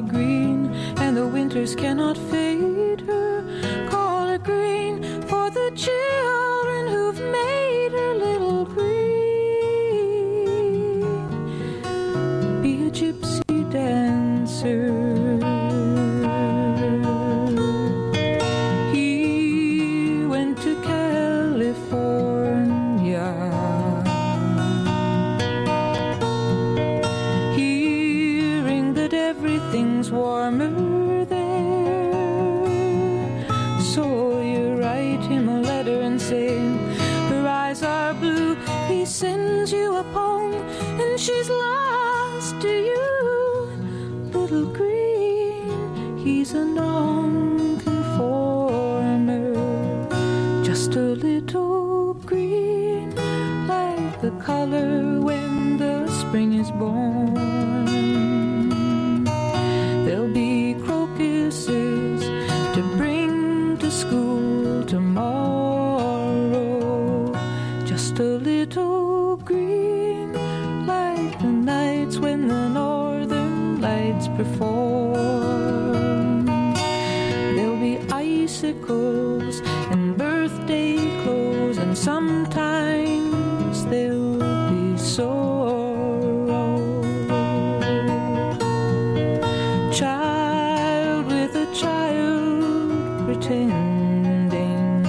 green, and the winters cannot fade her. Call her green for the children who've made her little green. Be a gypsy dancer. He went to California. Hearing that everything's warmer there, so you write him a letter and say her eyes are blue. He sends you a poem and she's lost to you. Little green, he's a non-conformer, just a little green, like the color when the spring is born. There'll be crocuses to bring to school tomorrow, just a little green, like the nights when the northern lights perform. There'll be icicles and birthday clothes, and sometimes there'll be sorrow. Child with a child pretending,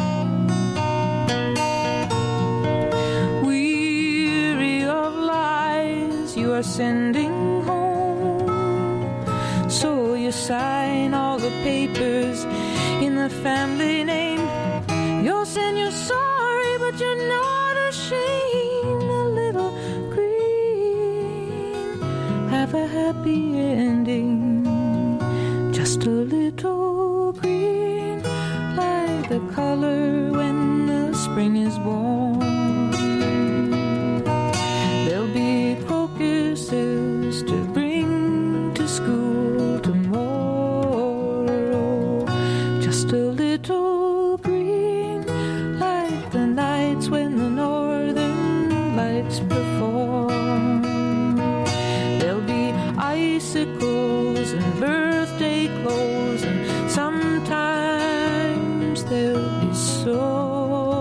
weary of lies you are sending home, so you sign all the papers in the family name. You'll send your sorry, but you're not ashamed. A little green, have a happy ending. Just a little green, like the color when the spring is born. There'll be crocuses to bring to school tomorrow, just a little green, like the nights when the northern lights perform. There'll be icicles and birthday clothes, and sometimes there'll be sorrow.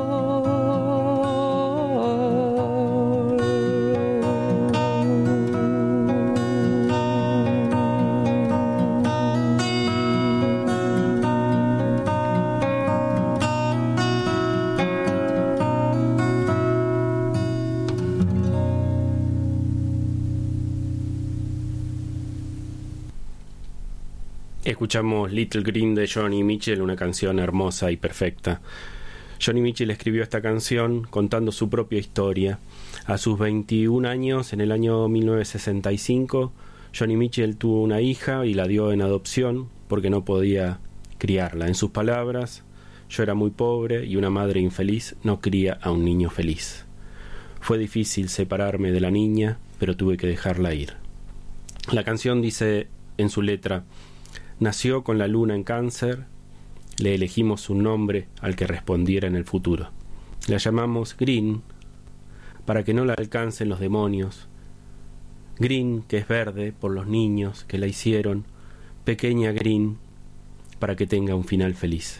Escuchamos Little Green de Joni Mitchell, una canción hermosa y perfecta. Joni Mitchell escribió esta canción contando su propia historia. A sus 21 años, en el año 1965, Joni Mitchell tuvo una hija y la dio en adopción porque no podía criarla. En sus palabras, yo era muy pobre y una madre infeliz no cría a un niño feliz. Fue difícil separarme de la niña, pero tuve que dejarla ir. La canción dice en su letra: nació con la luna en Cáncer, le elegimos un nombre al que respondiera en el futuro. La llamamos Green para que no la alcancen los demonios. Green, que es verde por los niños que la hicieron. Pequeña Green, para que tenga un final feliz.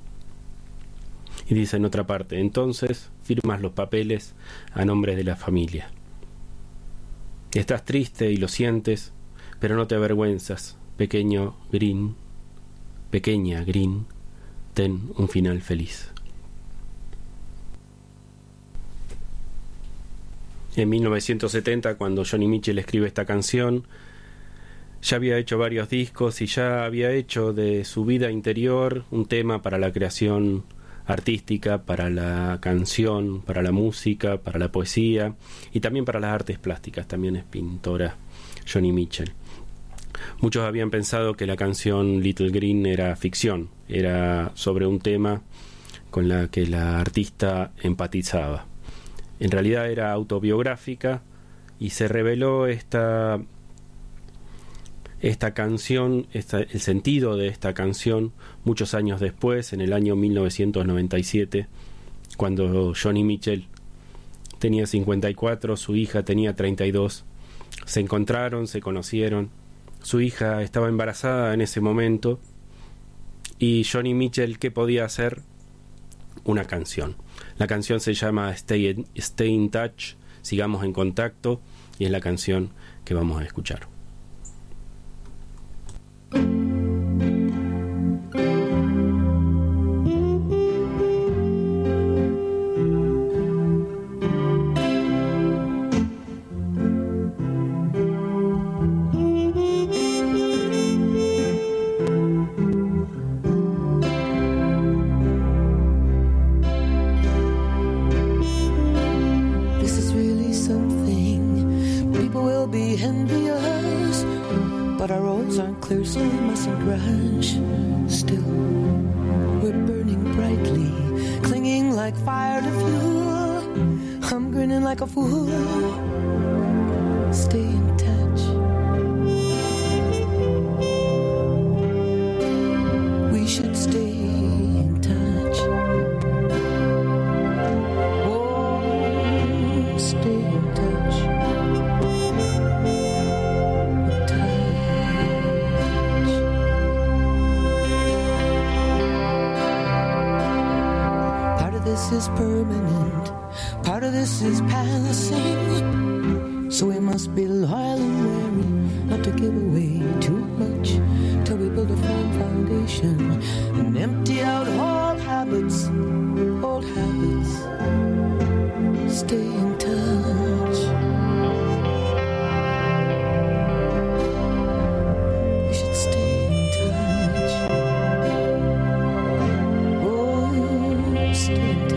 Y dice en otra parte: entonces firmas los papeles a nombre de la familia. Estás triste y lo sientes, pero no te avergüenzas. Pequeño Green, pequeña Green, ten un final feliz. En 1970, cuando Joni Mitchell escribe esta canción, ya había hecho varios discos y ya había hecho de su vida interior un tema para la creación artística, para la canción, para la música, para la poesía y también para las artes plásticas. También es pintora Joni Mitchell. Muchos habían pensado que la canción Little Green era ficción, era sobre un tema con la que la artista empatizaba. En realidad era autobiográfica y se reveló esta canción, el sentido de esta canción muchos años después, en el año 1997, cuando Joni Mitchell tenía 54, su hija tenía 32. Se encontraron, se conocieron Su hija estaba embarazada en ese momento y Joni Mitchell, ¿qué podía hacer? Una canción. La canción se llama Stay in Touch, sigamos en contacto, y es la canción que vamos a escuchar. Clear, so we mustn't rush. Still, we're burning brightly, clinging like fire to fuel. I'm grinning like a fool. Stay in touch. We should stay in touch. Oh, stay in touch. This is permanent, part of this is passing. So we must be loyal and wary, not to give away too much, till we build a firm foundation and empty out old habits, old habits. Stay in touch. We should stay in touch. Oh, stay in touch.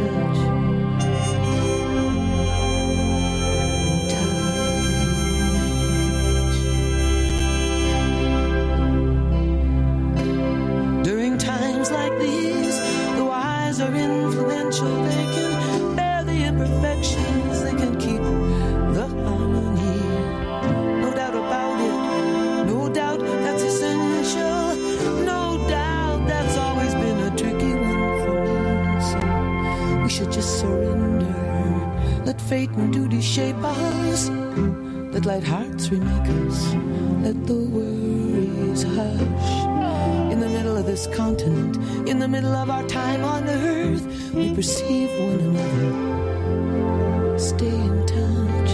Fate and duty shape us. Let light hearts remake us. Let the worries hush. In the middle of this continent, in the middle of our time on earth, we perceive one another. Stay in touch.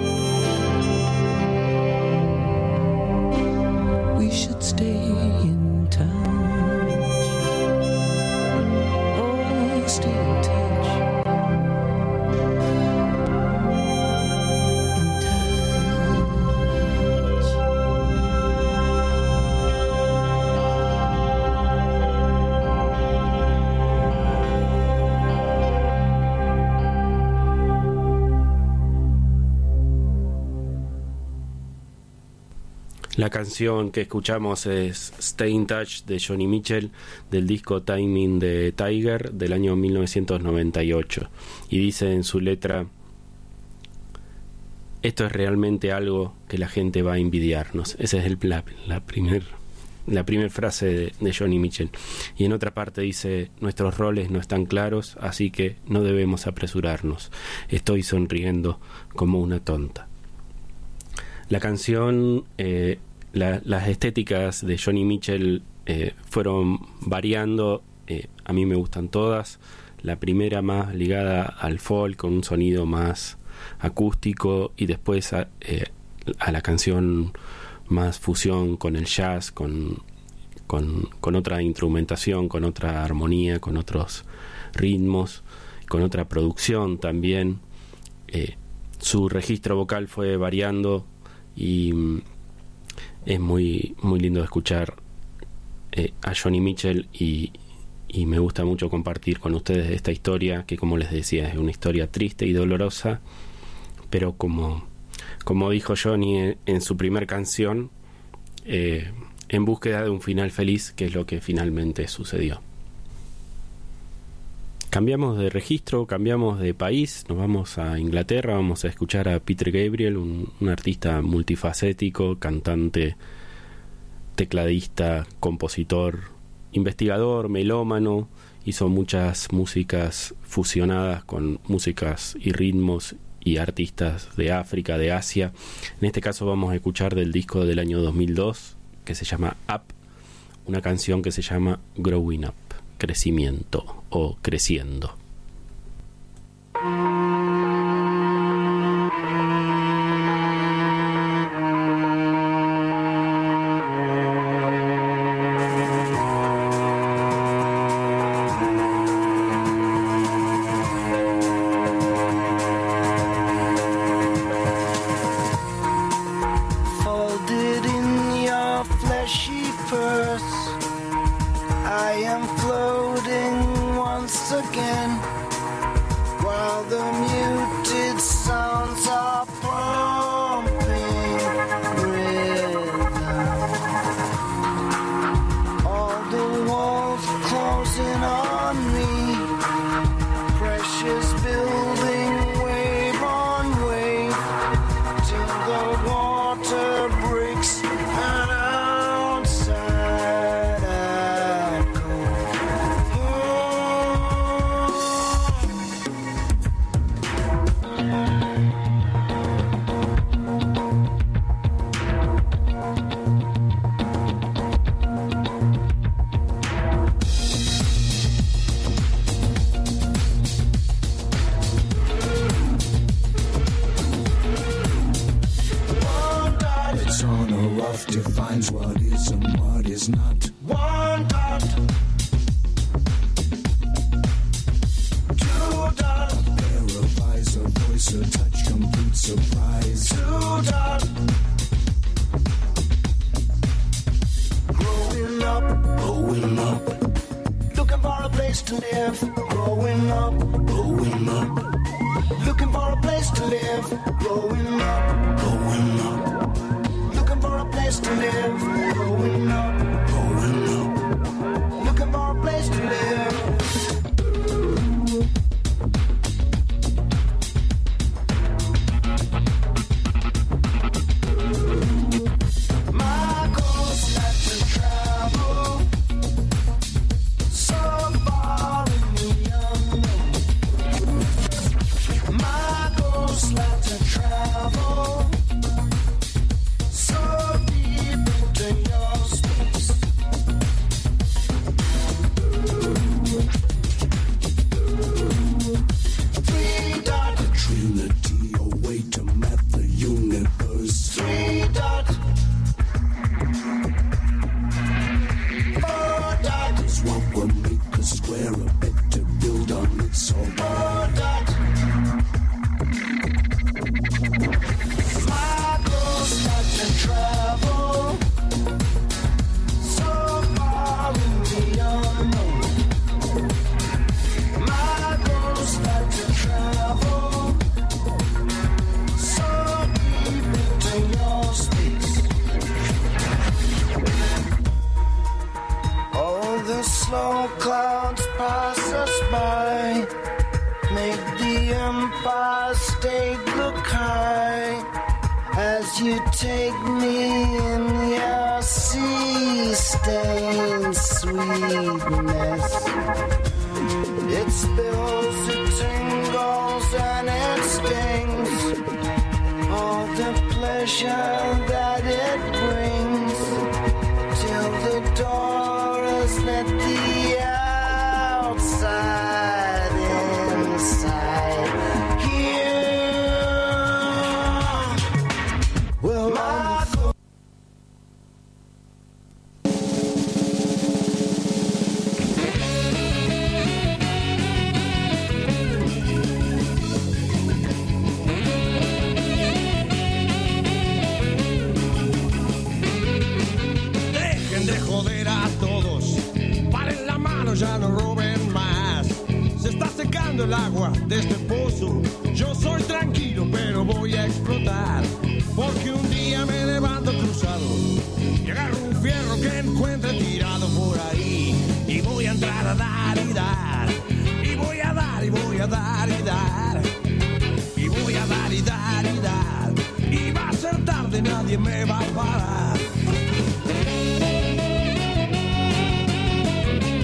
We should stay in touch. Oh, stay in touch. La canción que escuchamos es Stay in Touch de Joni Mitchell, del disco Timing de Tiger del año 1998, y dice en su letra: esto es realmente algo que la gente va a envidiarnos. Esa es la primera frase de Joni Mitchell. Y en otra parte dice: nuestros roles no están claros, así que no debemos apresurarnos. Estoy sonriendo como una tonta. La canción, las estéticas de Joni Mitchell fueron variando. A mí me gustan todas. La primera más ligada al folk, con un sonido más acústico, y después a la canción más fusión con el jazz, con otra instrumentación, con otra armonía, con otros ritmos, con otra producción también. Su registro vocal fue variando, y es muy, muy lindo escuchar a Joni Mitchell, y me gusta mucho compartir con ustedes esta historia, que, como les decía, es una historia triste y dolorosa, pero como dijo Joni en su primer canción, en búsqueda de un final feliz, que es lo que finalmente sucedió. Cambiamos de registro, cambiamos de país, nos vamos a Inglaterra. Vamos a escuchar a Peter Gabriel, un artista multifacético, cantante, tecladista, compositor, investigador, melómano. Hizo muchas músicas fusionadas con músicas y ritmos y artistas de África, de Asia. En este caso vamos a escuchar del disco del año 2002 que se llama Up, una canción que se llama Growing Up, crecimiento o creciendo.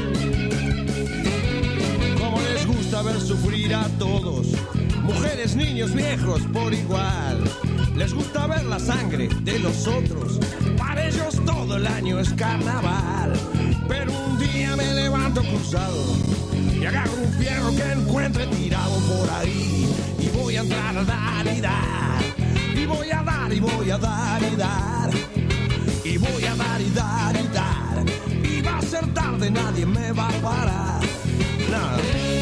Ver sufrir a todos, mujeres, niños niños viejos por igual. Les gusta ver la sangre de los otros. Para ellos todo el año es carnaval. Pero un día me levanto cruzado y agarro un fierro que encuentre tirado por ahí. Y voy a entrar a dar y dar. Y voy a dar y voy a dar y dar. Y voy a dar y dar y dar. Y va a ser tarde, nadie me va a parar. Nada.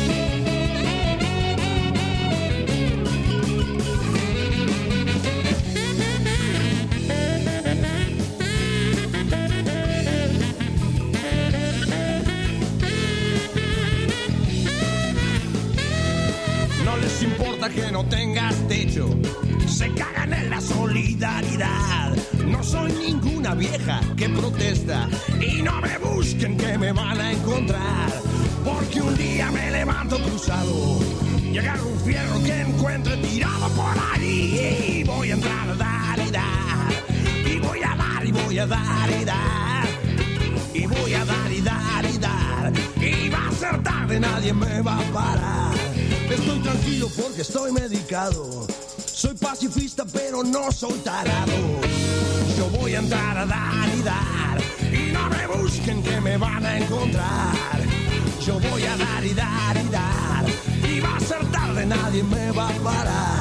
No les importa que no tengas techo, se cagan en la solidaridad. No soy ninguna vieja que protesta y no me busquen que me van a encontrar. Porque un día me levanto cruzado y agarro un fierro que encuentre tirado por ahí. Y voy a entrar a dar y dar. Y voy a dar y voy a dar y dar. Y voy a dar y dar y dar. Y va a ser tarde, nadie me va a parar. Estoy tranquilo porque estoy medicado. Soy pacifista pero no soy tarado. Yo voy a entrar a dar y dar. Y no me busquen que me van a encontrar. Yo voy a dar y dar y dar. Y va a ser tarde, nadie me va a parar.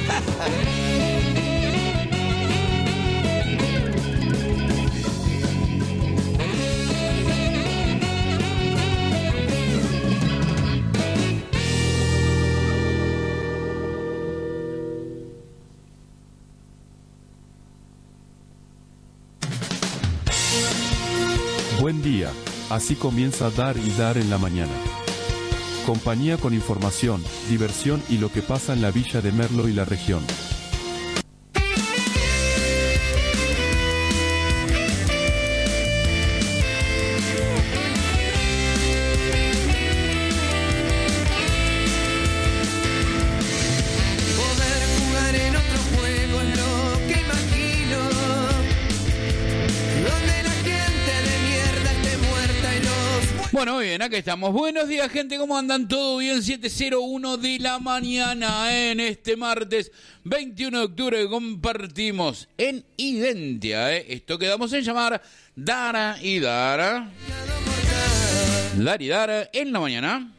Buen día, así comienza Dar y Dar en la mañana. Compañía con información, diversión y lo que pasa en la villa de Merlo y la región. Bueno, bien, acá estamos. Buenos días, gente, ¿cómo andan? ¿Todo bien? 7:01 de la mañana en este martes 21 de octubre que compartimos en Identia, Esto que damos en llamar Dara y Dara. Dar y Dara en la mañana.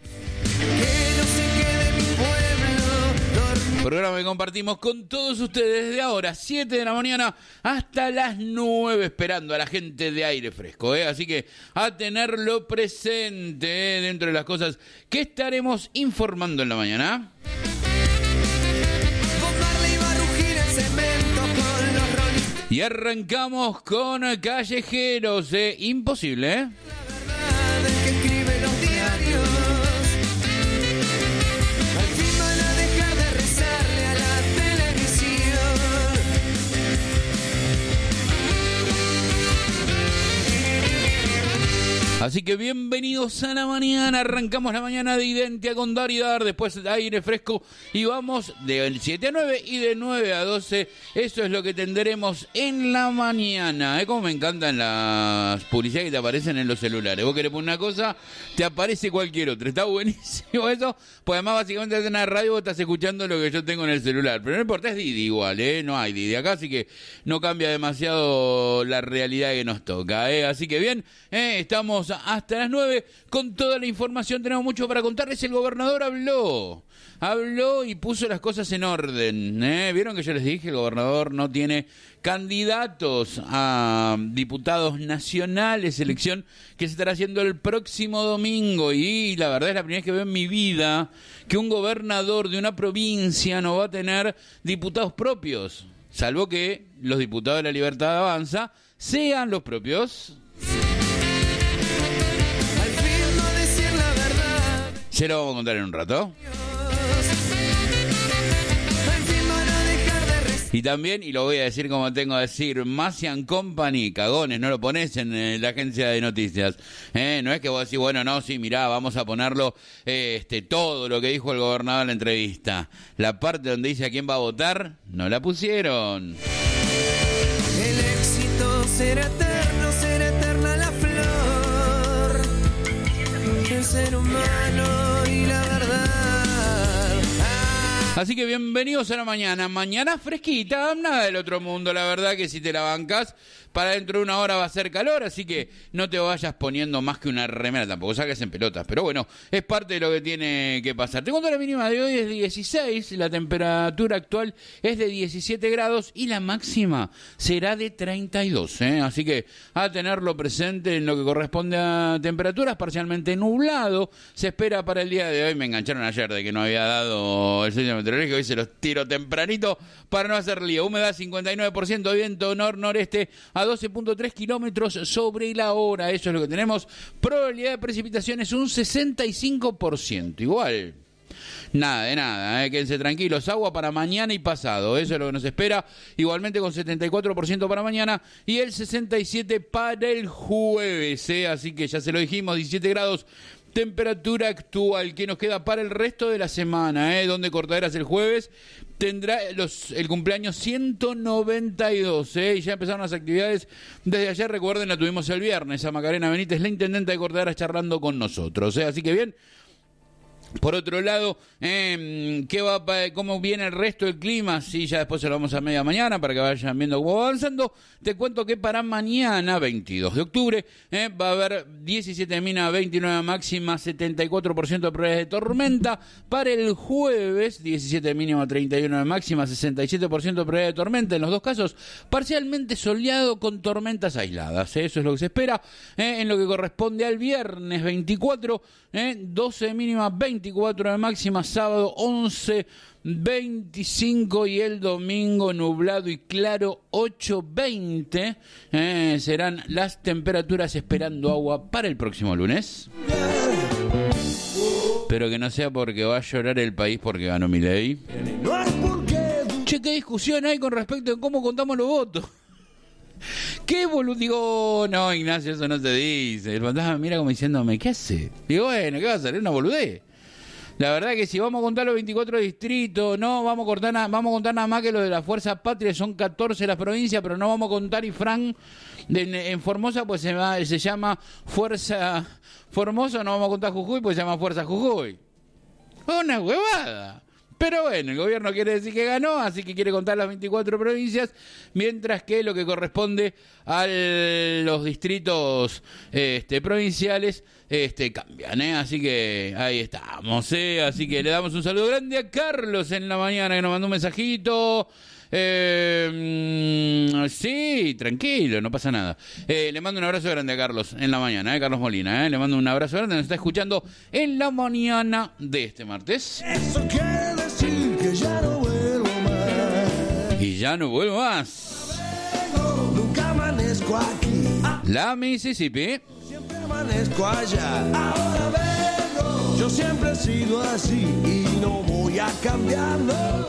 Programa que compartimos con todos ustedes desde ahora, 7 de la mañana hasta las 9, esperando a la gente de Aire Fresco, Así que a tenerlo presente, dentro de las cosas que estaremos informando en la mañana. Y arrancamos con Callejeros, imposible, Así que bienvenidos a la mañana. Arrancamos la mañana de Identia con Dar y Dar, después de Aire Fresco y vamos de 7 a 9 y de 9 a 12. Eso es lo que tendremos en la mañana. Como me encantan las publicidades que te aparecen en los celulares. Vos querés poner una cosa, te aparece cualquier otra. Está buenísimo eso, pues además básicamente en la radio vos estás escuchando lo que yo tengo en el celular. Pero no importa, es Didi igual, no hay Didi acá, así que no cambia demasiado la realidad que nos toca, Así que bien, estamos hasta las 9 con toda la información. Tenemos mucho para contarles. El gobernador habló y puso las cosas en orden. Vieron que yo les dije, el gobernador no tiene candidatos a diputados nacionales, elección que se estará haciendo el próximo domingo, y la verdad es la primera vez que veo en mi vida que un gobernador de una provincia no va a tener diputados propios, salvo que los diputados de la Libertad Avanza sean los propios. Se lo vamos a contar en un rato. Y también, y lo voy a decir como tengo que decir, Massian Company, cagones, no lo pones en la agencia de noticias. No es que vos decís, bueno, no, sí, mirá, vamos a ponerlo todo lo que dijo el gobernador en la entrevista. La parte donde dice a quién va a votar, no la pusieron. El éxito será eterna la flor, el ser humano y la verdad. Así que bienvenidos a la mañana. Mañana fresquita, nada del otro mundo. La verdad que si te la bancas, para dentro de una hora va a ser calor, así que no te vayas poniendo más que una remera. Tampoco saques en pelotas, pero bueno, es parte de lo que tiene que pasar. Te cuento, la mínima de hoy es 16, la temperatura actual es de 17 grados y la máxima será de 32. Así que a tenerlo presente en lo que corresponde a temperaturas. Parcialmente nublado se espera para el día de hoy. Me engancharon ayer de que no había dado el servicio meteorológico, hoy se los tiro tempranito para no hacer lío. Humedad 59%, viento noreste a 12.3 kilómetros sobre la hora. Eso es lo que tenemos. Probabilidad de precipitaciones un 65%. Igual, nada de nada, quédense tranquilos. Agua para mañana y pasado. Eso es lo que nos espera. Igualmente con 74% para mañana y el 67% para el jueves. Así que ya se lo dijimos, 17 grados. Temperatura actual que nos queda para el resto de la semana, donde Cortaderas el jueves tendrá el cumpleaños 192, y ya empezaron las actividades desde ayer. Recuerden, la tuvimos el viernes a Macarena Benítez, la intendenta de Cortaderas, charlando con nosotros, así que bien. Por otro lado, ¿cómo viene el resto del clima? Sí, ya después se lo vamos a media mañana para que vayan viendo cómo va avanzando. Te cuento que para mañana, 22 de octubre, va a haber 17 mínima, 29 máxima, 74% de probabilidades de tormenta. Para el jueves, 17 mínima, 31 máxima, 67% de probabilidad de tormenta. En los dos casos, parcialmente soleado con tormentas aisladas. Eso es lo que se espera. En lo que corresponde al viernes 24, 12 de mínima, 24 de máxima, sábado 11, 25 y el domingo nublado y claro 8-20. Serán las temperaturas, esperando agua para el próximo lunes. Pero que no sea porque va a llorar el país porque ganó Milei. Che, qué discusión hay con respecto a cómo contamos los votos. ¿Qué boludo? Digo, no, Ignacio, eso no se dice. El fantasma me mira como diciéndome, ¿qué hace? Digo, bueno, ¿qué va a hacer? Es una boludez. La verdad que si vamos a contar los 24 distritos, no, vamos a contar nada más que lo de la Fuerza Patria, son 14 las provincias, pero no vamos a contar Ifrán en Formosa, pues se llama Fuerza Formosa, no vamos a contar Jujuy, pues se llama Fuerza Jujuy. Una huevada. Pero bueno, el gobierno quiere decir que ganó, así que quiere contar las 24 provincias, mientras que lo que corresponde a los distritos provinciales cambian, Así que ahí estamos, Así que le damos un saludo grande a Carlos en la mañana, que nos mandó un mensajito. Sí, tranquilo, no pasa nada. Le mando un abrazo grande a Carlos en la mañana, Carlos Molina, le mando un abrazo grande, nos está escuchando en la mañana de este martes. Eso quiere decir que ya no vuelvo más. Y ya no vuelvo más. Nunca amanezco aquí. La Mississippi. Siempre amanezco allá. Ahora vengo. Yo siempre he sido así y no voy a cambiarlo.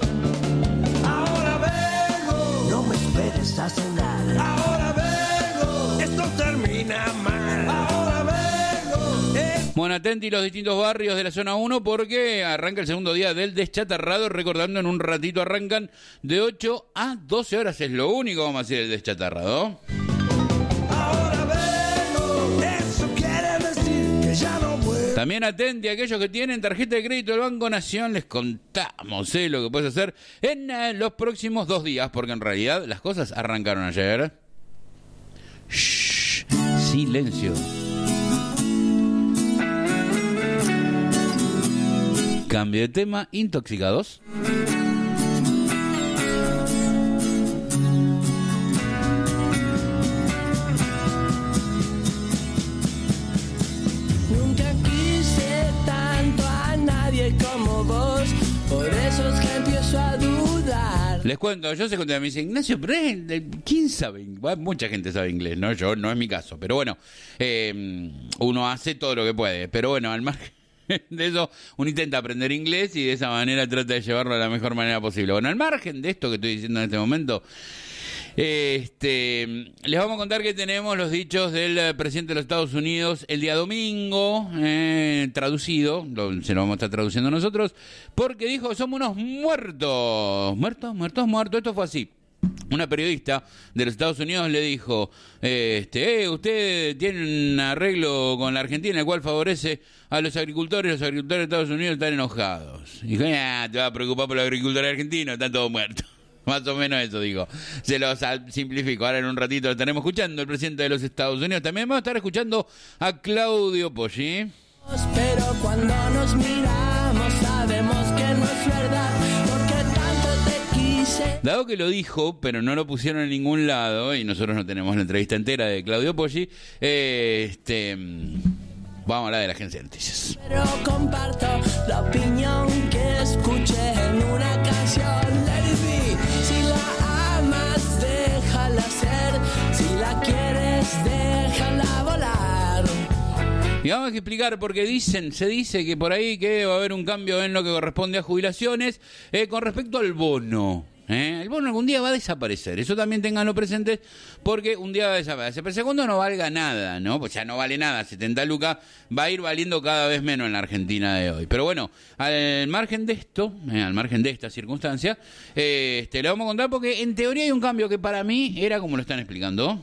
No me esperes a cenar. Ahora vengo. Esto termina mal. Ahora vengo. Bueno, atenti los distintos barrios de la zona 1 porque arranca el segundo día del deschatarrado. Recordando, en un ratito arrancan de 8 a 12 horas. Es lo único que vamos a hacer el deschatarrado. Ahora vengo. Eso quiere decir que ya no puedo. También atenti a aquellos que tienen tarjeta de crédito del Banco Nación. Les contamos lo que puedes hacer en los próximos 2 días, porque en realidad las cosas arrancaron ayer. Shh, silencio. Cambio de tema, intoxicados. Nunca quise tanto a nadie como vos, por eso es que empiezo a dudar. Les cuento, yo sé cuando me dice Ignacio, pero ¿quién sabe? Mucha gente sabe inglés, ¿no? Yo, no es mi caso, pero bueno, uno hace todo lo que puede, pero bueno, al margen de eso, uno intenta aprender inglés y de esa manera trata de llevarlo de la mejor manera posible. Bueno, al margen de esto que estoy diciendo en este momento, les vamos a contar que tenemos los dichos del presidente de los Estados Unidos el día domingo, traducido, se lo vamos a estar traduciendo nosotros, porque dijo, somos unos muertos. Esto fue así. una periodista de los Estados Unidos le dijo, usted tiene un arreglo con la Argentina el cual favorece a los agricultores de Estados Unidos están enojados. Y dijo, te vas a preocupar por los agricultores argentinos, están todos muertos. Más o menos eso digo. Se lo simplifico. Ahora en un ratito lo estaremos escuchando el presidente de los Estados Unidos. También vamos a estar escuchando a Claudio Poggi. Pero cuando nos miramos sabemos que no es verdad, porque tanto te quise. Dado que lo dijo, pero no lo pusieron en ningún lado, y nosotros no tenemos la entrevista entera de Claudio Poggi, vamos a hablar de la agencia de noticias. Pero comparto la opinión que escuché en una canción. Let it be. Si la amas, déjala ser. Si la quieres, déjala volar. Y vamos a explicar porque se dice que por ahí que va a haber un cambio en lo que corresponde a jubilaciones con respecto al bono. El bono algún día va a desaparecer, eso también tenganlo presentes, porque un día va a desaparecer. Pero segundo, no valga nada, ¿no? Pues ya no vale nada, 70 lucas va a ir valiendo cada vez menos en la Argentina de hoy. Pero bueno, al margen de esto, al margen de esta circunstancia, le vamos a contar porque en teoría hay un cambio que para mí era como lo están explicando.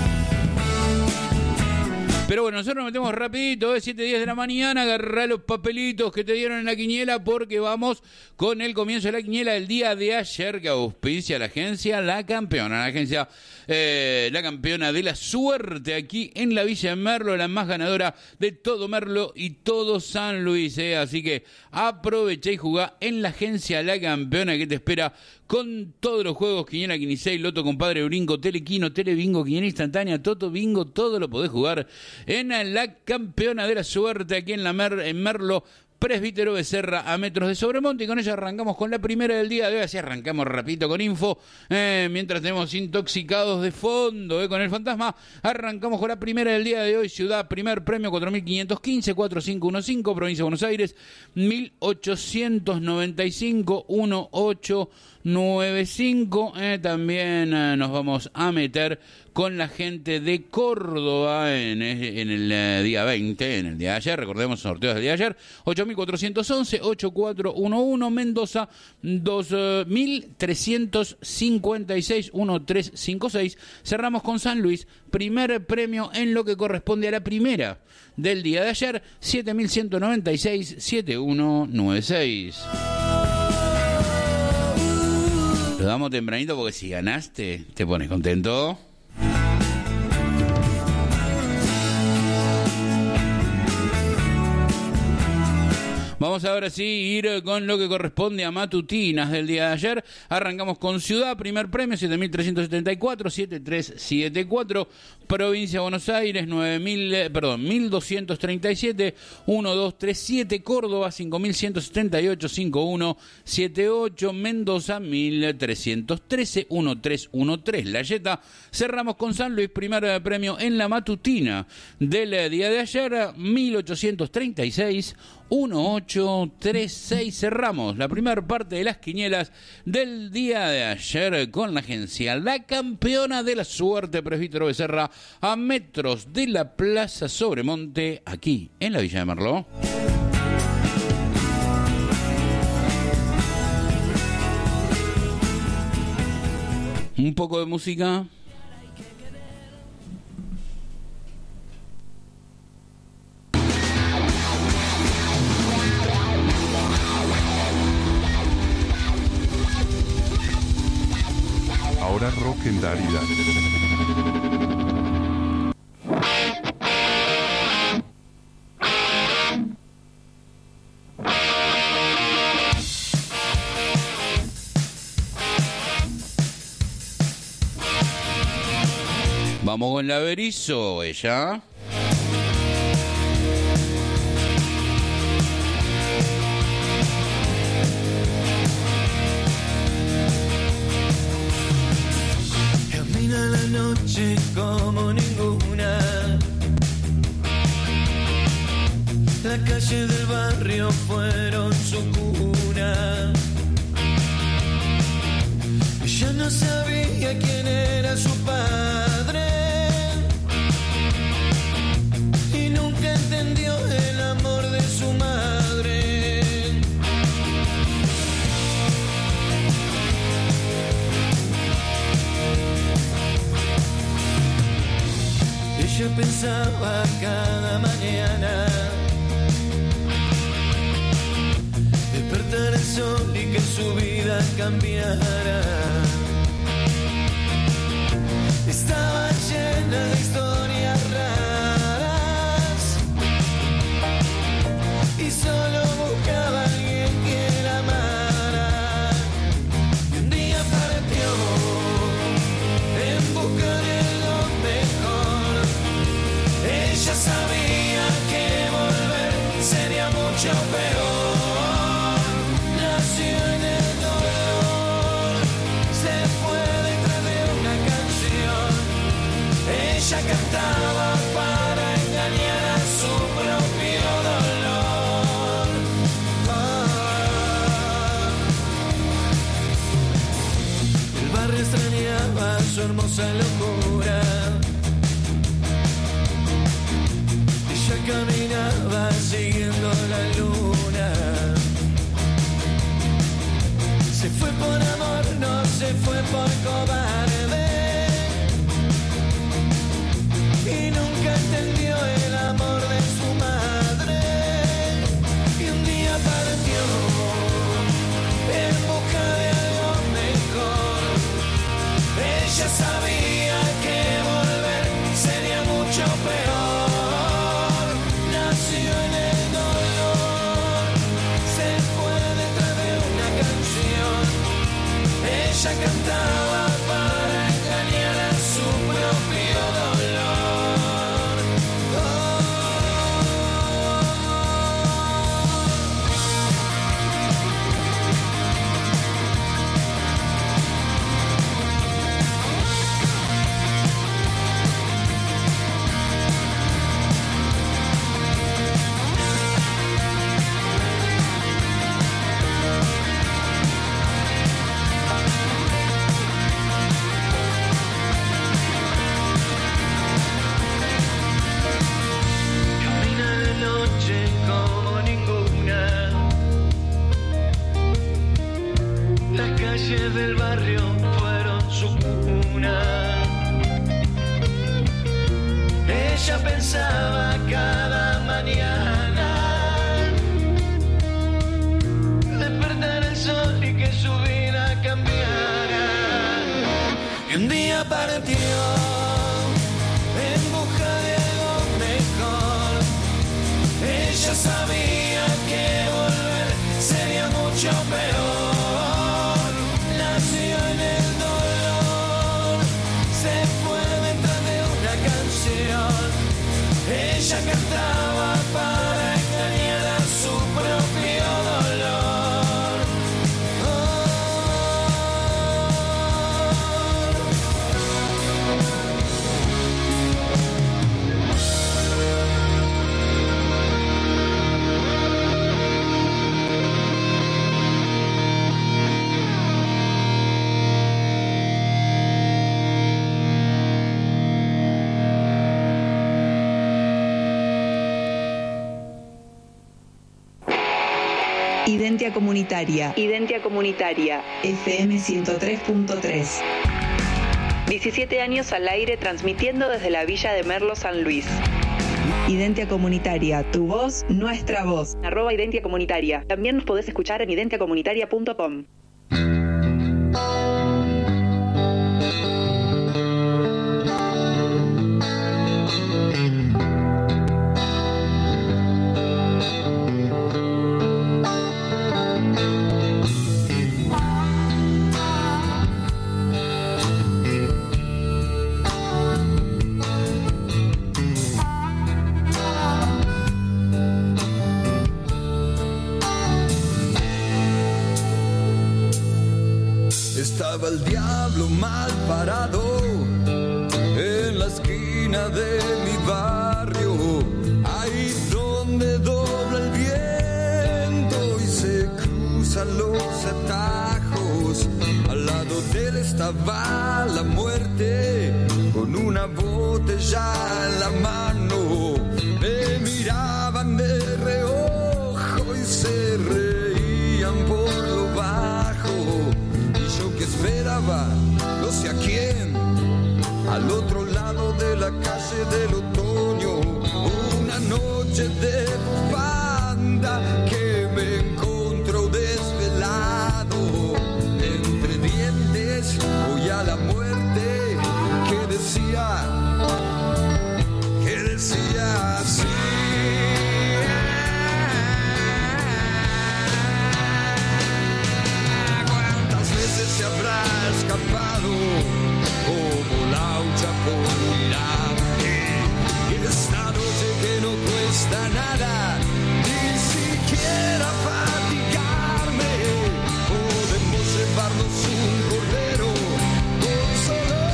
Pero bueno, nosotros nos metemos rapidito, 7:10 de la mañana, agarrá los papelitos que te dieron en la quiniela porque vamos con el comienzo de la quiniela del día de ayer que auspicia la agencia La Campeona, la campeona de la suerte aquí en la Villa de Merlo, la más ganadora de todo Merlo y todo San Luis, así que aprovecha y jugá en la agencia La Campeona que te espera con todos los juegos, quiniela, quinisei, loto, compadre, brinco, telequino, telebingo, quiniela instantánea, toto, bingo, todo lo podés jugar en La Campeona de la Suerte, aquí en Merlo, Presbítero Becerra, a metros de Sobremonte, y con ella arrancamos con la primera del día de hoy, así arrancamos rapidito con info, mientras tenemos intoxicados de fondo, con el fantasma, arrancamos con la primera del día de hoy, ciudad, primer premio, 4.515, 4515, provincia de Buenos Aires, 1895, 1895, también nos vamos a meter con la gente de Córdoba en el día 20, en el día de ayer, recordemos los sorteos del día de ayer, 8.411, 8411, Mendoza, 2.356, 1356, cerramos con San Luis, primer premio en lo que corresponde a la primera del día de ayer, 7.196, 7196. Lo damos tempranito porque si ganaste, te pones contento. Vamos ahora sí ir con lo que corresponde a matutinas del día de ayer. Arrancamos con Ciudad, primer premio, 7.374, 7374. Provincia de Buenos Aires, 1.237, 1237. Córdoba, 5.178, 5178. Mendoza, 1.313, 1313. La Yeta. Cerramos con San Luis, primer premio en la matutina del día de ayer, 1.836, 1836. Cerramos la primera parte de las quinielas del día de ayer con la agencia La Campeona de la Suerte, Presbítero Becerra, a metros de la Plaza Sobremonte, aquí en la Villa de Merlo. Un poco de música. Ahora rock en Darida. Vamos con la Berizo, ella. Camina la noche como ninguna. La calle del barrio fueron su cuna. Ella no sabía quién era su padre y nunca entendió el amor de su madre. pensaba cada mañana despertar el sol y que su vida cambiara. Estaba llena de historias raras y solo buscaba a alguien que la amara. Y un día partió en busca de lo mejor. Ella sabía que volver sería mucho peor. Nació en el dolor, se fue detrás de una canción. Ella cantaba para engañar a su propio dolor. El barrio extrañaba su hermosa locura. Ella caminaba siguiendo la luna. Se fue por amor, no se fue por cobarde. Y nunca entendió el amor de su madre. Y un día partió en busca de algo mejor. Ella sabía que volver sería mucho peor. Nació en el dolor, se fue detrás de una canción. Ella cantaba para engañar a su propio dolor. Camina de noche como ninguna. Las calles del barrio fueron su cuna. Ella pensaba cada mañana despertar el sol y que su vida cambiara. Y un día partió en busca de algo mejor. Ella sabía que volver sería mucho peor. Nació en el dolor, se fue detrás de una canción. Ella cantaba para engañar a su propio dolor. Identia Comunitaria. Identia Comunitaria. FM 103.3. 17 años al aire transmitiendo desde la Villa de Merlo, San Luis. Identia Comunitaria, tu voz, nuestra voz. @Identia Comunitaria. También nos podés escuchar en identiacomunitaria.com. Estaba el diablo mal parado en la esquina de mi barrio, ahí donde dobla el viento y se cruzan los atajos. Al lado de él estaba la muerte con una botella en la mano. Me miraban de reojo y se reían por lo bajo. Que esperaba, no sé a quién, al otro lado de la calle del otoño. cuesta nada, ni siquiera fatigarme. Podemos llevarnos un cordero con solo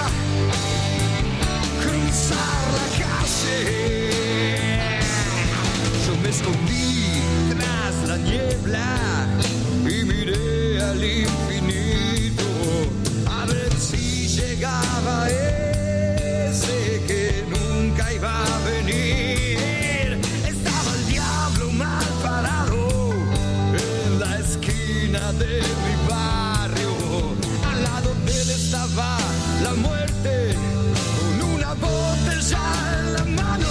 cruzar la calle. Yo me escondí tras la niebla y miré al infinito a ver si llegaba ese que nunca iba a venir. Estaba el diablo mal parado en la esquina de mi barrio. Al lado de él estaba la muerte con una botella en la mano.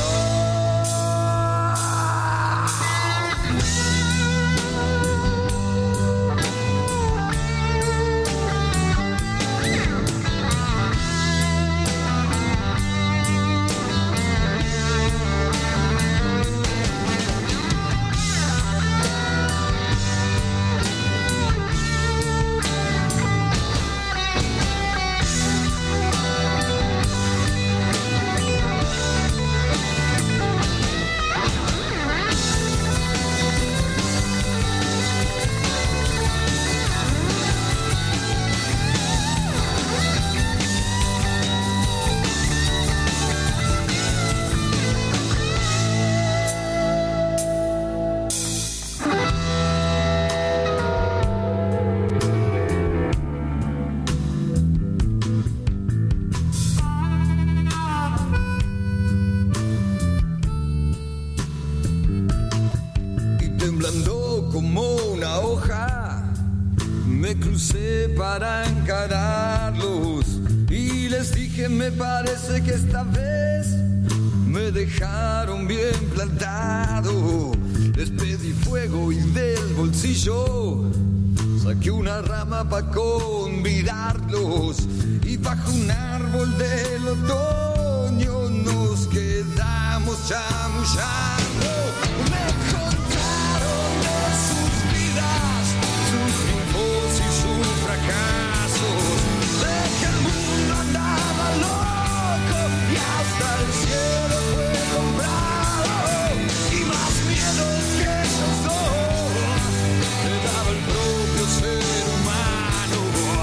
Para encararlos y les dije, me parece que esta vez me dejaron bien plantado. Les pedí fuego y del bolsillo saqué una rama para convidarlos y bajo un árbol del otoño nos quedamos chamullando. Me contaron de sus vidas, sus triunfos y sus fracasos, de que el mundo andaba loco y hasta el cielo fue comprado, y más miedo que esos dos le daba el propio ser humano.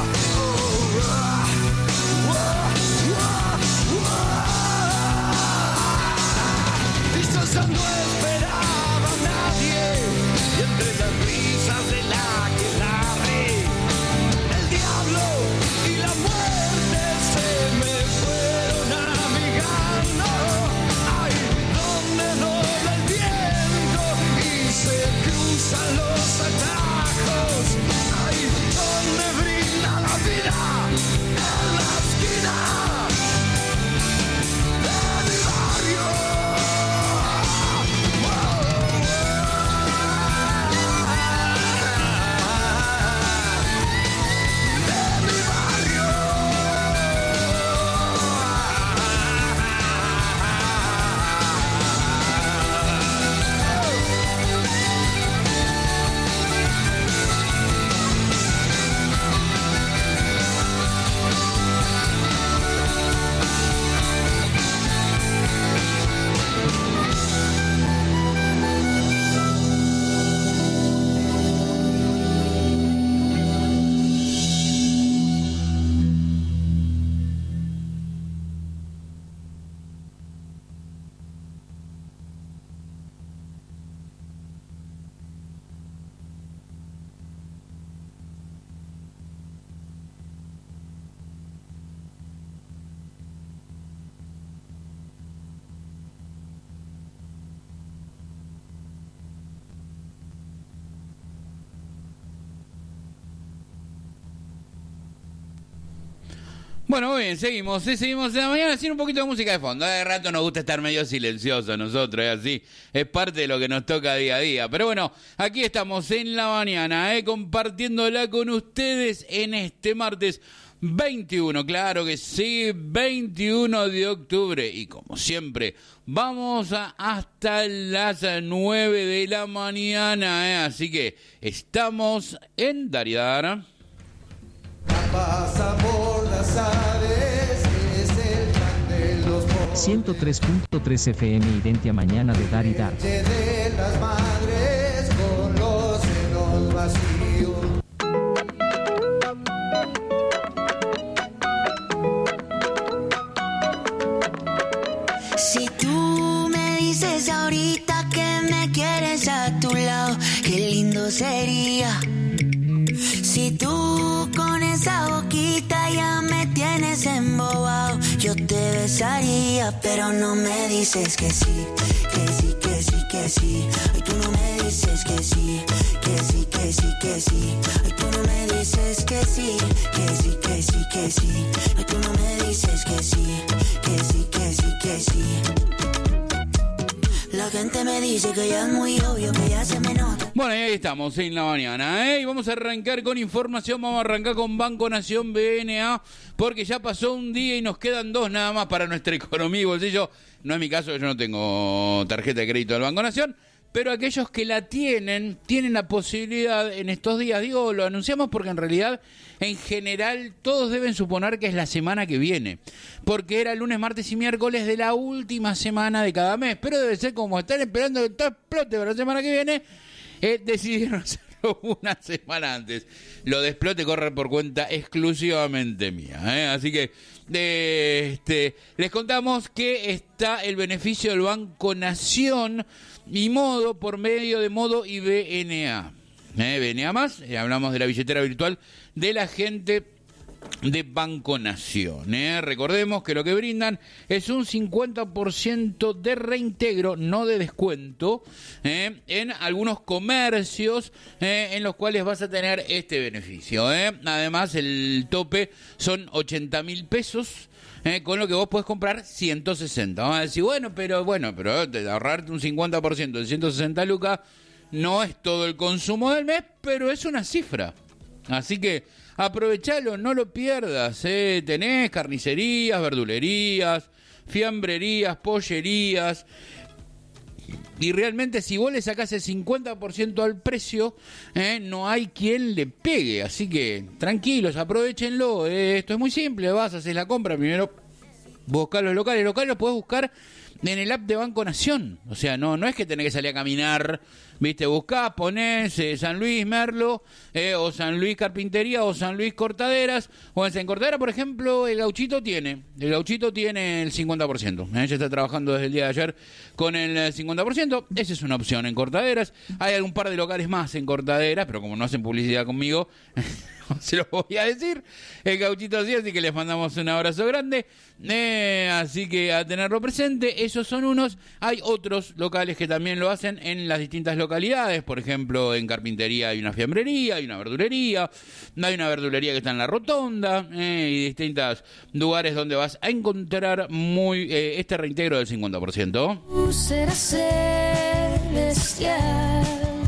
Y yo ya no esperaba a nadie, y entre las risas de la aquelarre, el diablo y la muerte se me fueron amigando. Ay, donde dobla el viento y se cruzan los atajos. Ay, donde brinda la vida en la esquina de mi barrio. Bueno, muy bien, seguimos en la mañana haciendo un poquito de música de fondo. De rato nos gusta estar medio silenciosos nosotros, es así, es parte de lo que nos toca día a día. Pero bueno, aquí estamos en la mañana, compartiéndola con ustedes en este martes 21, claro que sí, 21 de octubre. Y como siempre, vamos hasta las 9 de la mañana, así que estamos en Daridara. Pasa por las aves, es el plan de los 103.3 FM Identia Mañana de Dar y Dar. De las madres con los senos vacíos. Si tú me dices ahorita que me quieres a tu lado, qué lindo sería. Si tú con esa boquita ya me tienes embobado, yo te besaría, pero no me dices que sí, que sí, que sí, que sí. Ay, tú no me dices que sí, que sí, que sí, que sí. Ay, tú no me dices que sí, que sí, que sí, que sí. Ay, tú no me dices que sí, que sí, que sí, que sí. La gente me dice que ya es muy obvio, que ya se me nota. Bueno, y ahí estamos en la mañana, ¿eh? Y vamos a arrancar con información, vamos a arrancar con Banco Nación BNA, porque ya pasó un día y nos quedan 2 nada más para nuestra economía y bolsillo. No es mi caso, yo no tengo tarjeta de crédito del Banco Nación, pero aquellos que la tienen la posibilidad en estos días. Digo, lo anunciamos porque en realidad, en general, todos deben suponer que es la semana que viene, porque era lunes, martes y miércoles de la última semana de cada mes, pero debe ser como están esperando que todo explote para la semana que viene, decidieron hacerlo una semana antes. Lo de explote corre por cuenta exclusivamente mía, ¿eh? Así que les contamos que está el beneficio del Banco Nación y Modo por medio de Modo y BNA. BNA más, hablamos de la billetera virtual de la gente de Banco Nación. Recordemos que lo que brindan es un 50% de reintegro, no de descuento, en algunos comercios en los cuales vas a tener este beneficio. Además, el tope son 80.000 pesos. Con lo que vos podés comprar 160. Vamos a decir, pero ahorrarte un 50% de 160 lucas no es todo el consumo del mes, pero es una cifra. Así que aprovechalo, no lo pierdas. Tenés carnicerías, verdulerías, fiambrerías, pollerías. Y realmente si vos le sacás el 50% al precio, no hay quien le pegue. Así que tranquilos, aprovechenlo. Esto es muy simple, vas, haces la compra, primero buscás los locales. Los locales los podés buscar en el app de Banco Nación. O sea, no es que tenés que salir a caminar, ¿viste? Buscás, ponés San Luis Merlo, o San Luis Carpintería, o San Luis Cortaderas. O en Cortadera, por ejemplo, el Gauchito tiene el 50%. Ya está trabajando desde el día de ayer con el 50%. Esa es una opción en Cortaderas. Hay algún par de locales más en Cortaderas, pero como no hacen publicidad conmigo, se los voy a decir. El Gauchito sí, así que les mandamos un abrazo grande. Así que a tenerlo presente. Esos son unos. Hay otros locales que también lo hacen en las distintas localidades. Por ejemplo, en Carpintería hay una fiambrería, hay una verdulería. Hay una verdulería que está en la Rotonda. Y distintos lugares donde vas a encontrar este reintegro del 50%. Será celestial.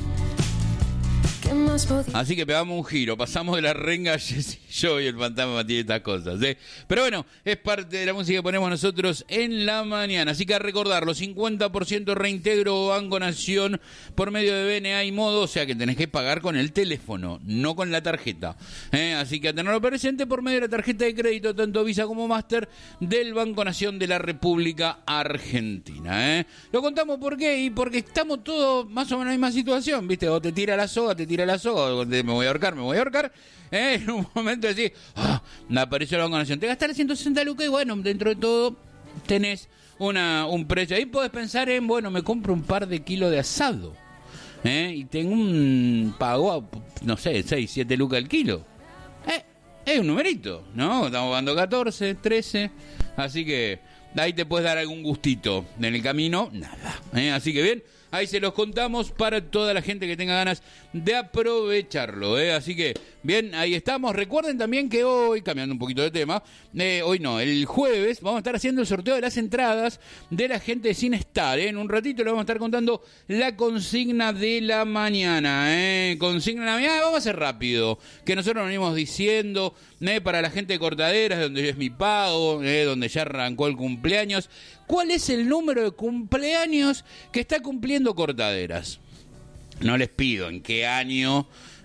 Así que pegamos un giro, pasamos de la renga Jessy, yo y el fantasma tiene estas cosas, Pero bueno, es parte de la música que ponemos nosotros en la mañana. Así que a recordarlo, 50% reintegro Banco Nación por medio de BNA y Modo, o sea que tenés que pagar con el teléfono, no con la tarjeta. Así que a tenerlo presente por medio de la tarjeta de crédito, tanto Visa como Master, del Banco Nación de la República Argentina. Lo contamos por qué, y porque estamos todos más o menos en la misma situación, ¿viste? O te tira la soga, me voy a ahorcar. En un momento decís, me apareció el Banco Nación, te gastaste 160 lucas y bueno, dentro de todo tenés un precio. Ahí podés pensar en, me compro un par de kilos de asado, y tengo un pago, no sé, 6, 7 lucas el kilo. Es un numerito, ¿no? Estamos dando 14, 13, así que ahí te puedes dar algún gustito. En el camino, nada. Así que bien, ahí se los contamos para toda la gente que tenga ganas de aprovecharlo. Así que, bien, ahí estamos. Recuerden también que hoy, cambiando un poquito de tema, hoy no, el jueves vamos a estar haciendo el sorteo de las entradas de la gente de Sin Estar. En un ratito le vamos a estar contando la consigna de la mañana. Consigna de la mañana, vamos a hacer rápido, que nosotros nos venimos diciendo, para la gente de Cortaderas, donde es mi pago, donde ya arrancó el cumpleaños. ¿Cuál es el número de cumpleaños que está cumpliendo Cortaderas? No les pido en qué año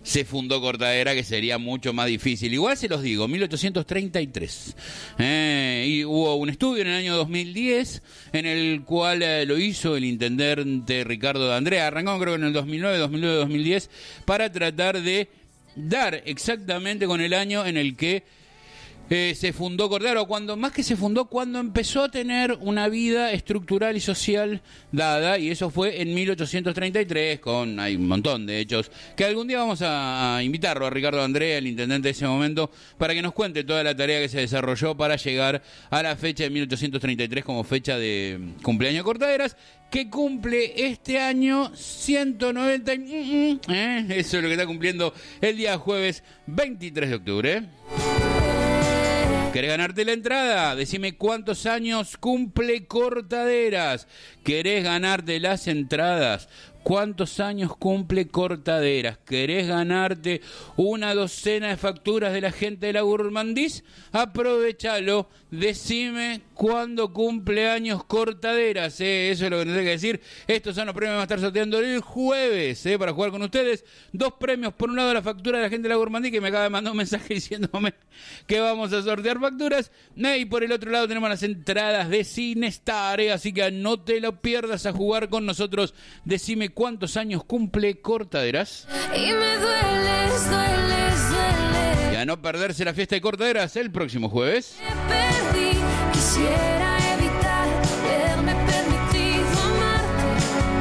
se fundó Cortadera, que sería mucho más difícil. Igual se los digo, 1833. Y hubo un estudio en el año 2010 en el cual lo hizo el intendente Ricardo D'Andrea. Arrancamos creo que en el 2009-2010 para tratar de dar exactamente con el año en el que se fundó Cortadera, o cuando más que se fundó, cuando empezó a tener una vida estructural y social dada, y eso fue en 1833, hay un montón de hechos, que algún día vamos a invitarlo a Ricardo D'Andrea, el intendente de ese momento, para que nos cuente toda la tarea que se desarrolló para llegar a la fecha de 1833 como fecha de cumpleaños de Cortaderas, que cumple este año 190. Eso es lo que está cumpliendo el día jueves 23 de octubre. ¿Querés ganarte la entrada? Decime cuántos años cumple Cortaderas. ¿Querés ganarte las entradas? ¿Cuántos años cumple Cortaderas? ¿Querés ganarte una docena de facturas de la gente de la Gourmandís? Aprovechalo. Decime cuándo cumple años Cortaderas. Eso es lo que nos hay que decir. Estos son los premios que vamos a estar sorteando el jueves para jugar con ustedes. 2 premios. Por un lado, la factura de la gente de la Gourmandís, que me acaba de mandar un mensaje diciéndome que vamos a sortear facturas. Y por el otro lado tenemos las entradas de Cinestar. Así que no te lo pierdas a jugar con nosotros. Decime cuántos años cumple Cortaderas. Y me dueles, dueles, dueles. Y a no perderse la fiesta de Cortaderas el próximo jueves. Perdí, quisiera evitar haberme permitido amarte.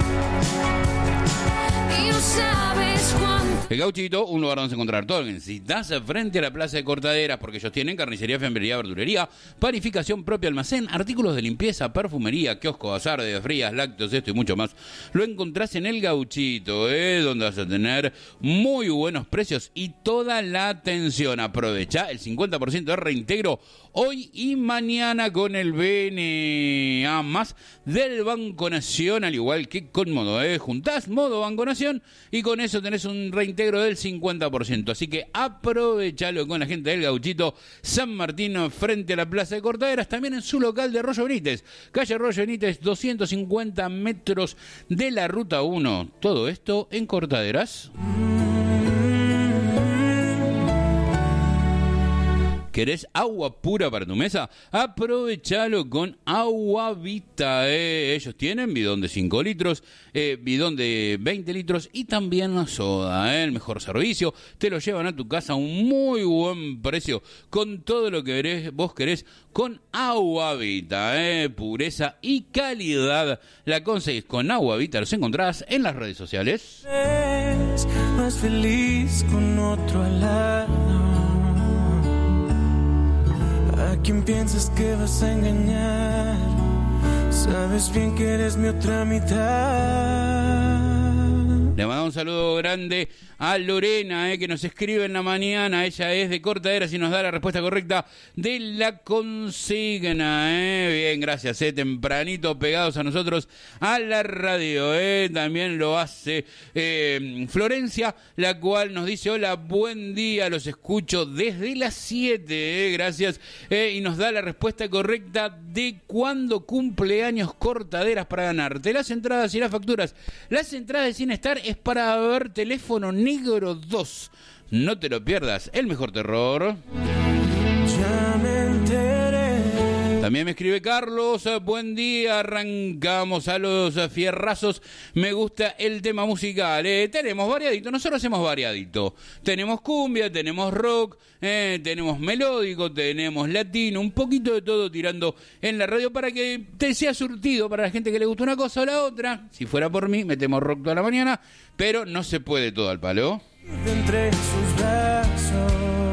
Y no sabes cuánto. El Gauchito, un lugar donde encontrar todo lo que necesitas frente a la Plaza de Cortaderas, porque ellos tienen carnicería, fiambrería, verdulería, panificación propia, almacén, artículos de limpieza, perfumería, kiosco, bazar, de frías, lácteos, esto y mucho más. Lo encontrás en el Gauchito, donde vas a tener muy buenos precios y toda la atención. Aprovecha el 50% de reintegro hoy y mañana con el BNA más del Banco Nación, al igual que con Modo. Juntás Modo Banco Nación y con eso tenés un reintegro del 50%. Así que aprovechalo con la gente del Gauchito San Martín frente a la Plaza de Cortaderas, también en su local de Rollo Benítez, calle Rollo Benítez, 250 metros de la Ruta 1. Todo esto en Cortaderas. ¿Querés agua pura para tu mesa? Aprovechalo con Agua Vita. Ellos tienen bidón de 5 litros, bidón de 20 litros y también la soda. El mejor servicio. Te lo llevan a tu casa a un muy buen precio. Con todo lo que vos querés con Agua Vita. Pureza y calidad la conseguís con Agua Vita. Los encontrás en las redes sociales. Es más feliz con otro al lado. ¿A quién piensas que vas a engañar? Sabes bien que eres mi otra mitad. Le mandamos un saludo grande a Lorena, que nos escribe en la mañana. Ella es de Cortaderas y nos da la respuesta correcta de la consigna. Bien, gracias. Tempranito pegados a nosotros a la radio. También lo hace Florencia, la cual nos dice: hola, buen día, los escucho desde las 7. Gracias. Y nos da la respuesta correcta de cuándo cumple años Cortaderas para ganarte las entradas y las facturas. Las entradas de Cinestar es para ver Teléfono Negro 2. No te lo pierdas, el mejor terror. Ya me enteré. También me escribe Carlos: buen día, arrancamos a los fierrazos. Me gusta el tema musical. Tenemos variadito, nosotros hacemos variadito. Tenemos cumbia, tenemos rock, tenemos melódico, tenemos latino, un poquito de todo tirando en la radio para que te sea surtido para la gente que le gusta una cosa o la otra. Si fuera por mí, metemos rock toda la mañana, pero no se puede todo al palo. Entre sus brazos.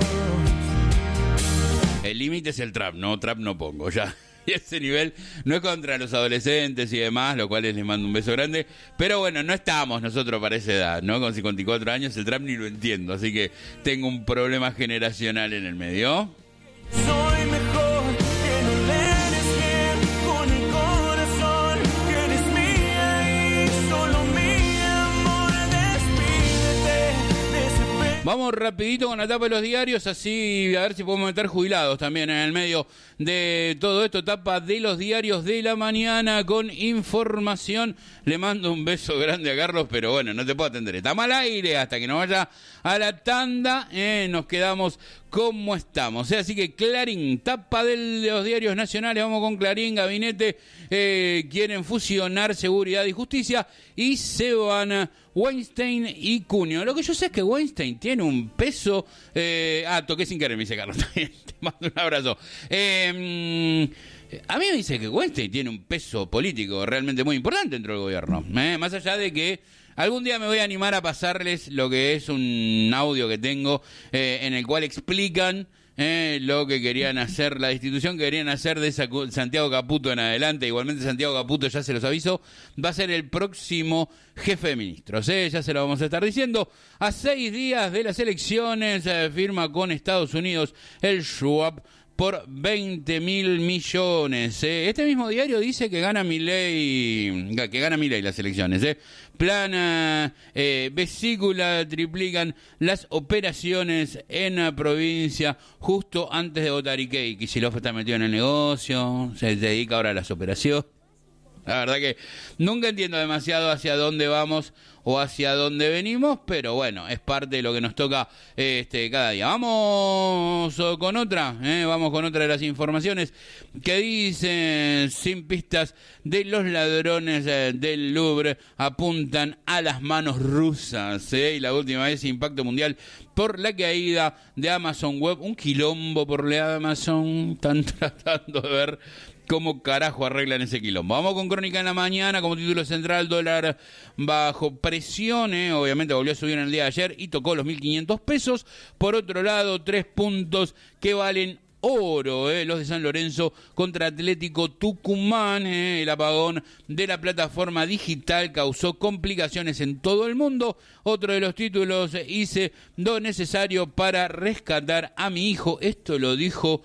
El límite es el trap, no pongo ya. Y ese nivel no es contra los adolescentes y demás, lo cual les mando un beso grande. Pero bueno, no estamos nosotros para esa edad, ¿no? Con 54 años el trap ni lo entiendo, así que tengo un problema generacional en el medio. Soy mejor que no le eres bien con el corazón, que eres mía y solo mía, amor, despídete de ese Vamos rapidito con la tapa de los diarios, así a ver si podemos meter jubilados también en el medio de todo esto. Tapa de los diarios de la mañana con información. Le mando un beso grande a Carlos, pero bueno, no te puedo atender. Estamos al aire hasta que nos vaya a la tanda. Nos quedamos como estamos. Así que Clarín, tapa de los diarios nacionales. Vamos con Clarín, gabinete. Quieren fusionar seguridad y justicia y se van Weinstein y Cunio. Lo que yo sé es que Weinstein tiene un peso... toqué sin querer, me dice Carlos. Te mando un abrazo. A mí me dice que Weinstein tiene un peso político realmente muy importante dentro del gobierno. Más allá de que algún día me voy a animar a pasarles lo que es un audio que tengo en el cual explican lo que querían hacer, la destitución que querían hacer de Santiago Caputo en adelante. Igualmente Santiago Caputo, ya se los aviso, va a ser el próximo jefe de ministros, ya se lo vamos a estar diciendo. A 6 días de las elecciones firma con Estados Unidos el swap por 20.000 millones. Este mismo diario dice que gana Milei las elecciones. Plana vesícula, triplican las operaciones en la provincia justo antes de votar. ¿Y qué? Kicillof está metido en el negocio, se dedica ahora a las operaciones. La verdad que nunca entiendo demasiado hacia dónde vamos o hacia dónde venimos, pero bueno, es parte de lo que nos toca cada día. Vamos con otra de las informaciones que dicen: sin pistas de los ladrones del Louvre, apuntan a las manos rusas. Y la última vez, impacto mundial por la caída de Amazon Web. Un quilombo por la Amazon, están tratando de ver cómo carajo arreglan ese quilombo. Vamos con Crónica en la mañana, como título central: dólar bajo presión, obviamente volvió a subir en el día de ayer y tocó los 1.500 pesos. Por otro lado, 3 puntos que valen oro, los de San Lorenzo contra Atlético Tucumán. El apagón de la plataforma digital causó complicaciones en todo el mundo. Otro de los títulos: hice lo necesario para rescatar a mi hijo. Esto lo dijo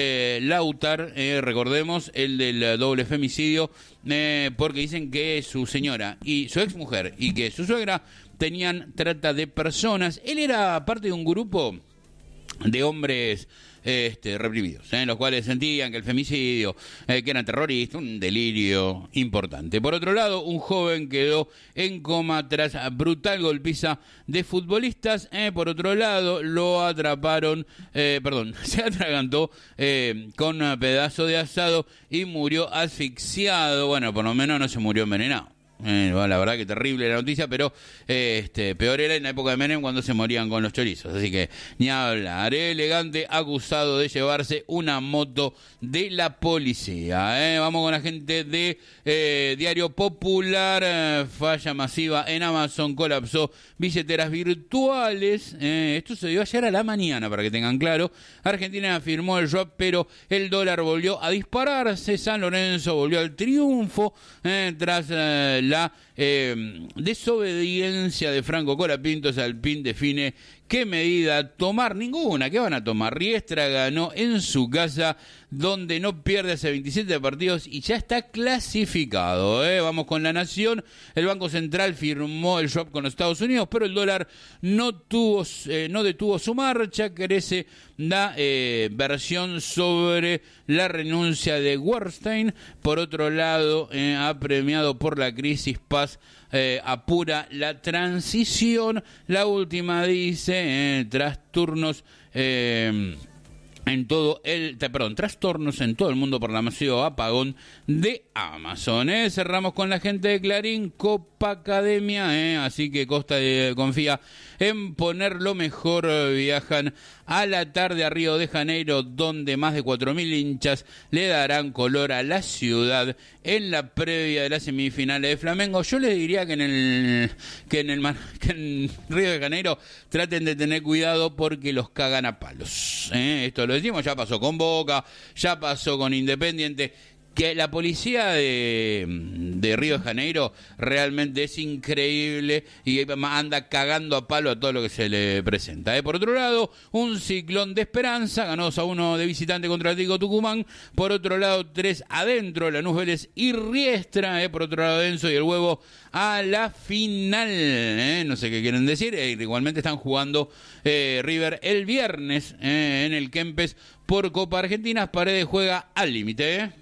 Lautar, recordemos, el del doble femicidio, porque dicen que su señora y su exmujer y que su suegra tenían trata de personas. Él era parte de un grupo de hombres reprimidos, los cuales sentían que el femicidio, que eran terroristas, un delirio importante. Por otro lado, un joven quedó en coma tras brutal golpiza de futbolistas. Por otro lado, lo atraparon, se atragantó con un pedazo de asado y murió asfixiado. Bueno, por lo menos no se murió envenenado. La verdad que terrible la noticia, pero peor era en la época de Menem, cuando se morían con los chorizos. Así que ni hablar. Elegante acusado de llevarse una moto de la policía. Vamos con la gente de Diario Popular. Falla masiva en Amazon, colapsó billeteras virtuales. Esto se dio ayer a la mañana, para que tengan claro. Argentina firmó el swap, pero el dólar volvió a dispararse. San Lorenzo volvió al triunfo tras la desobediencia de Franco Colapinto. Salpín define qué medida tomar. Ninguna. ¿Qué van a tomar? Riestra ganó en su casa, donde no pierde hace 27 partidos y ya está clasificado. Vamos con La Nación. El Banco Central firmó el swap con los Estados Unidos, pero el dólar no detuvo su marcha. Crece la versión sobre la renuncia de Weinstein. Por otro lado, apremiado por la crisis, Paz apura la transición. La última dice: trastornos en todo el mundo por la masiva apagón de Amazon. Cerramos con la gente de Clarín. Copa Academia, así que Costa confía en poner lo mejor. Viajan a la tarde a Río de Janeiro, donde más de 4.000 hinchas le darán color a la ciudad en la previa de las semifinales de Flamengo. Yo les diría que en Río de Janeiro traten de tener cuidado, porque los cagan a palos. Esto lo decimos, ya pasó con Boca, ya pasó con Independiente. que la policía de Río de Janeiro realmente es increíble y anda cagando a palo a todo lo que se le presenta. Por otro lado, un Ciclón de Esperanza ganó 2-1 de visitante contra Atlético Tucumán. Por otro lado, 3 adentro, Lanús, Vélez y Riestra. Por otro lado, Denso y el Huevo a la final. No sé qué quieren decir. Igualmente están jugando River el viernes en el Kempes por Copa Argentina. Paredes juega al límite.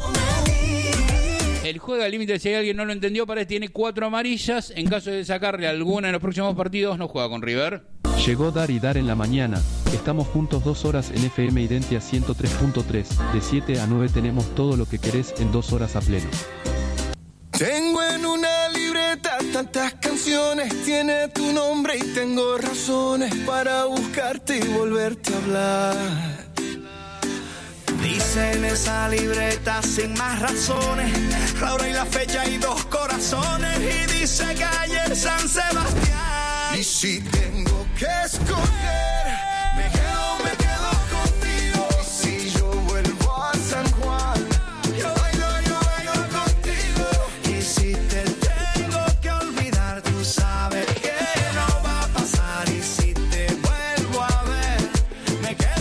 El juega al límite, si alguien no lo entendió, Paredes tiene 4 amarillas. En caso de sacarle alguna en los próximos partidos, no juega con River. Llegó Dar y Dar en la mañana. Estamos juntos 2 horas en FM Identia 103.3. De 7 a 9 tenemos todo lo que querés en 2 horas a pleno. Tengo en una libreta tantas canciones, tiene tu nombre y tengo razones para buscarte y volverte a hablar. Dice en esa libreta sin más razones, la hora y la fecha y 2 corazones, y dice calle San Sebastián. Y si tengo que escoger, me quedo contigo. Y si yo vuelvo a San Juan, yo bailo contigo. Y si te tengo que olvidar, tú sabes que no va a pasar. Y si te vuelvo a ver, me quedo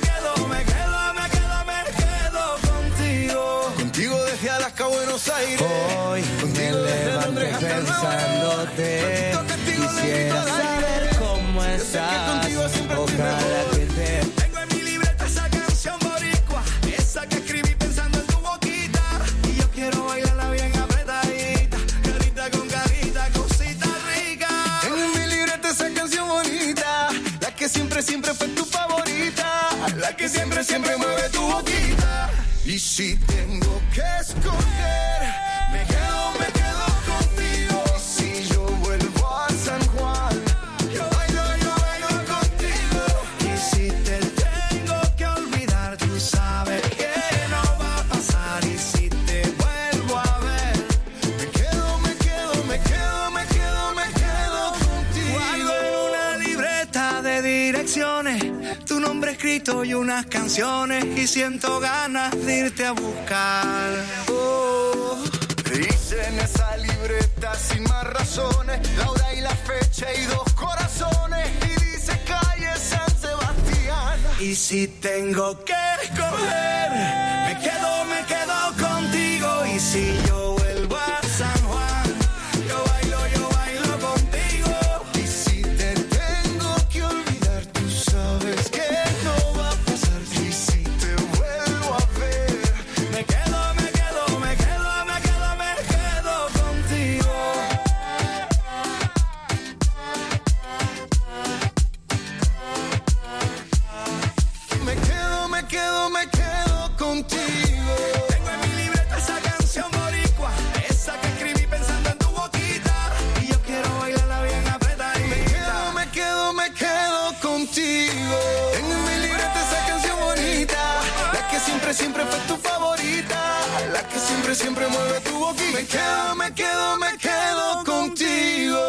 contigo. Contigo desde Alaska a Buenos Aires. Hoy contigo desde Londres pensándote. Quisiera saber cómo estás. Ojalá que te tengo en mi libreta esa canción boricua, esa que escribí pensando en tu boquita. Y yo quiero bailarla bien apretadita, carita con carita, cosita rica. Tengo en mi libreta esa canción bonita, la que siempre fue tu favorita, la que siempre mueve tu boquita. Y si tengo que escoger, me quedo contigo. Y si yo vuelvo a San Juan, yo bailo contigo. Y si te tengo que olvidar, tú sabes que no va a pasar. Y si te vuelvo a ver, me quedo contigo. Guardo en una libreta de direcciones tu nombre escrito y unas canciones, y siento ganas de irte a buscar. Dice en esa libreta sin más razones, la hora y la fecha y 2 corazones, y dice calle San Sebastián. Y si tengo que escoger, me quedo contigo. Y si yo vuelvo a San Juan, yo bailo contigo. Y si te tengo que olvidar, tú sabes que no va a pasar. Y si te vuelvo a ver, me quedo contigo. Me quedo contigo. Tengo en mi libreta esa canción boricua, esa que escribí pensando en tu boquita. Y yo quiero bailarla bien apretadita. Me quedo contigo. Tengo en mi libreta esa canción bonita, la que siempre fue tu favorita, la que siempre mueve tu boquita. Me quedo contigo.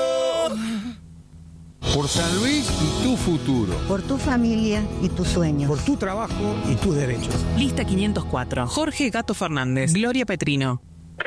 Por San Luis y tu futuro. Por tu familia y tus sueños. Por tu trabajo y tus derechos. Lista 504. Jorge Gato Fernández. Gloria Petrino.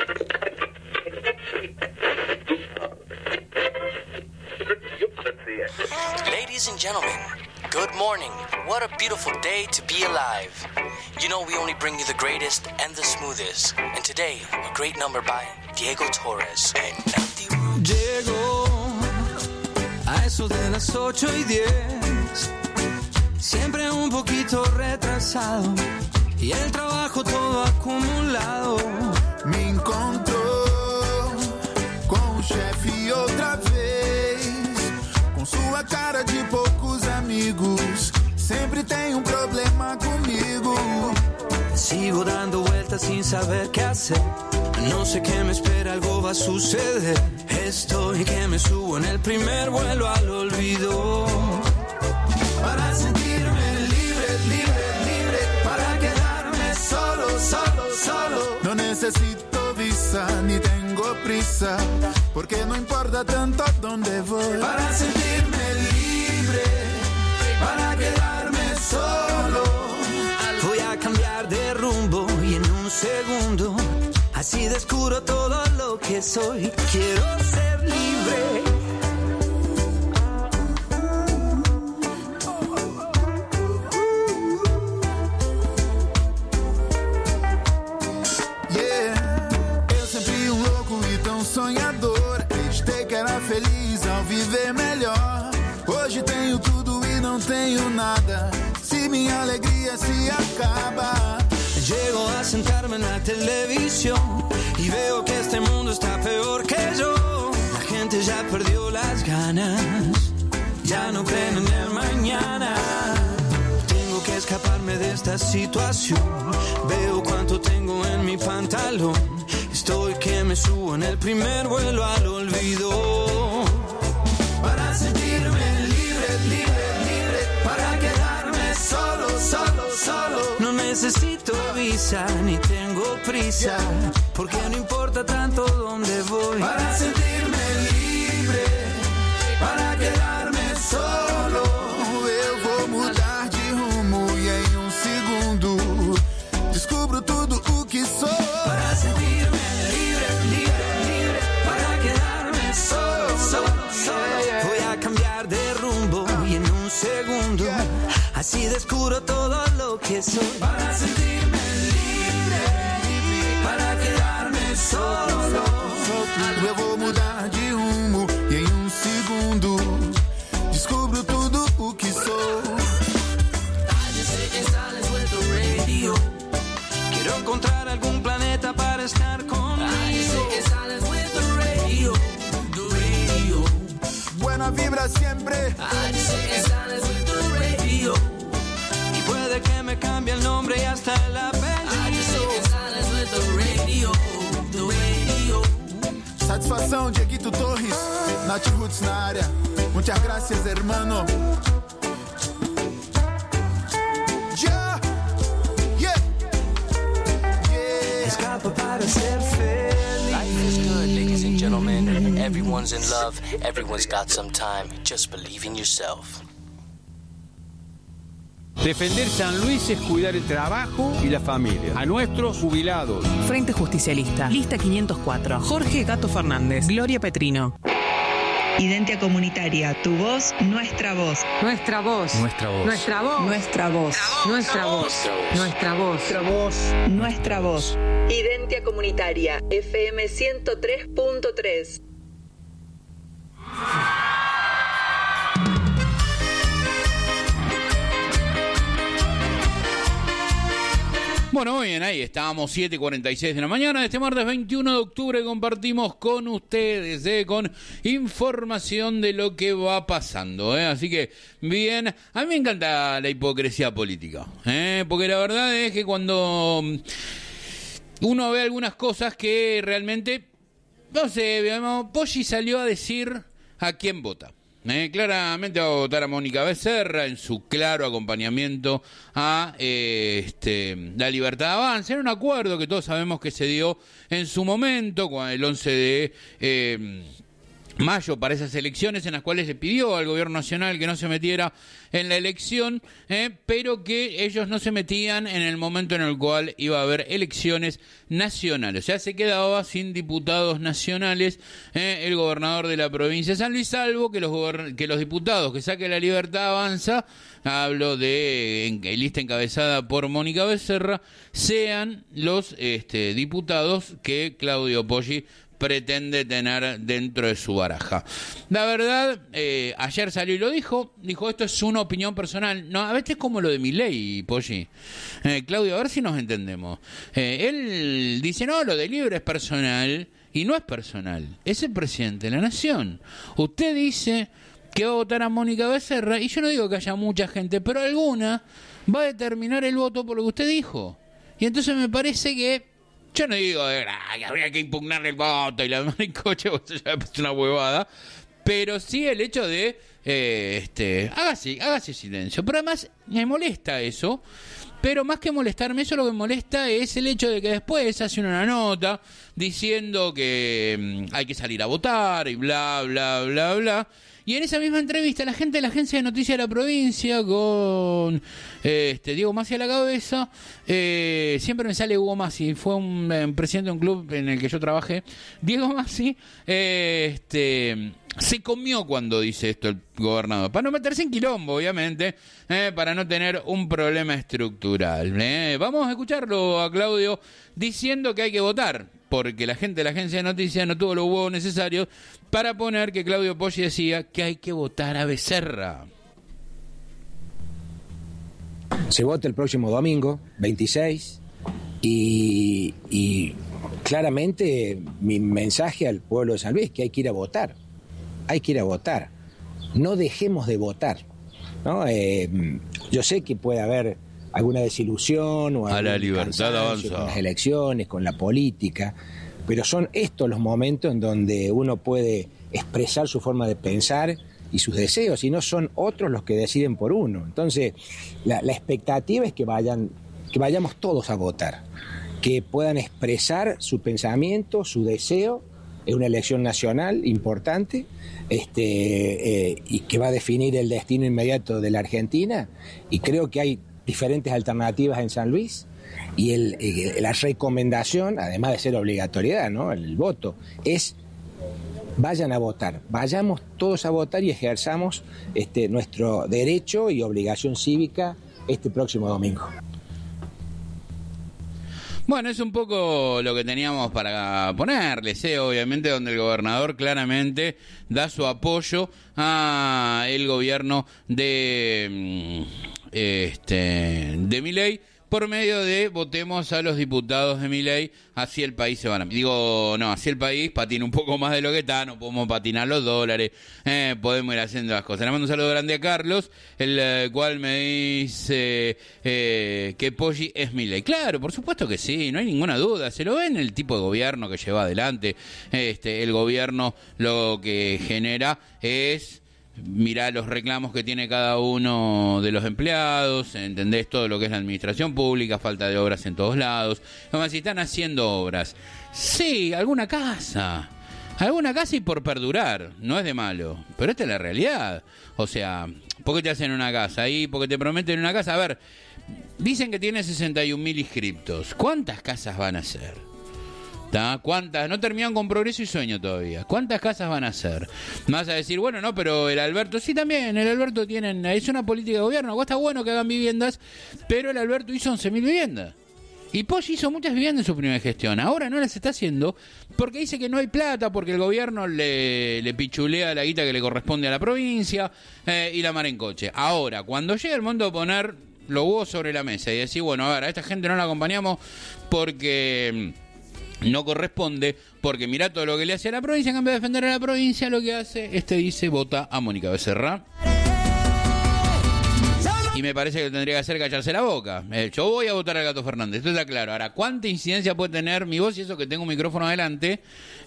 Ladies and gentlemen, good morning. What a beautiful day to be alive. You know we only bring you the greatest and the smoothest. And today, a great number by Diego Torres and Nati Wu. Llego a eso de las 8:10, siempre un poquito retrasado, y el trabajo todo acumulado. Me encontrou com o chefe outra vez, com sua cara de poucos amigos, sempre tem problema comigo. Sigo dando vueltas sin saber qué hacer, no sé qué me espera, algo va a suceder. Estoy que me subo en el primer vuelo al olvido, para sentirme libre, para quedarme solo. No necesito visa ni tengo prisa, porque no importa tanto dónde voy. Para sentirme libre, para quedarme solo. Voy a cambiar de rumbo y en un segundo Así descubro todo lo que soy. Quiero ser libre. Eu sempre louco e tão sonhador. Acreditei que era feliz ao viver melhor. Hoje tenho tudo e não tenho nada. Si minha alegria se acaba. Llego a sentarme en la televisión y veo que este mundo está peor que yo. La gente ya perdió las ganas, ya no creen en el mañana. Tengo que escaparme de esta situación. Veo cuánto tengo en mi pantalón. Estoy que me subo en el primer vuelo al olvido. Para sentirme libre, libre, libre. Para quedarme solo, solo, solo. No necesito visa ni tengo prisa, porque no importa tanto dónde voy. Para sentirme libre, para quedarme solo. Eu vou mudar de rumo e em segundo descubro tudo o que sou. Para sentirme libre, libre, libre, para quedarme solo, solo, solo. Voy a cambiar de rumbo y en un segundo así descubro todo lo que soy. Para sentirme libre, para quedarme solo. Eu vou mudar de rumo e em segundo descubro tudo o que sou. Quiero encontrar algún planeta para estar conmigo. Buena vibra siempre. Y puede que me cambie el nombre y hasta el apellido. Satisfação, Dieguito Torres, Nath Roots na área. Muchas gracias, hermano. Yeah. Yeah. Yeah. Escapo para ser feliz. Life is good, ladies and gentlemen. Everyone's in love. Everyone's got some time. Just believe in yourself. Defender San Luis es cuidar el trabajo y la familia. A nuestros jubilados. Frente Justicialista. Lista 504. Jorge Gato Fernández. Gloria Petrino. Identia Comunitaria, tu voz, nuestra voz. Nuestra voz. Nuestra voz. Nuestra voz. Nuestra voz. Nuestra voz. Nuestra voz. Nuestra voz. Nuestra voz. Identia Comunitaria, FM 103.3. Bueno, muy bien, ahí estábamos, 7:46 de la mañana de este martes 21 de octubre. Compartimos con ustedes, con información de lo que va pasando, Así que, bien, a mí me encanta la hipocresía política, porque la verdad es que cuando uno ve algunas cosas que realmente, no sé, digamos, Poggi salió a decir a quién vota. Claramente va a votar a Mónica Becerra en su claro acompañamiento a la Libertad Avanza. Era un acuerdo que todos sabemos que se dio en su momento, con el 11 de mayo, para esas elecciones en las cuales le pidió al gobierno nacional que no se metiera en la elección, pero que ellos no se metían en el momento en el cual iba a haber elecciones nacionales. O sea, se quedaba sin diputados nacionales el gobernador de la provincia de San Luis, salvo que los diputados que saque la Libertad Avanza, hablo de lista encabezada por Mónica Becerra, sean los diputados que Claudio Poggi pretende tener dentro de su baraja. La verdad, ayer salió y lo dijo, esto es una opinión personal. No, a veces es como lo de Milei, Poggi. Claudio, a ver si nos entendemos. Él dice, no, lo de Libre es personal, y no es personal, es el presidente de la nación. Usted dice que va a votar a Mónica Becerra, y yo no digo que haya mucha gente, pero alguna va a determinar el voto por lo que usted dijo. Y entonces me parece que, yo no digo que habría que impugnarle el voto y la demás en coche, es una huevada, pero sí el hecho de hágase silencio. Pero además me molesta eso, pero más que molestarme eso, lo que me molesta es el hecho de que después hace una nota diciendo que hay que salir a votar y bla, bla, bla, bla. Y en esa misma entrevista, la gente de la agencia de noticias de la provincia, con Diego Massi a la cabeza, siempre me sale Hugo Massi, fue un presidente de un club en el que yo trabajé. Diego Massi se comió cuando dice esto el gobernador, para no meterse en quilombo, obviamente, para no tener un problema estructural. Vamos a escucharlo a Claudio diciendo que hay que votar, porque la gente de la agencia de noticias no tuvo los huevos necesarios para poner que Claudio Poggi decía que hay que votar a Becerra. Se vota el próximo domingo, 26, y claramente mi mensaje al pueblo de San Luis es que hay que ir a votar. Hay que ir a votar. No dejemos de votar, ¿no? Yo sé que puede haber alguna desilusión o a la libertad avanza con las elecciones, con la política, pero son estos los momentos en donde uno puede expresar su forma de pensar y sus deseos, y no son otros los que deciden por uno. Entonces, la expectativa es que vayamos todos a votar, que puedan expresar su pensamiento, su deseo. Es una elección nacional importante, y que va a definir el destino inmediato de la Argentina, y creo que hay diferentes alternativas en San Luis, y la recomendación, además de ser obligatoriedad, ¿no?, el voto, es vayan a votar, vayamos todos a votar y ejerzamos nuestro derecho y obligación cívica este próximo domingo. Bueno, es un poco lo que teníamos para ponerles, obviamente, donde el gobernador claramente da su apoyo a el gobierno de Milei, por medio de votemos a los diputados de Milei, así el país se van a... así el país patina un poco más de lo que está, no podemos patinar los dólares, podemos ir haciendo las cosas. Le mando un saludo grande a Carlos, el cual me dice que Poggi es Milei. Claro, por supuesto que sí, no hay ninguna duda, se lo ve en el tipo de gobierno que lleva adelante. El gobierno lo que genera es... mirá los reclamos que tiene cada uno de los empleados, entendés todo lo que es la administración pública, falta de obras en todos lados. Como si están haciendo obras. Sí, alguna casa y por perdurar, no es de malo, pero esta es la realidad. O sea, ¿por qué te hacen una casa ahí? Porque te prometen una casa. A ver, dicen que tiene 61.000 inscriptos. ¿Cuántas casas van a hacer? ¿Cuántas? No terminaron con Progreso y Sueño todavía. ¿Cuántas casas van a hacer? Me vas a decir, bueno, no, pero el Alberto... Sí, también, el Alberto es una política de gobierno. Está bueno que hagan viviendas, pero el Alberto hizo 11.000 viviendas. Y Poggi hizo muchas viviendas en su primera gestión. Ahora no las está haciendo porque dice que no hay plata, porque el gobierno le pichulea la guita que le corresponde a la provincia y la mar en coche. Ahora, cuando llega el momento de poner los huevos sobre la mesa y decir, bueno, a ver, a esta gente no la acompañamos porque... no corresponde, porque mirá todo lo que le hace a la provincia, en cambio de defender a la provincia, lo que hace, dice, vota a Mónica Becerra. Y me parece que tendría que hacer callarse la boca. Yo voy a votar al Gato Fernández, esto está claro. Ahora, ¿cuánta incidencia puede tener mi voz y eso que tengo un micrófono adelante?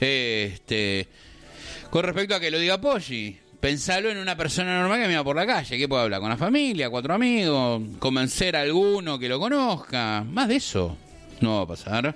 Con respecto a que lo diga Poggi. Pensalo en una persona normal que me va por la calle. ¿Qué puede hablar? Con la familia, 4 amigos, convencer a alguno que lo conozca. Más de eso no va a pasar.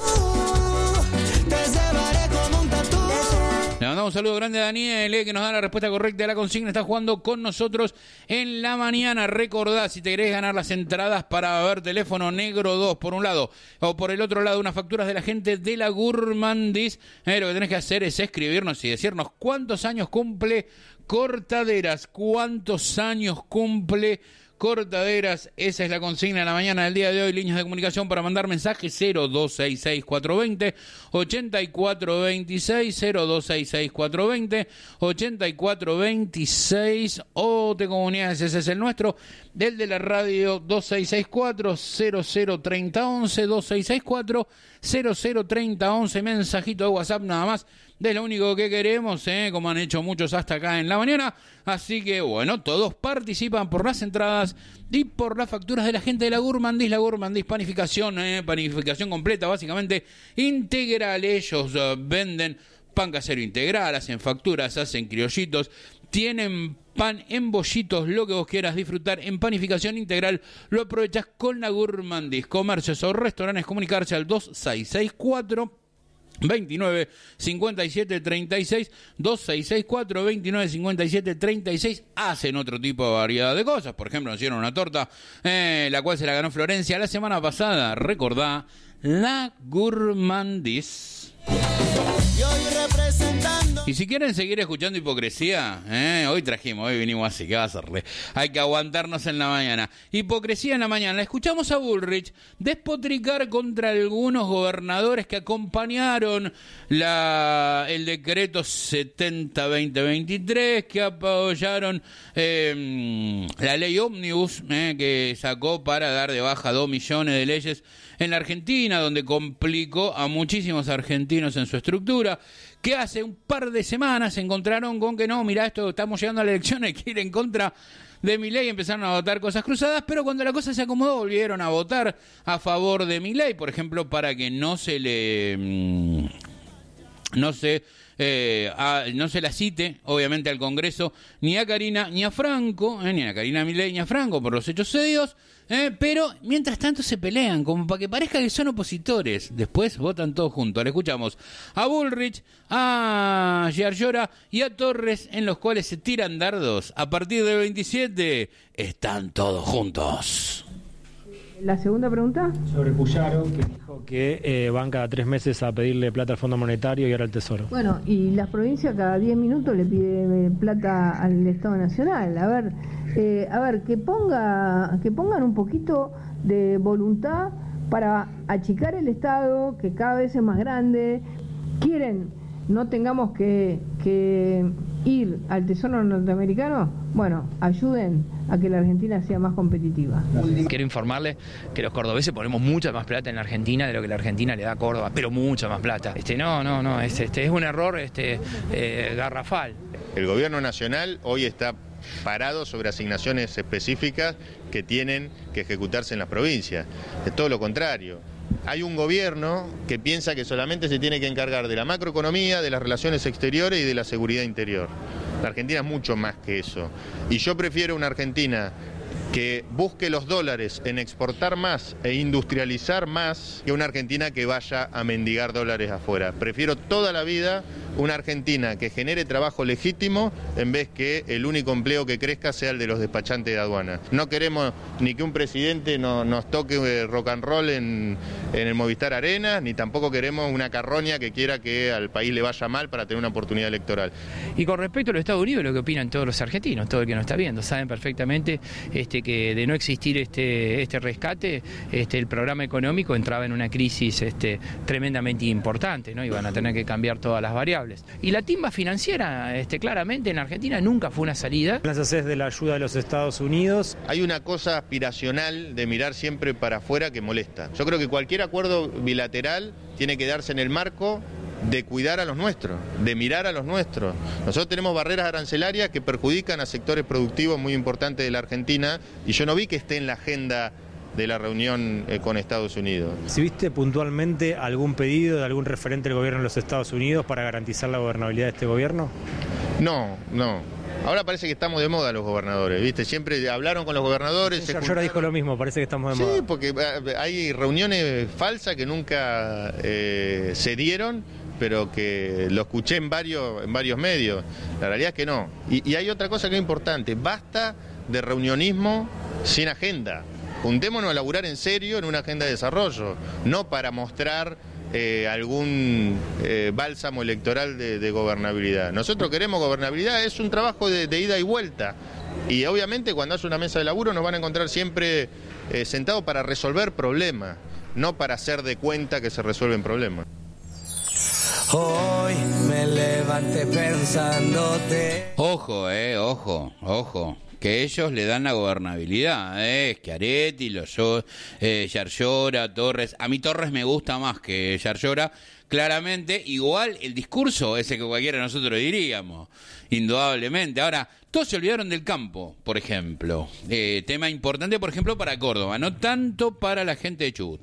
Le mandamos un saludo grande a Daniel, que nos da la respuesta correcta de la consigna. Está jugando con nosotros en la mañana. Recordá, si te querés ganar las entradas para ver Teléfono Negro 2, por un lado, o por el otro lado, unas facturas de la gente de la Gourmandis, lo que tenés que hacer es escribirnos y decirnos cuántos años cumple Cortaderas. ¿Cuántos años cumple Cortaderas? Esa es la consigna de la mañana del día de hoy. Líneas de comunicación para mandar mensajes 0266-420-8426, 0266-420-8426, o te comunicas, ese es el nuestro, del de la radio 2664-003011, 2664-003011, mensajito de WhatsApp nada más. Es lo único que queremos, como han hecho muchos hasta acá en la mañana. Así que, bueno, todos participan por las entradas y por las facturas de la gente de la Gourmandis. La Gourmandis, panificación completa, básicamente integral. Ellos venden pan casero integral, hacen facturas, hacen criollitos, tienen pan en bollitos, lo que vos quieras disfrutar en panificación integral, lo aprovechás con la Gourmandis. Comercios o restaurantes, comunicarse al 2664 29 57 36 2664 29 57 36. Hacen otro tipo de variedad de cosas. Por ejemplo, nos hicieron una torta, la cual se la ganó Florencia la semana pasada. Recordá, la Gourmandis. Y si quieren seguir escuchando hipocresía, hoy vinimos así, ¿qué va a hacerle? Hay que aguantarnos en la mañana. Hipocresía en la mañana. Escuchamos a Bullrich despotricar contra algunos gobernadores que acompañaron el decreto 70-2023, que apoyaron la ley Ómnibus, que sacó para dar de baja 2 millones de leyes en la Argentina, donde complicó a muchísimos argentinos en su estructura, que hace un par de semanas se encontraron con que no, mirá, estamos llegando a las elecciones, que ir en contra de Milei, empezaron a votar cosas cruzadas, pero cuando la cosa se acomodó volvieron a votar a favor de Milei, por ejemplo, para que no se la cite, obviamente, al Congreso, ni a Karina ni a Franco, ni a Karina Milei ni a Franco por los hechos sucedidos, pero mientras tanto se pelean, como para que parezca que son opositores. Después votan todos juntos. Ahora escuchamos a Bullrich, a Giargiora y a Torres, en los cuales se tiran dardos. A partir del 27 están todos juntos. La segunda pregunta. Sobre Puyaro, que dijo que van cada 3 meses a pedirle plata al Fondo Monetario y ahora al Tesoro. Bueno, y las provincias cada 10 minutos le piden plata al Estado Nacional. A ver, que pongan un poquito de voluntad para achicar el Estado, que cada vez es más grande. Quieren, no tengamos que ir al Tesoro norteamericano. Bueno, ayuden a que la Argentina sea más competitiva. Quiero informarle que los cordobeses ponemos mucha más plata en la Argentina de lo que la Argentina le da a Córdoba, pero mucha más plata. No, es un error garrafal. El gobierno nacional hoy está parado sobre asignaciones específicas que tienen que ejecutarse en las provincias. Es todo lo contrario. Hay un gobierno que piensa que solamente se tiene que encargar de la macroeconomía, de las relaciones exteriores y de la seguridad interior. La Argentina es mucho más que eso. Y yo prefiero una Argentina que busque los dólares en exportar más e industrializar más que una Argentina que vaya a mendigar dólares afuera. Prefiero toda la vida una Argentina que genere trabajo legítimo en vez que el único empleo que crezca sea el de los despachantes de aduana. No queremos ni que un presidente nos toque rock and roll en el Movistar Arena, ni tampoco queremos una carroña que quiera que al país le vaya mal para tener una oportunidad electoral. Y con respecto a los Estados Unidos, lo que opinan todos los argentinos, todo el que nos está viendo, saben perfectamente que de no existir este rescate, el programa económico entraba en una crisis tremendamente importante, ¿no? Y van a tener que cambiar todas las variables. Y la timba financiera, claramente en Argentina nunca fue una salida. ¿Las haces de la ayuda de los Estados Unidos? Hay una cosa aspiracional de mirar siempre para afuera que molesta. Yo creo que cualquier acuerdo bilateral tiene que darse en el marco de cuidar a los nuestros, de mirar a los nuestros. Nosotros tenemos barreras arancelarias que perjudican a sectores productivos muy importantes de la Argentina y yo no vi que esté en la agenda de la reunión con Estados Unidos. ¿Si viste puntualmente algún pedido de algún referente del gobierno de los Estados Unidos para garantizar la gobernabilidad de este gobierno? No. Ahora parece que estamos de moda los gobernadores, ¿viste? Siempre hablaron con los gobernadores. Yo dijo lo mismo, parece que estamos de moda. Sí, porque hay reuniones falsas que nunca se dieron, pero que lo escuché en varios medios. La realidad es que no. Y hay otra cosa que es importante, basta de reunionismo sin agenda. Juntémonos a laburar en serio en una agenda de desarrollo, no para mostrar algún bálsamo electoral de gobernabilidad. Nosotros queremos gobernabilidad, es un trabajo de ida y vuelta. Y obviamente cuando haya una mesa de laburo nos van a encontrar siempre sentados para resolver problemas, no para hacer de cuenta que se resuelven problemas. Hoy me levanté pensándote. Ojo. Que ellos le dan la gobernabilidad, Schiaretti, Giargiora, Torres. A mí Torres me gusta más que Giargiora, claramente. Igual el discurso ese que cualquiera de nosotros diríamos, indudablemente. Ahora, todos se olvidaron del campo, por ejemplo. Tema importante, por ejemplo, para Córdoba, no tanto para la gente de Chubut.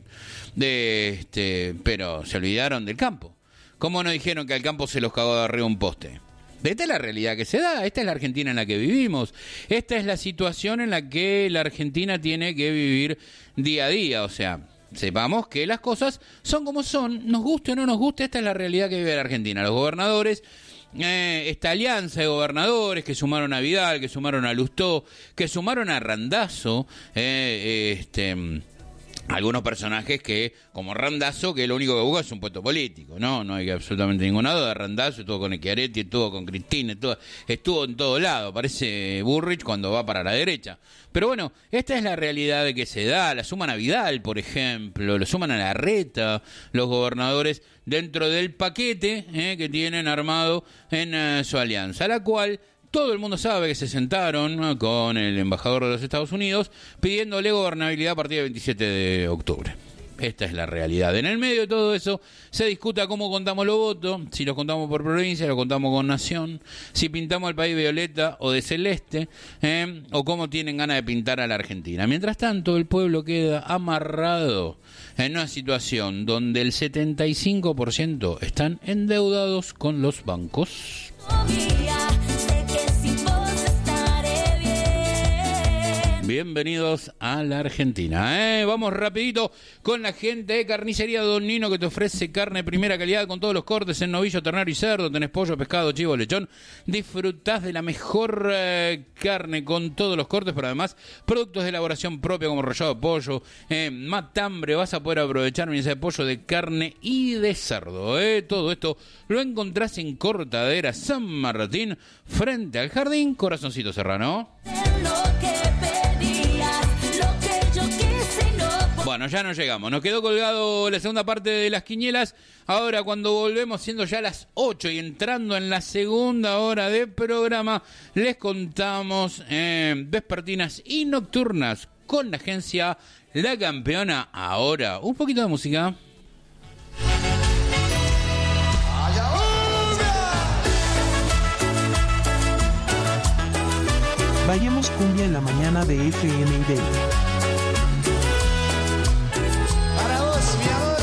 Pero se olvidaron del campo. ¿Cómo no dijeron que al campo se los cagó de arriba un poste? Esta es la realidad que se da, esta es la Argentina en la que vivimos, esta es la situación en la que la Argentina tiene que vivir día a día, o sea, sepamos que las cosas son como son, nos guste o no nos guste, esta es la realidad que vive la Argentina. Los gobernadores, esta alianza de gobernadores que sumaron a Vidal, que sumaron a Lustó, que sumaron a Randazzo, algunos personajes que, como Randazzo, que lo único que busca es un puesto político, no hay absolutamente ninguna duda. Randazzo estuvo con Schiaretti, estuvo con Cristina, estuvo en todo lado, parece Burrich cuando va para la derecha. Pero bueno, esta es la realidad de que se da. La suman a Vidal, por ejemplo, lo suman a Larreta, los gobernadores dentro del paquete que tienen armado en su alianza, la cual todo el mundo sabe que se sentaron con el embajador de los Estados Unidos pidiéndole gobernabilidad a partir del 27 de octubre. Esta es la realidad. En el medio de todo eso se discuta cómo contamos los votos, si los contamos por provincia, los contamos con nación, si pintamos al país violeta o de celeste, o cómo tienen ganas de pintar a la Argentina. Mientras tanto, el pueblo queda amarrado en una situación donde el 75% están endeudados con los bancos. Bienvenidos a la Argentina. Vamos rapidito con la gente de Carnicería Don Nino, que te ofrece carne de primera calidad con todos los cortes en novillo, ternero y cerdo. Tenés pollo, pescado, chivo, lechón. Disfrutás de la mejor carne con todos los cortes, pero además productos de elaboración propia como rallado de pollo, matambre. Vas a poder aprovechar mesa de pollo, de carne y de cerdo. Todo esto lo encontrás en Cortadera San Martín, frente al Jardín Corazoncito Serrano. Bueno, ya no llegamos. Nos quedó colgado la segunda parte de las quinielas. Ahora, cuando volvemos, siendo ya las 8 y entrando en la segunda hora de programa, les contamos vespertinas y nocturnas con la agencia La Campeona. Ahora, un poquito de música. Vayamos cumbia en la mañana de FM Idea. Para vos, mi amor.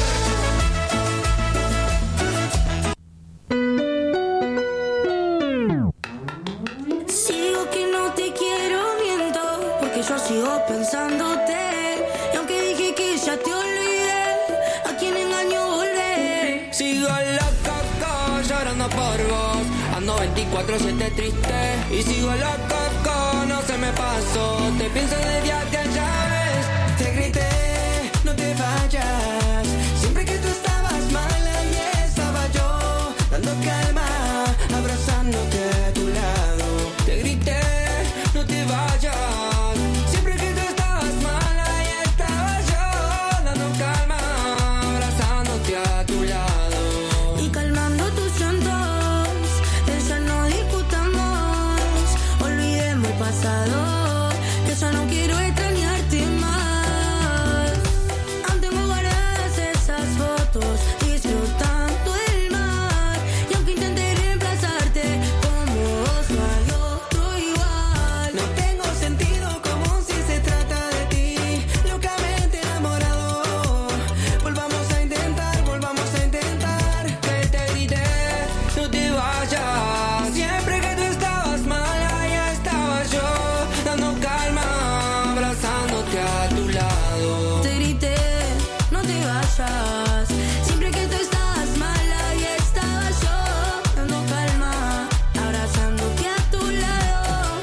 Sigo que no te quiero, miento, porque yo sigo pensándote. Y aunque dije que ya te olvidé, a quien engaño volver. Sigo loco, llorando por vos. Ando 24/7 triste y sigo loco, no se me pasó. Te pienso de día que ya ves. Te grité, no te vayas. Siempre que tú estabas mal, ahí estaba yo, dando calma, abrazándote a tu lado. Te grité, no te vayas. Siempre que tú estabas mal, ahí estaba yo, dando calma, abrazándote a tu lado. Y calmando tus llantos, ella no discutamos. Olvidemos el pasado, que ya no quiero extrañarte más. Aún tengo guardadas esas fotos, disfrutando el mar. Y aunque intenté reemplazarte, como vos no hay otro igual. No tengo sentido como si se trata de ti, locamente enamorado. Volvamos a intentar, que te grité, no te vayas. Siempre que tú estabas mal, ahí estaba yo, dando calma, abrazándote a tu lado. Te grité, no te vayas. Siempre que tú estabas mal, ahí estaba yo, dando calma, abrazándote a tu lado.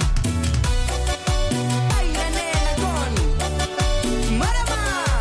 Ay, la nena con Marama.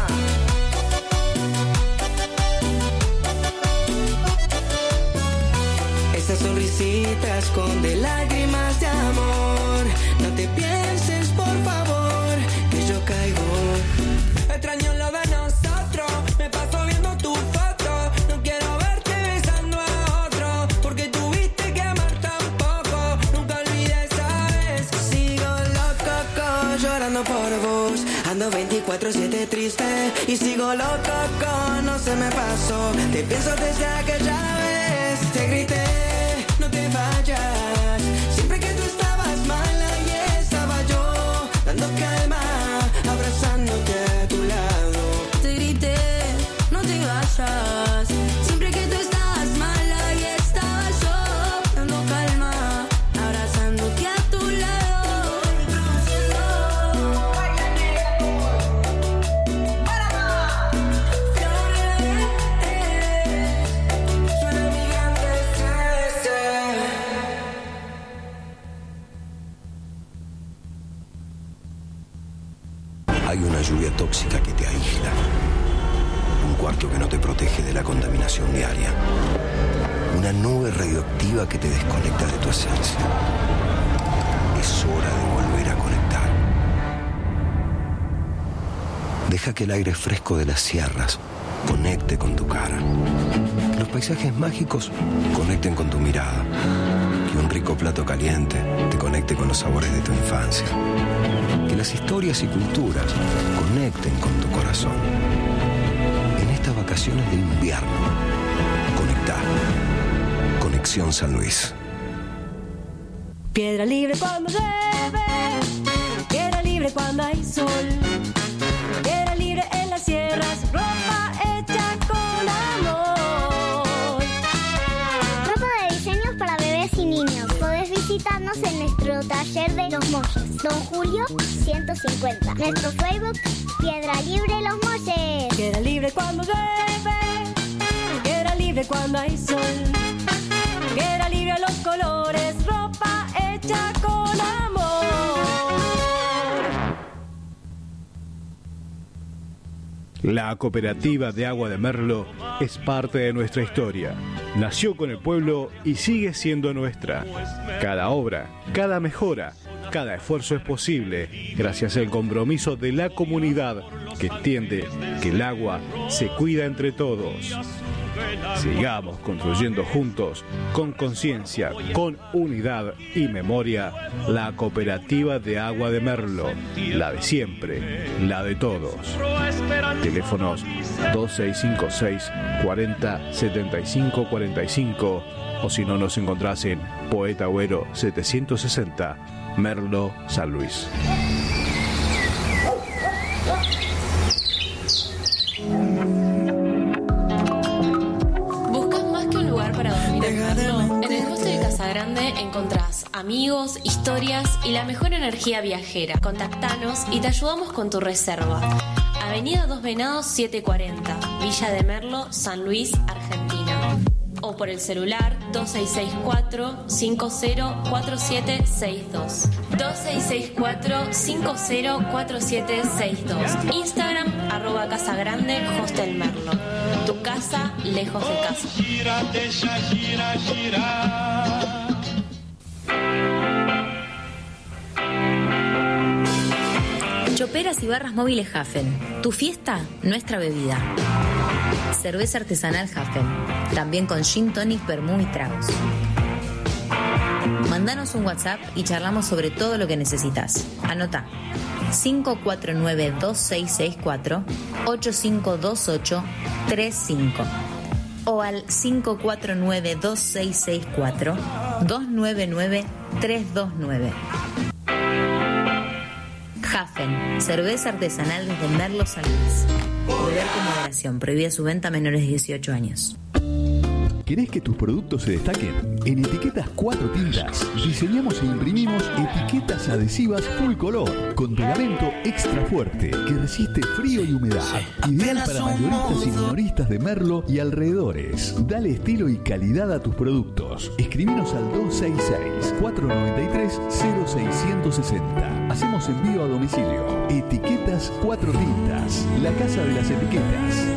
Esas sonrisitas esconde lágrimas de amor. No te pienses, por favor, que yo caigo. Extraño lo de nosotros, me paso viendo tu foto. No quiero verte besando a otro, porque tuviste que amar tan poco. Nunca olvides, ¿sabes? Sigo loco, llorando por vos. Ando 24/7 triste y sigo loco, no se me pasó. Te pienso desde aquella vez. Te grité, no te vayas. Siempre que tú estabas mal, ahí estaba yo, dando calma, abrazándote a tu lado. Te grité, no te vayas. Siempre que tú estabas mal, ahí estaba yo, dando calma, abrazándote a tu lado. Hay una lluvia tóxica que te aísla. Un cuarto que no te protege de la contaminación diaria. Una nube radioactiva que te desconecta de tu esencia. Es hora de volver a conectar. Deja que el aire fresco de las sierras conecte con tu cara. Que los paisajes mágicos conecten con tu mirada. Que un rico plato caliente te conecte con los sabores de tu infancia. Que las historias y culturas conecten con tu corazón. En estas vacaciones de invierno, conectar. Conexión San Luis. Piedra libre cuando llueve, piedra libre cuando hay sol. Piedra libre en las sierras, ropa hecha con amor. Ropa de diseños para bebés y niños. Podés visitarnos en nuestro taller de Los Molles, Don Julio 150. Nuestro Facebook, Piedra Libre Los Molles. Piedra libre cuando llueve, piedra libre cuando hay sol. Piedra libre a los colores, ropa hecha con amor. La cooperativa de agua de Merlo es parte de nuestra historia. Nació con el pueblo y sigue siendo nuestra. Cada obra, cada mejora, cada esfuerzo es posible gracias al compromiso de la comunidad que entiende que el agua se cuida entre todos. Sigamos construyendo juntos, con conciencia, con unidad y memoria, la cooperativa de agua de Merlo, la de siempre, la de todos. Teléfonos 2656 40 75 45 o si no nos encontrás en Poeta Agüero 760, Merlo, San Luis. En el hostel de Casa Grande encontrás amigos, historias y la mejor energía viajera. Contactanos y te ayudamos con tu reserva. Avenida Dos Venados 740, Villa de Merlo, San Luis, Argentina. O por el celular 2664-504762. 2664-504762. Instagram @Casagrande Hostel Merlo. Tu casa lejos de casa. Choperas y barras móviles Hafen. Tu fiesta, nuestra bebida. Cerveza artesanal Hafen. También con gin tonic, vermú y tragos. Mandanos un WhatsApp y charlamos sobre todo lo que necesitas. Anota 549-2664-8528-35 o al 549-2664-299-329. Hafen, cerveza artesanal desde Merlo, San Luis. Beber con moderación, prohibida su venta a menores de 18 años. ¿Querés que tus productos se destaquen? En Etiquetas Cuatro Tintas diseñamos e imprimimos etiquetas adhesivas full color con pegamento extra fuerte que resiste frío y humedad. Ideal para mayoristas y minoristas de Merlo y alrededores. Dale estilo y calidad a tus productos. Escribinos al 266-493-0660. Hacemos envío a domicilio. Etiquetas Cuatro Tintas, la casa de las etiquetas.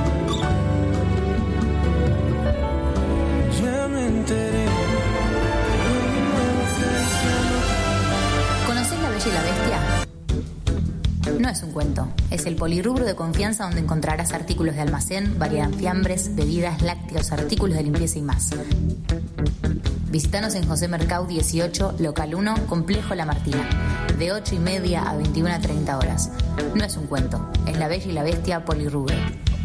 ¿Conocés La Bella y la Bestia? No es un cuento, es el polirrubro de confianza donde encontrarás artículos de almacén, variedad en fiambres, bebidas, lácteos, artículos de limpieza y más. Visítanos en José Mercado 18, local 1, Complejo La Martina, de 8:30 a 21:30 horas. No es un cuento, es La Bella y la Bestia polirrubro.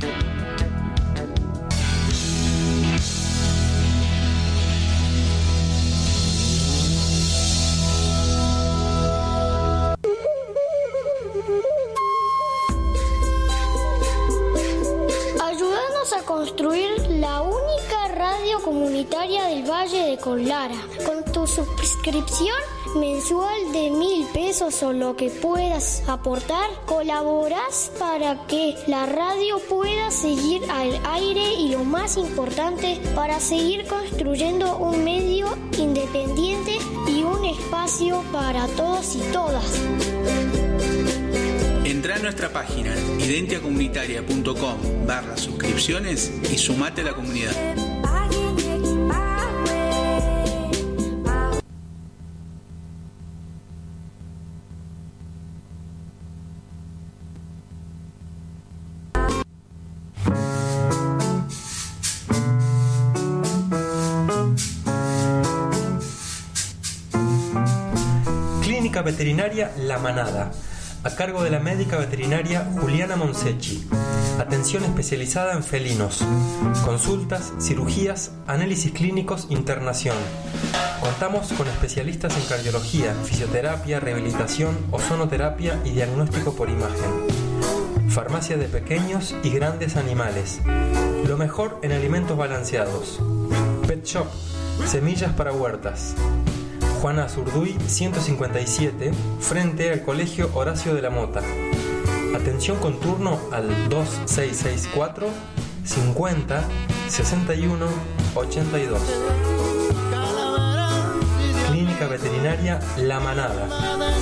A construir la única radio comunitaria del Valle de Conlara. Con tu suscripción mensual de 1.000 pesos o lo que puedas aportar, colaborás para que la radio pueda seguir al aire y lo más importante, para seguir construyendo un medio independiente y un espacio para todos y todas. Entra a nuestra página identiacomunitaria.com/suscripciones y sumate a la comunidad. Clínica Veterinaria La Manada, a cargo de la médica veterinaria Juliana Monsecchi. Atención especializada en felinos. Consultas, cirugías, análisis clínicos, internación. Contamos con especialistas en cardiología, fisioterapia, rehabilitación, ozonoterapia y diagnóstico por imagen. Farmacia de pequeños y grandes animales. Lo mejor en alimentos balanceados. Pet Shop, semillas para huertas. Juana Azurduy 157, frente al Colegio Horacio de la Mota. Atención con turno al 2664 50 61 82. Clínica Veterinaria La Manada.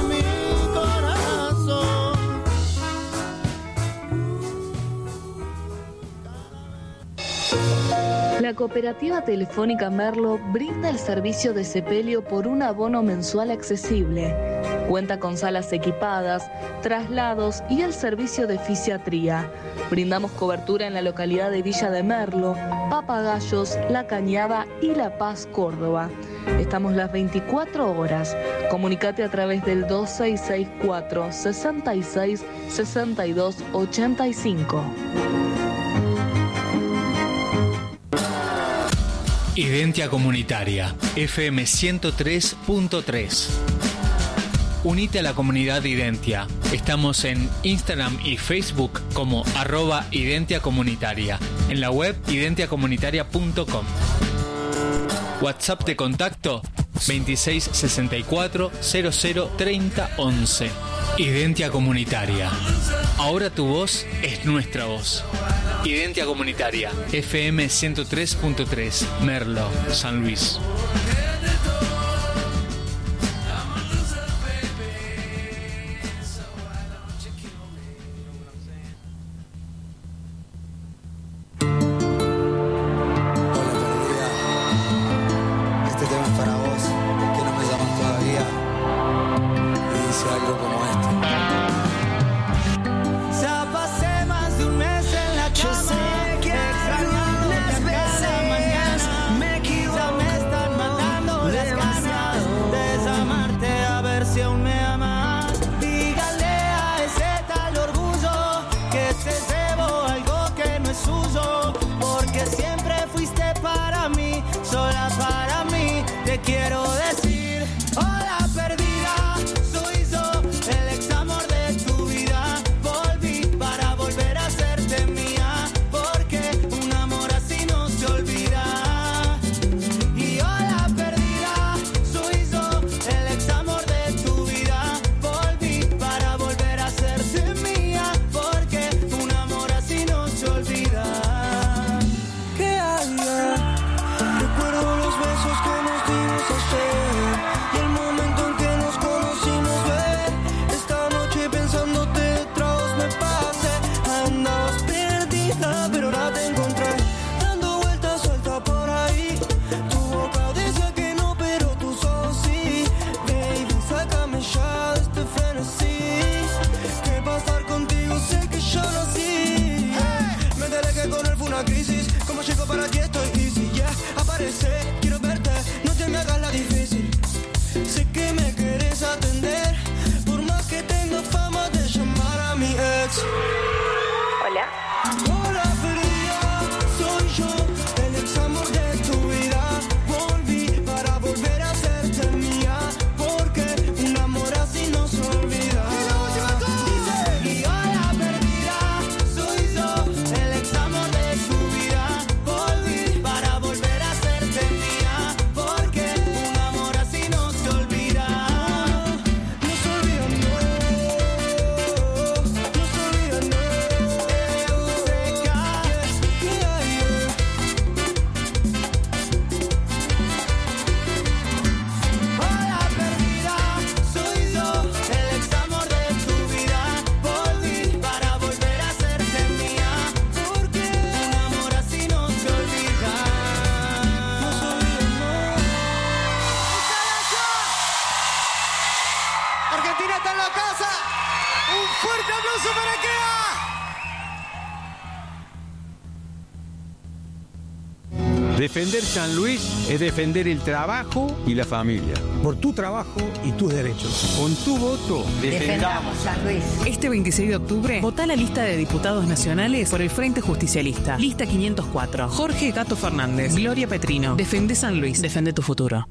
La Cooperativa Telefónica Merlo brinda el servicio de sepelio por un abono mensual accesible. Cuenta con salas equipadas, traslados y el servicio de fisiatría. Brindamos cobertura en la localidad de Villa de Merlo, Papagayos, La Cañada y La Paz, Córdoba. Estamos las 24 horas. Comunicate a través del 2664 66 62 85. Identia Comunitaria, FM 103.3. Unite a la comunidad Identia. Estamos en Instagram y Facebook como @identiacomunitaria. En la web identiacomunitaria.com. WhatsApp de contacto 2664 00 30 11. Identia Comunitaria. Ahora tu voz es nuestra voz. Identia Comunitaria, FM 103.3, Merlo, San Luis. Este tema es para vos, que no me llamas todavía. Y dice algo como esto. Ya pasé más de un mes en la cama. Yo sé que algunas veces me equivoco. Ya me están matando las ganas de llamarte a ver si aún me amas. Dígale a ese tal orgullo que se llevó algo que no es suyo. Porque siempre fuiste para mí, sola para mí. Te quiero decir, hola perdida, soy yo, el Un fuerte aplauso para Kea. Defender San Luis es defender el trabajo y la familia. Por tu trabajo y tus derechos. Con tu voto, defendamos San Luis. Este 26 de octubre, votá la lista de diputados nacionales por el Frente Justicialista. Lista 504. Jorge Gato Fernández. Gloria Petrino. Defende San Luis. Defende tu futuro.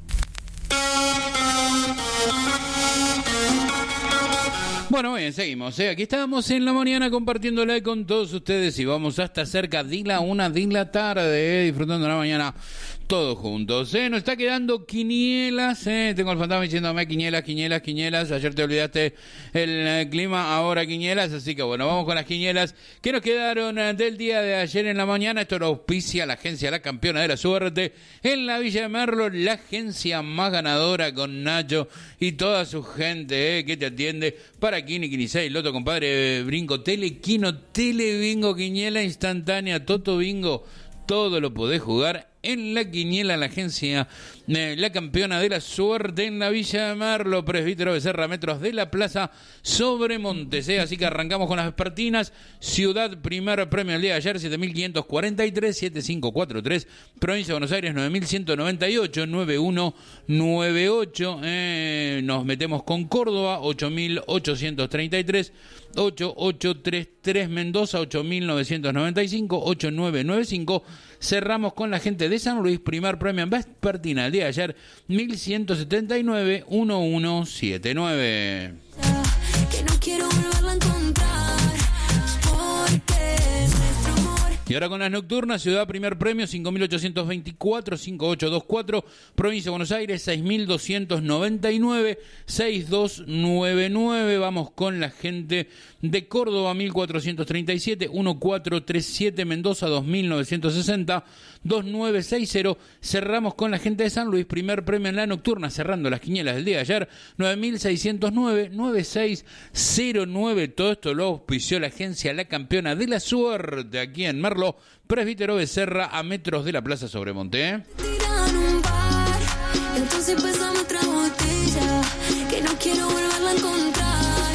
Bueno, bien, seguimos. Aquí estamos en la mañana compartiéndola con todos ustedes y vamos hasta cerca de la 1 de la tarde, disfrutando la mañana todos juntos. Nos está quedando quinielas. Tengo el fantasma diciéndome quinielas. Ayer te olvidaste el clima, ahora quinielas. Así que bueno, vamos con las quinielas que nos quedaron del día de ayer en la mañana. Esto lo auspicia la agencia La Campeona de la Suerte en la Villa de Merlo, la agencia más ganadora con Nacho y toda su gente que te atiende para Kini, Kini 6, Loto, compadre, Brinco, Telequino, Telebingo, quiniela instantánea, Toto Bingo. Todo lo podés jugar en la quiniela, la agencia La Campeona de la Suerte en la Villa de Merlo, Presbítero Becerra, metros de la Plaza Sobremonte. Así que arrancamos con las vespertinas. Ciudad, primer premio el día de ayer, 7.543, 7543. Provincia de Buenos Aires, 9.198, 9198. Nos metemos con Córdoba, 8.833. 8833 Mendoza, 8995, 8995. Cerramos con la gente de San Luis, primer premio en vespertina el día de ayer, 1179, 1179. Que no quiero volverla a encontrar, porque nuestro amor. Y ahora con las nocturnas, Ciudad, primer premio, 5.824, 5824, Provincia de Buenos Aires, 6.299, 6299, vamos con la gente de Córdoba, 1.437, 1437, Mendoza, 2.960, 2960, cerramos con la gente de San Luis, primer premio en la nocturna, cerrando las quinielas del día de ayer, 9.609, 9609, todo esto lo auspició la agencia La Campeona de la Suerte, aquí en Merlo, Presbítero Becerra, a metros de la Plaza Sobremonte. Tiran un bar, entonces pásame otra botella, que no quiero volverla a encontrar,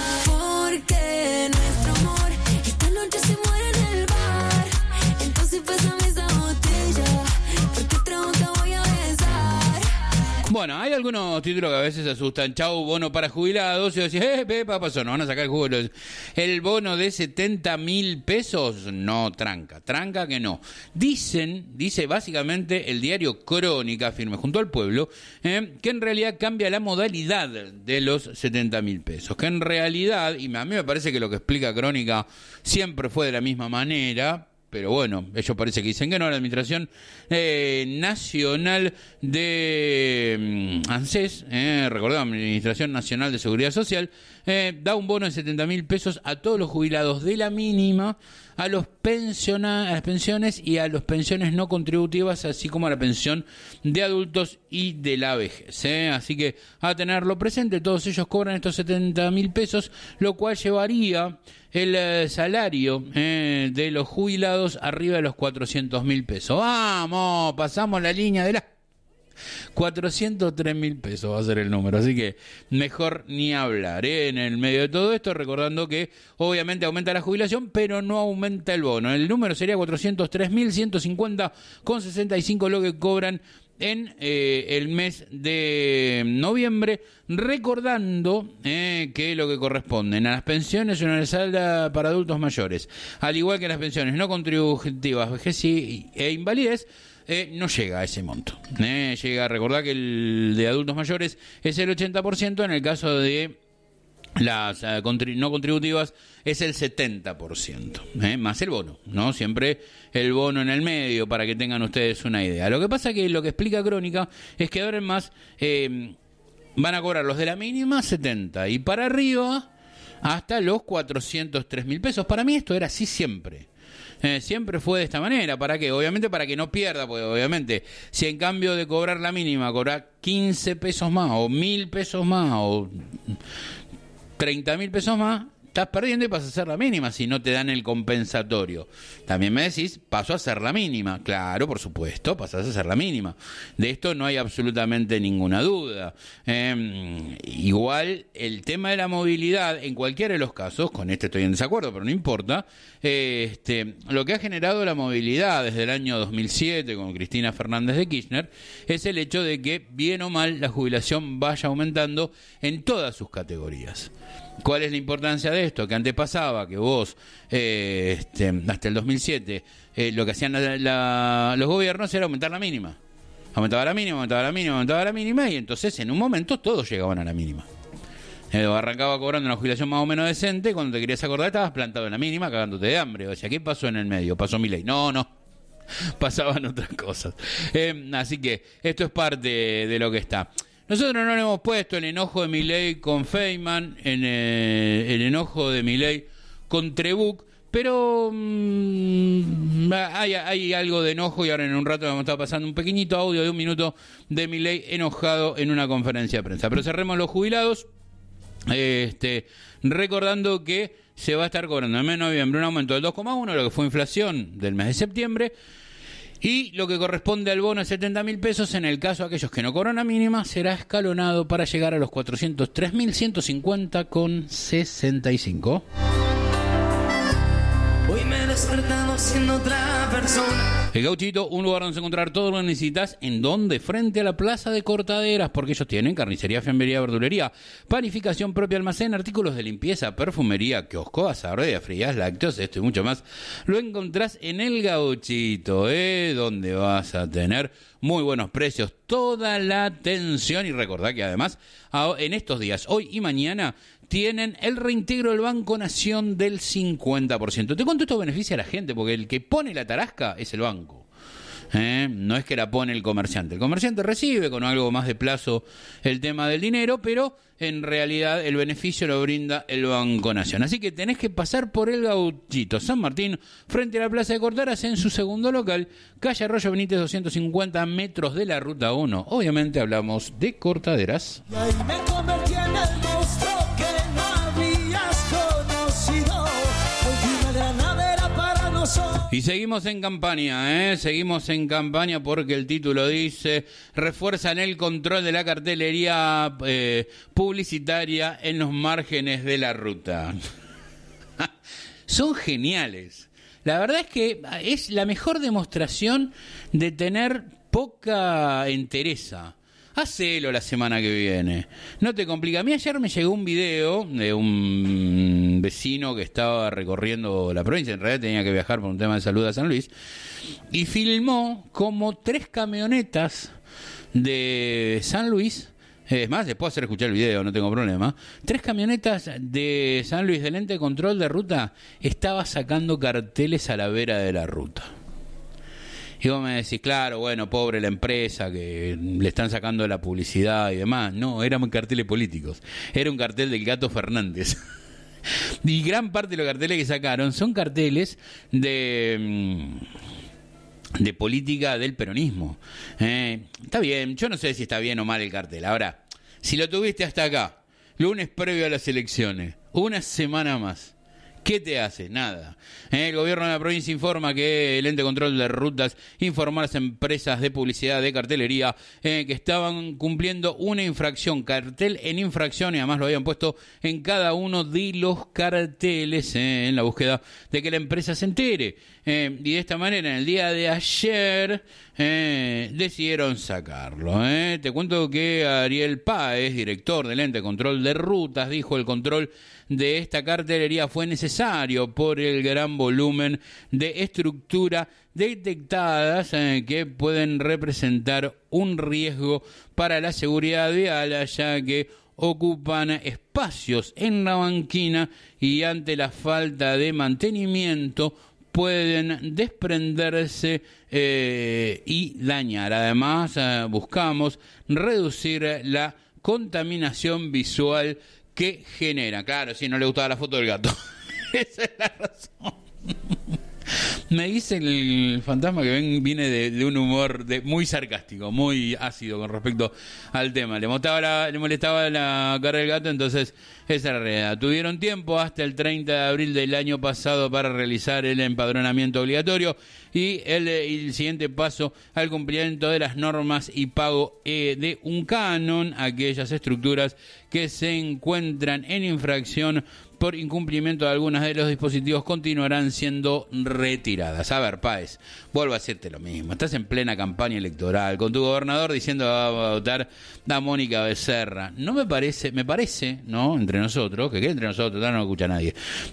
porque nuestro amor esta noche se muere en el bar, entonces pásame esa botella, porque otra boca voy a besar. Bueno, hay algunos títulos que a veces asustan. Chau, bono para jubilados. Y decís, pasó, no van a sacar el jugo. El bono de 70.000 pesos, no, tranca que no. Dice básicamente el diario Crónica, firme junto al pueblo, que en realidad cambia la modalidad de los 70.000 pesos. Que en realidad, y a mí me parece que lo que explica Crónica siempre fue de la misma manera, pero bueno, ellos parece que dicen que no. La Administración Nacional de ANSES, recordemos, Administración Nacional de Seguridad Social, da un bono de 70.000 pesos a todos los jubilados de la mínima, a las pensiones y a las pensiones no contributivas, así como a la pensión de adultos y de la vejez. Así que a tenerlo presente, todos ellos cobran estos 70.000 pesos, lo cual llevaría el salario de los jubilados arriba de los 400.000 pesos. Vamos, pasamos la línea de la 403.000 pesos va a ser el número, así que mejor ni hablar. En el medio de todo esto, recordando que obviamente aumenta la jubilación, pero no aumenta el bono. El número sería 403.150,65 lo que cobran en el mes de noviembre, recordando que lo que corresponden a las pensiones universal para adultos mayores, al igual que las pensiones no contributivas, vejez e invalidez, no llega a ese monto. Llega a recordar que el de adultos mayores es el 80%, en el caso de las no contributivas es el 70%, más el bono, ¿no? Siempre el bono en el medio, para que tengan ustedes una idea. Lo que pasa que lo que explica Crónica es que ahora en más van a cobrar los de la mínima 70 y para arriba hasta los 403.000 pesos. Para mí esto era así siempre. Siempre fue de esta manera. ¿Para qué? Obviamente para que no pierda, porque obviamente si en cambio de cobrar la mínima cobrar 15 pesos más o 1.000 pesos más o 30.000 pesos más, estás perdiendo y pasas a ser la mínima si no te dan el compensatorio. También me decís, paso a ser la mínima. Claro, por supuesto, pasás a ser la mínima. De esto no hay absolutamente ninguna duda. Igual, el tema de la movilidad, en cualquiera de los casos, con este estoy en desacuerdo, pero no importa, lo que ha generado la movilidad desde el año 2007 con Cristina Fernández de Kirchner es el hecho de que, bien o mal, la jubilación vaya aumentando en todas sus categorías. ¿Cuál es la importancia de esto? Que antes pasaba que vos, hasta el 2007, lo que hacían los gobiernos era aumentar la mínima. Aumentaba la mínima, aumentaba la mínima, aumentaba la mínima, y entonces en un momento todos llegaban a la mínima. Arrancaba cobrando una jubilación más o menos decente, cuando te querías acordar estabas plantado en la mínima cagándote de hambre. O sea, ¿qué pasó en el medio? ¿Pasó Milei? No, pasaban otras cosas. Así que esto es parte de lo que está. Nosotros no le hemos puesto el enojo de Milei con Feynman, el enojo de Milei con Trebuch, pero hay algo de enojo, y ahora en un rato vamos a estar pasando un pequeñito audio de 1 minuto de Milei enojado en una conferencia de prensa. Pero cerremos los jubilados, recordando que se va a estar cobrando en el mes de noviembre un aumento del 2,1, lo que fue inflación del mes de septiembre, y lo que corresponde al bono de 70.000 pesos, en el caso de aquellos que no cobran la mínima, será escalonado para llegar a los 403.150,65. Hoy me he despertado siendo otra persona. El Gauchito, un lugar donde encontrar todo lo que necesitas. ¿En dónde? Frente a la Plaza de Cortaderas, porque ellos tienen carnicería, fiambrería, verdulería, panificación propia, almacén, artículos de limpieza, perfumería, kiosco, asador de frías, lácteos, esto y mucho más. Lo encontrás en el Gauchito, donde vas a tener muy buenos precios, toda la atención. Y recordá que además, en estos días, hoy y mañana, tienen el reintegro del Banco Nación del 50%. Te cuento, esto beneficia a la gente, porque el que pone la tarasca es el banco. No es que la pone el comerciante. El comerciante recibe con algo más de plazo el tema del dinero, pero en realidad el beneficio lo brinda el Banco Nación. Así que tenés que pasar por el Gauchito San Martín, frente a la Plaza de Cortaderas, en su segundo local, calle Arroyo Benítez, 250 metros de la Ruta 1. Obviamente hablamos de Cortaderas. Y ahí me convertí en el monstruo que no habías conocido. Hoy una granadera para nosotros. Y seguimos en campaña, seguimos en campaña, porque el título dice: refuerzan el control de la cartelería publicitaria en los márgenes de la ruta. Son geniales. La verdad es que es la mejor demostración de tener poca entereza. Hacelo la semana que viene. No te complica. A mí ayer me llegó un video de un vecino que estaba recorriendo la provincia. En realidad tenía que viajar por un tema de salud a San Luis. Y filmó como 3 camionetas de San Luis. Es más, les puedo hacer escuchar el video, no tengo problema. 3 camionetas de San Luis del ente de control de ruta estaba sacando carteles a la vera de la ruta. Y vos me decís, claro, bueno, pobre la empresa que le están sacando la publicidad y demás. No, eran carteles políticos. Era un cartel del Gato Fernández. Y gran parte de los carteles que sacaron son carteles de política del peronismo. Está bien, yo no sé si está bien o mal el cartel. Ahora, si lo tuviste hasta acá, lunes previo a las elecciones, una semana más, ¿qué te hace? Nada. El gobierno de la provincia informa que el ente de control de rutas informó a las empresas de publicidad de cartelería que estaban cumpliendo una infracción, cartel en infracción, y además lo habían puesto en cada uno de los carteles en la búsqueda de que la empresa se entere. Y de esta manera, en el día de ayer, decidieron sacarlo. Te cuento que Ariel Páez, director del ente de control de rutas, dijo: el control de esta cartelería fue necesario por el gran volumen de estructura detectadas que pueden representar un riesgo para la seguridad vial, ya que ocupan espacios en la banquina y ante la falta de mantenimiento pueden desprenderse y dañar. Además, buscamos reducir la contaminación visual que genera. Claro, si no le gustaba la foto del gato. Esa es la razón. Me dice el fantasma que viene de un humor muy sarcástico, muy ácido con respecto al tema. Le molestaba la cara del gato, entonces esa era la realidad. Tuvieron tiempo hasta el 30 de abril del año pasado para realizar el empadronamiento obligatorio y el siguiente paso al cumplimiento de las normas y pago de un canon a aquellas estructuras que se encuentran en infracción por incumplimiento de algunas de los dispositivos continuarán siendo retiradas. A ver, Páez, vuelvo a decirte lo mismo. Estás en plena campaña electoral con tu gobernador diciendo que va a votar a Mónica Becerra. No me parece, ¿no? Entre nosotros, que entre nosotros, no lo escucha nadie.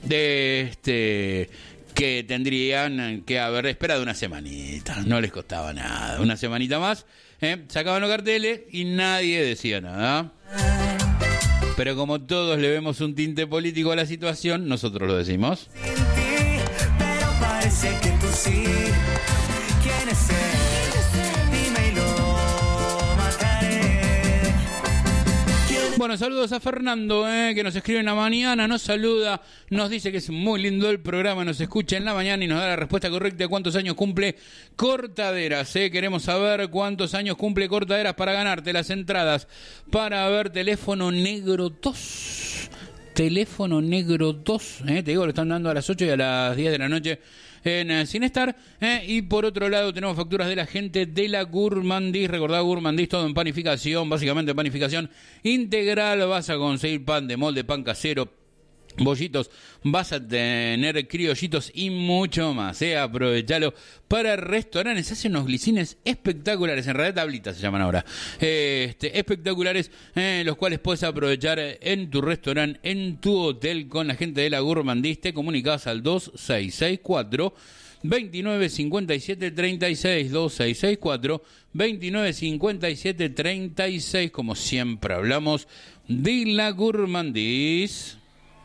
Que tendrían que haber esperado una semanita. No les costaba nada. Una semanita más, sacaban los carteles y nadie decía nada. Pero como todos le vemos un tinte político a la situación, nosotros lo decimos. Pero parece que tú sí. ¿Quién es él? Dime y lo mataré. Bueno, saludos a Fernando, que nos escribe en la mañana, nos saluda, nos dice que es muy lindo el programa, nos escucha en la mañana y nos da la respuesta correcta de cuántos años cumple Cortaderas. Queremos saber cuántos años cumple Cortaderas para ganarte las entradas para ver Teléfono Negro 2. Teléfono Negro 2, te digo, lo están dando a las 8 y a las 10 de la noche en Cinestar, y por otro lado tenemos facturas de la gente de la Gourmandis. Recordá, Gourmandis, todo en panificación, básicamente panificación integral. Vas a conseguir pan de molde, pan casero, bollitos, vas a tener criollitos y mucho más. Aprovechalo para restaurantes. Hacen unos glicines espectaculares, en realidad tablitas se llaman ahora, espectaculares, los cuales puedes aprovechar en tu restaurante, en tu hotel, con la gente de la Gourmandis. Te comunicas al 2664 2957 36, 2664 2957 36. Como siempre hablamos de la Gourmandis.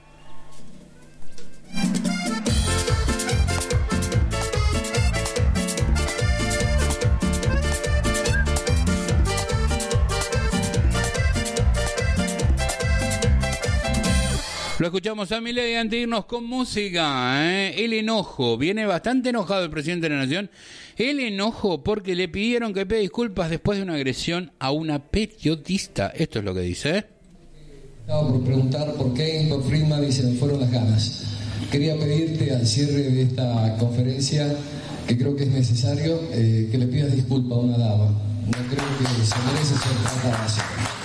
Lo escuchamos a Milei antes de irnos con música. El enojo. Viene bastante enojado el presidente de la Nación. El enojo porque le pidieron que pida disculpas después de una agresión a una periodista. Esto es lo que dice. Estaba por preguntar por qué por Friedman y se me fueron las ganas. Quería pedirte al cierre de esta conferencia, que creo que es necesario, que le pidas disculpas a una dama. No creo que se merece ser tratada así.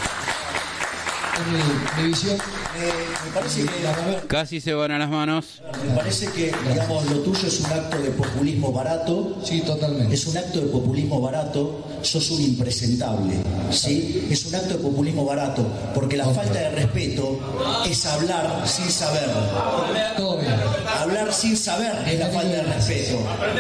Es mi visión. Me parece que casi se van a las manos. Me parece que, digamos, lo tuyo es un acto de populismo barato. Sí, totalmente. Es un acto de populismo barato. Sos un impresentable, ¿sí? Es un acto de populismo barato, porque la falta de respeto es hablar sin saber. Todo bien. Hablar sin saber es la falta de respeto.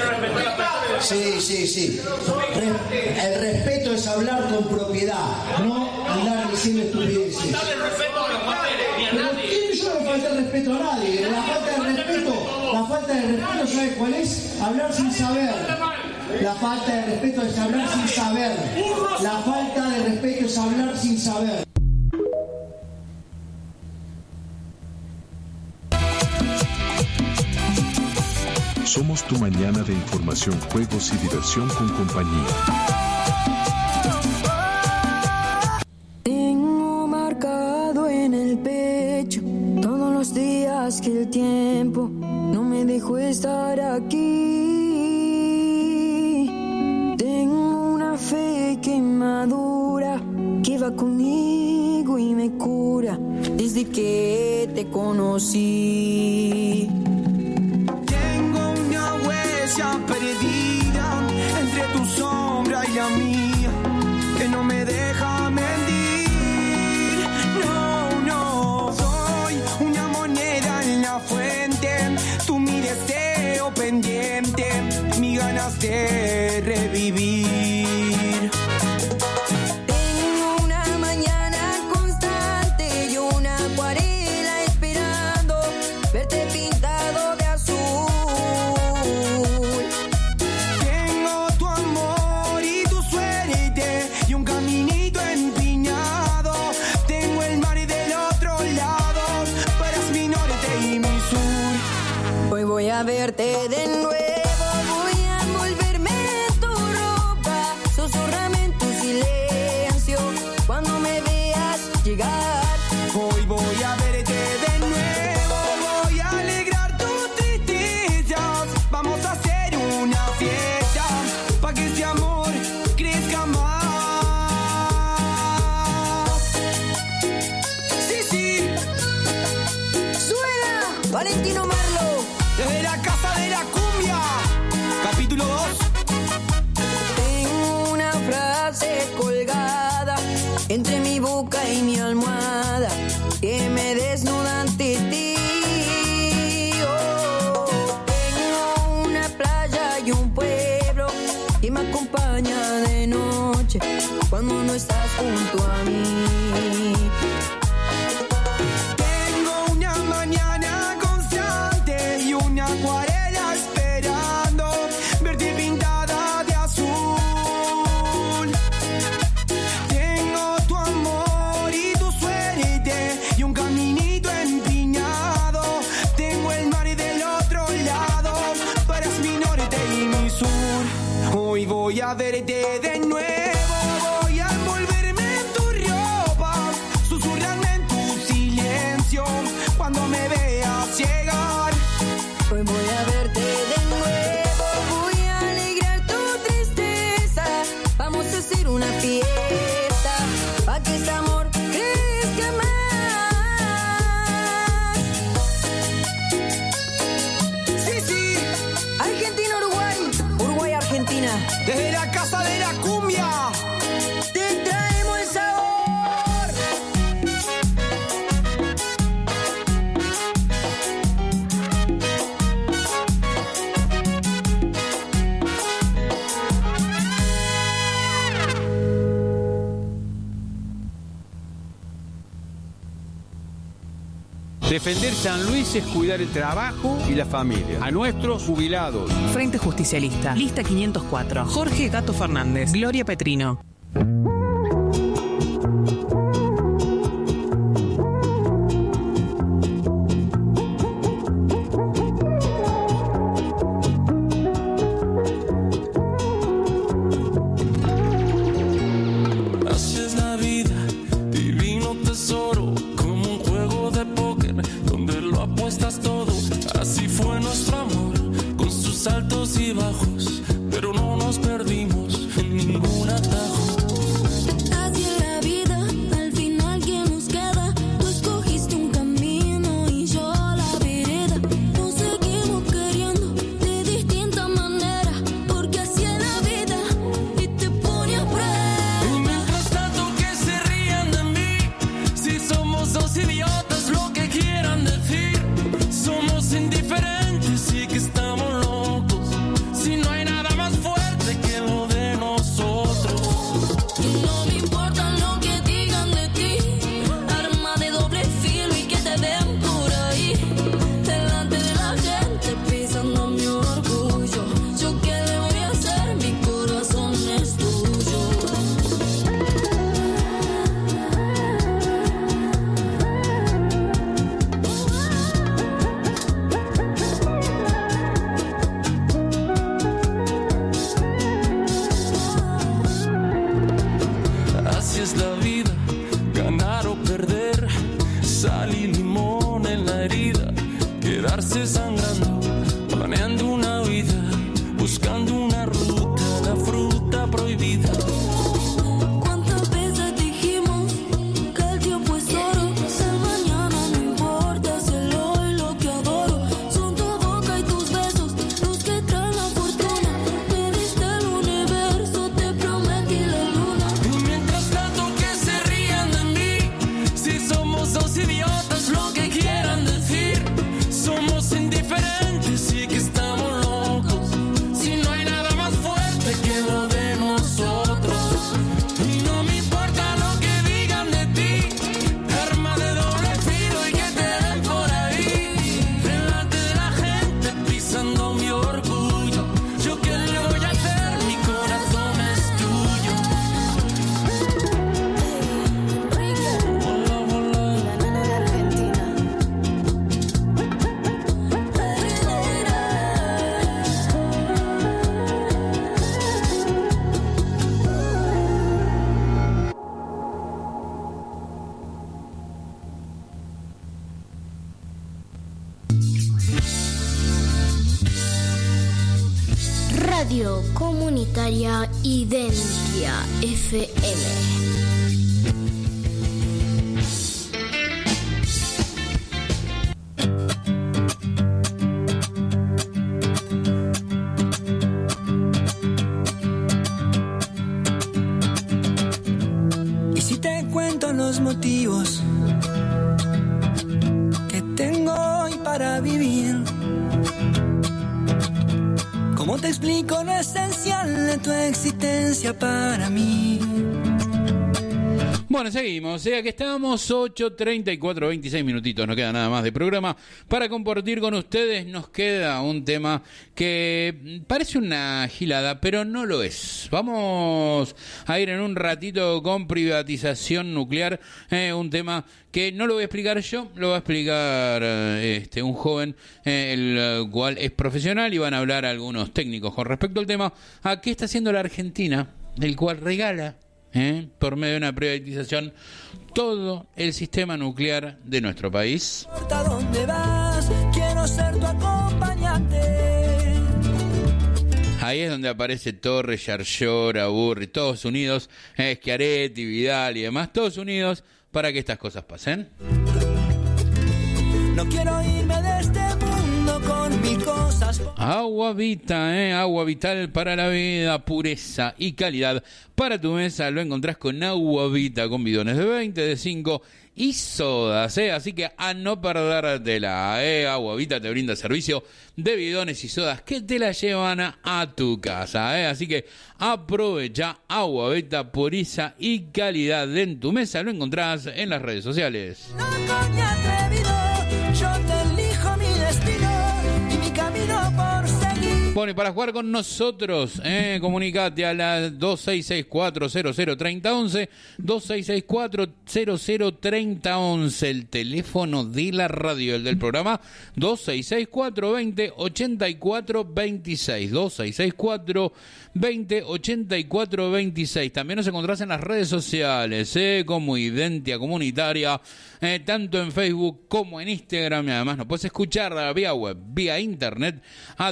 Sí. El respeto es hablar con propiedad, no andar diciendo estupideces. Yo no falta el respeto a nadie. La falta de respeto, ¿sabes cuál es? Hablar sin saber. La falta de respeto es hablar sin saber. La falta de respeto es hablar sin saber. Somos tu mañana de información, juegos y diversión con compañía. Tengo marcado en el pecho todos los días que el tiempo no me dejó estar aquí. Tengo una fe que madura, que va conmigo y me cura desde que te conocí. Tengo una huella perdida entre tu sombra y la mía, que no me deja mentir. No, soy una moneda en la fuente, tú mi deseo pendiente, mi ganas de revivir. Tengo una mañana constante y una acuarela esperando verte pintado de azul. Tengo tu amor y tu suerte y un caminito empinado. Tengo el mar del otro lado, para mi norte y mi sur. Hoy voy a verte de nuevo. y mi almohada que me desnuda ante ti. Tengo una playa y un pueblo que me acompaña de noche cuando no estás junto a mí. Tengo una mañana constante y una acuarela esperando verte pintada de azul. Tengo tu amor y tu suerte y un caminito empinado. Tengo el mar del otro lado, paras mi norte y mi sur. Hoy voy a verte de nuevo. Cuando me veas llegar, hoy voy a verte de nuevo, voy a alegrar tu tristeza, vamos a hacer una fiesta, pa' que este amor crezca más. Sí, sí, Argentina-Uruguay, Uruguay-Argentina, desde la casa de la cumbia, te traemos el sabor. Defender San Luis es cuidar el trabajo y la familia. A nuestros jubilados. Frente Justicialista, lista 504. Jorge Gato Fernández, Gloria Petrino. así es la vida, divino tesoro, como un juego de póker donde lo apuestas todo. Así fue nuestro amor, con sus altos y bajos, pero no nos perdimos en ningún atajo. Así es la vida, al final que nos queda, tú escogiste un camino y yo la vereda. Nos seguimos queriendo de distinta manera, porque así es la vida y te pone a prueba. Y mientras tanto que se rían de mí, si somos dos idiotas, lo que quieran decir, somos indiferentes y que estamos locos, si no hay nada más fuerte que lo de nosotros. Y no me importa lo que digan de ti, arma de doble filo y que te den por ahí, delante de la gente pisando mi orgullo. Yo qué le voy a hacer, mi corazón es tuyo. Así es la vida, ganar o perder, sal y limón en la herida, quedarse sangrando, planeando una vida, buscando una ruta, la fruta prohibida. ¿Cuántas veces dijimos que el tiempo es oro? El mañana no importa, es el hoy lo que adoro. Son tu boca y tus besos los que traen la fortuna. Me diste el universo, te prometí la luna. Y mientras tanto que se rían de mí, si somos dos idiotas, lo que quieran decir, somos indiferentes y que estamos locos, si no hay nada más fuerte que lo de nosotros. Y no me importa lo que digan de ti, arma de doble filo y que te den por ahí, delante de la gente pisando mi orgullo. Yo qué le voy a hacer, mi corazón es tuyo. Hola, hola. La nena de Argentina. Radio Comunitaria Identia FM. Y si te cuento los motivos motivos que tengo hoy para vivir. ¿Cómo te explico lo esencial de tu existencia para mí? Bueno, seguimos, aquí estamos, 8:34, 26 minutitos, no queda nada más de programa para compartir con ustedes. Nos queda un tema que parece una gilada, pero no lo es. Vamos a ir en un ratito con privatización nuclear, un tema que no lo voy a explicar yo, lo va a explicar un joven, el cual es profesional, y van a hablar algunos técnicos con respecto al tema, a qué está haciendo la Argentina, el cual regala por medio de una privatización todo el sistema nuclear de nuestro país. No importa dónde vas, quiero ser tu acompañante. Ahí es donde aparece Torres, Yarlor, Aburri, todos unidos, Schiaretti, Vidal y demás, todos unidos para que estas cosas pasen. No quiero irme de este mundo con mil cosas. Agua Vita, agua vital para la vida, pureza y calidad para tu mesa. Lo encontrás con Agua Vita, con bidones de 20, de 5 y sodas, así que a no perdértela. Agua Vita te brinda servicio de bidones y sodas que te la llevan a tu casa, así que aprovecha. Agua Vita, pureza y calidad en tu mesa. Lo encontrás en las redes sociales. Loco ni atrevido, yo te elijo mi destino y mi camino por seguir. Bueno, y para jugar con nosotros, comunicate a la 2664-003011, 2664-003011, el teléfono de la radio, el del programa, 2664-20-8426, 2664-20-8426. También nos encontrás en las redes sociales, como Identia Comunitaria, tanto en Facebook como en Instagram, y además nos puedes escuchar vía web, vía internet, a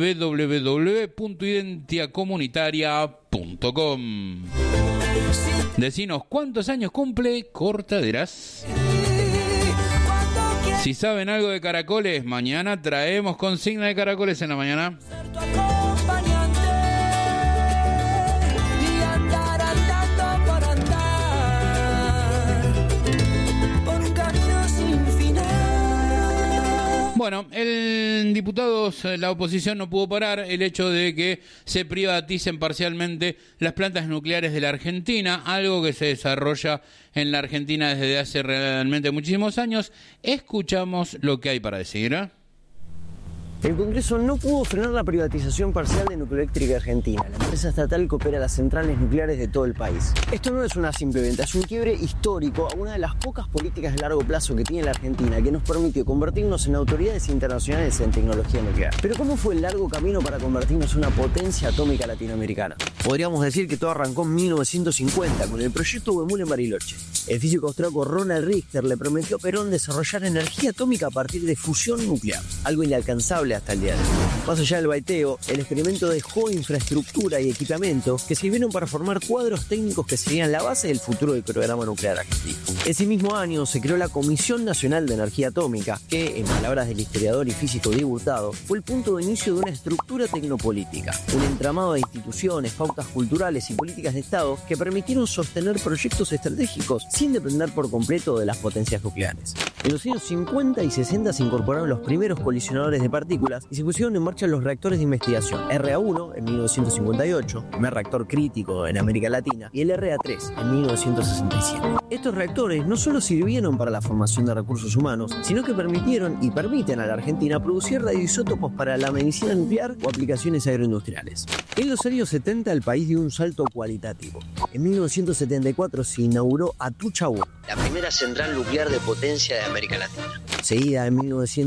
www.identiacomunitaria.com. Decinos cuántos años cumple Cortaderas. Si saben algo de caracoles, mañana traemos consigna de caracoles en la mañana. Bueno, el diputados, la oposición no pudo parar el hecho de que se privaticen parcialmente las plantas nucleares de la Argentina, algo que se desarrolla en la Argentina desde hace realmente muchísimos años. Escuchamos lo que hay para decir. El Congreso no pudo frenar la privatización parcial de Nucleoeléctrica Argentina, la empresa estatal que opera las centrales nucleares de todo el país. Esto no es una simple venta, es un quiebre histórico a una de las pocas políticas de largo plazo que tiene la Argentina, que nos permitió convertirnos en autoridades internacionales en tecnología nuclear. Pero ¿cómo fue el largo camino para convertirnos en una potencia atómica latinoamericana? Podríamos decir que todo arrancó en 1950 con el proyecto Huemul en Bariloche. El físico austríaco Ronald Richter le prometió a Perón desarrollar energía atómica a partir de fusión nuclear, algo inalcanzable hasta el día de hoy. Más allá del baiteo, el experimento dejó infraestructura y equipamiento que sirvieron para formar cuadros técnicos que serían la base del futuro del programa nuclear argentino. Ese mismo año se creó la Comisión Nacional de Energía Atómica, que, en palabras del historiador y físico Diego Hurtado, fue el punto de inicio de una estructura tecnopolítica, un entramado de instituciones, pautas culturales y políticas de Estado que permitieron sostener proyectos estratégicos sin depender por completo de las potencias nucleares. En los años 50 y 60 se incorporaron los primeros colisionadores de partículas y se pusieron en marcha los reactores de investigación RA1 en 1958, primer reactor crítico en América Latina, y el RA3 en 1967. Estos reactores no solo sirvieron para la formación de recursos humanos, sino que permitieron y permiten a la Argentina producir radioisótopos para la medicina nuclear o aplicaciones agroindustriales. En los años 70 el país dio un salto cualitativo. En 1974 se inauguró Atucha 1, la primera central nuclear de potencia de América Latina. Seguida en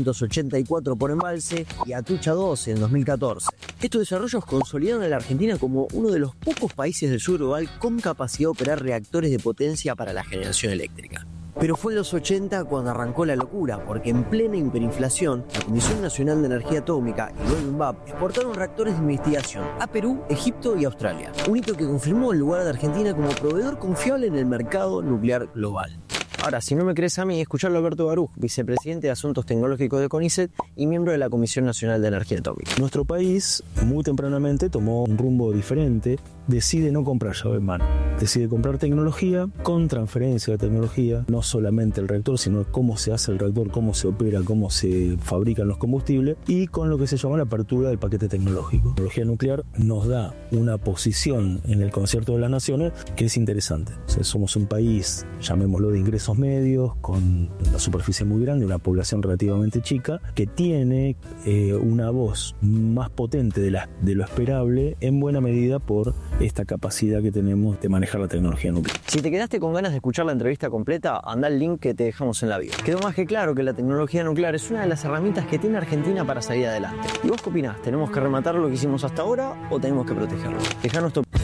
1984 por Embalse y Atucha 2 en 2014. Estos desarrollos consolidaron a la Argentina como uno de los pocos países del sur global con capacidad de operar reactores de potencia para la generación eléctrica. Pero fue en los 80 cuando arrancó la locura, porque en plena hiperinflación, la Comisión Nacional de Energía Atómica y luego INVAP exportaron reactores de investigación a Perú, Egipto y Australia. Un hito que confirmó el lugar de Argentina como proveedor confiable en el mercado nuclear global. Ahora, si no me crees a mí, escucharlo a Alberto Baruch, vicepresidente de Asuntos Tecnológicos de CONICET y miembro de la Comisión Nacional de Energía Atómica. Nuestro país, muy tempranamente, tomó un rumbo diferente, decide no comprar llave en mano. decide comprar tecnología con transferencia de tecnología, no solamente el reactor, sino cómo se hace el reactor, cómo se opera, cómo se fabrican los combustibles, y con lo que se llama la apertura del paquete tecnológico. La tecnología nuclear nos da una posición en el concierto de las naciones que es interesante. O sea, somos un país, llamémoslo de ingresos medios, con una superficie muy grande, una población relativamente chica, que tiene una voz más potente de lo esperable, en buena medida por esta capacidad que tenemos de manejar la tecnología nuclear. Si te quedaste con ganas de escuchar la entrevista completa, anda al link que te dejamos en la bio. Quedó más que claro que la tecnología nuclear es una de las herramientas que tiene Argentina para salir adelante. ¿Y vos qué opinás? ¿Tenemos que rematar lo que hicimos hasta ahora o tenemos que protegerlo? Dejanos tu...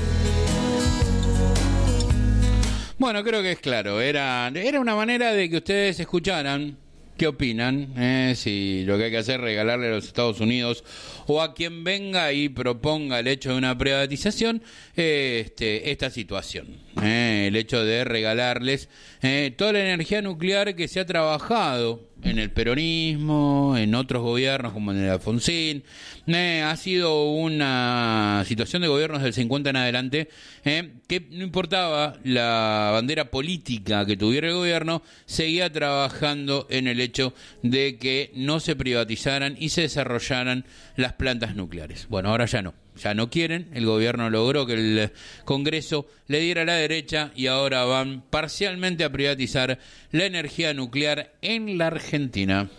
Bueno, creo que es claro. Era una manera de que ustedes escucharan qué opinan, si lo que hay que hacer es regalarle a los Estados Unidos o a quien venga y proponga el hecho de una privatización, esta situación, el hecho de regalarles toda la energía nuclear que se ha trabajado en el peronismo, en otros gobiernos como en el Alfonsín. Ha sido una situación de gobiernos del 50 en adelante, que no importaba la bandera política que tuviera el gobierno, seguía trabajando en el hecho de que no se privatizaran y se desarrollaran las plantas nucleares. Bueno, ahora ya no quieren, el gobierno logró que el Congreso le diera la derecha y ahora van parcialmente a privatizar la energía nuclear en la Argentina.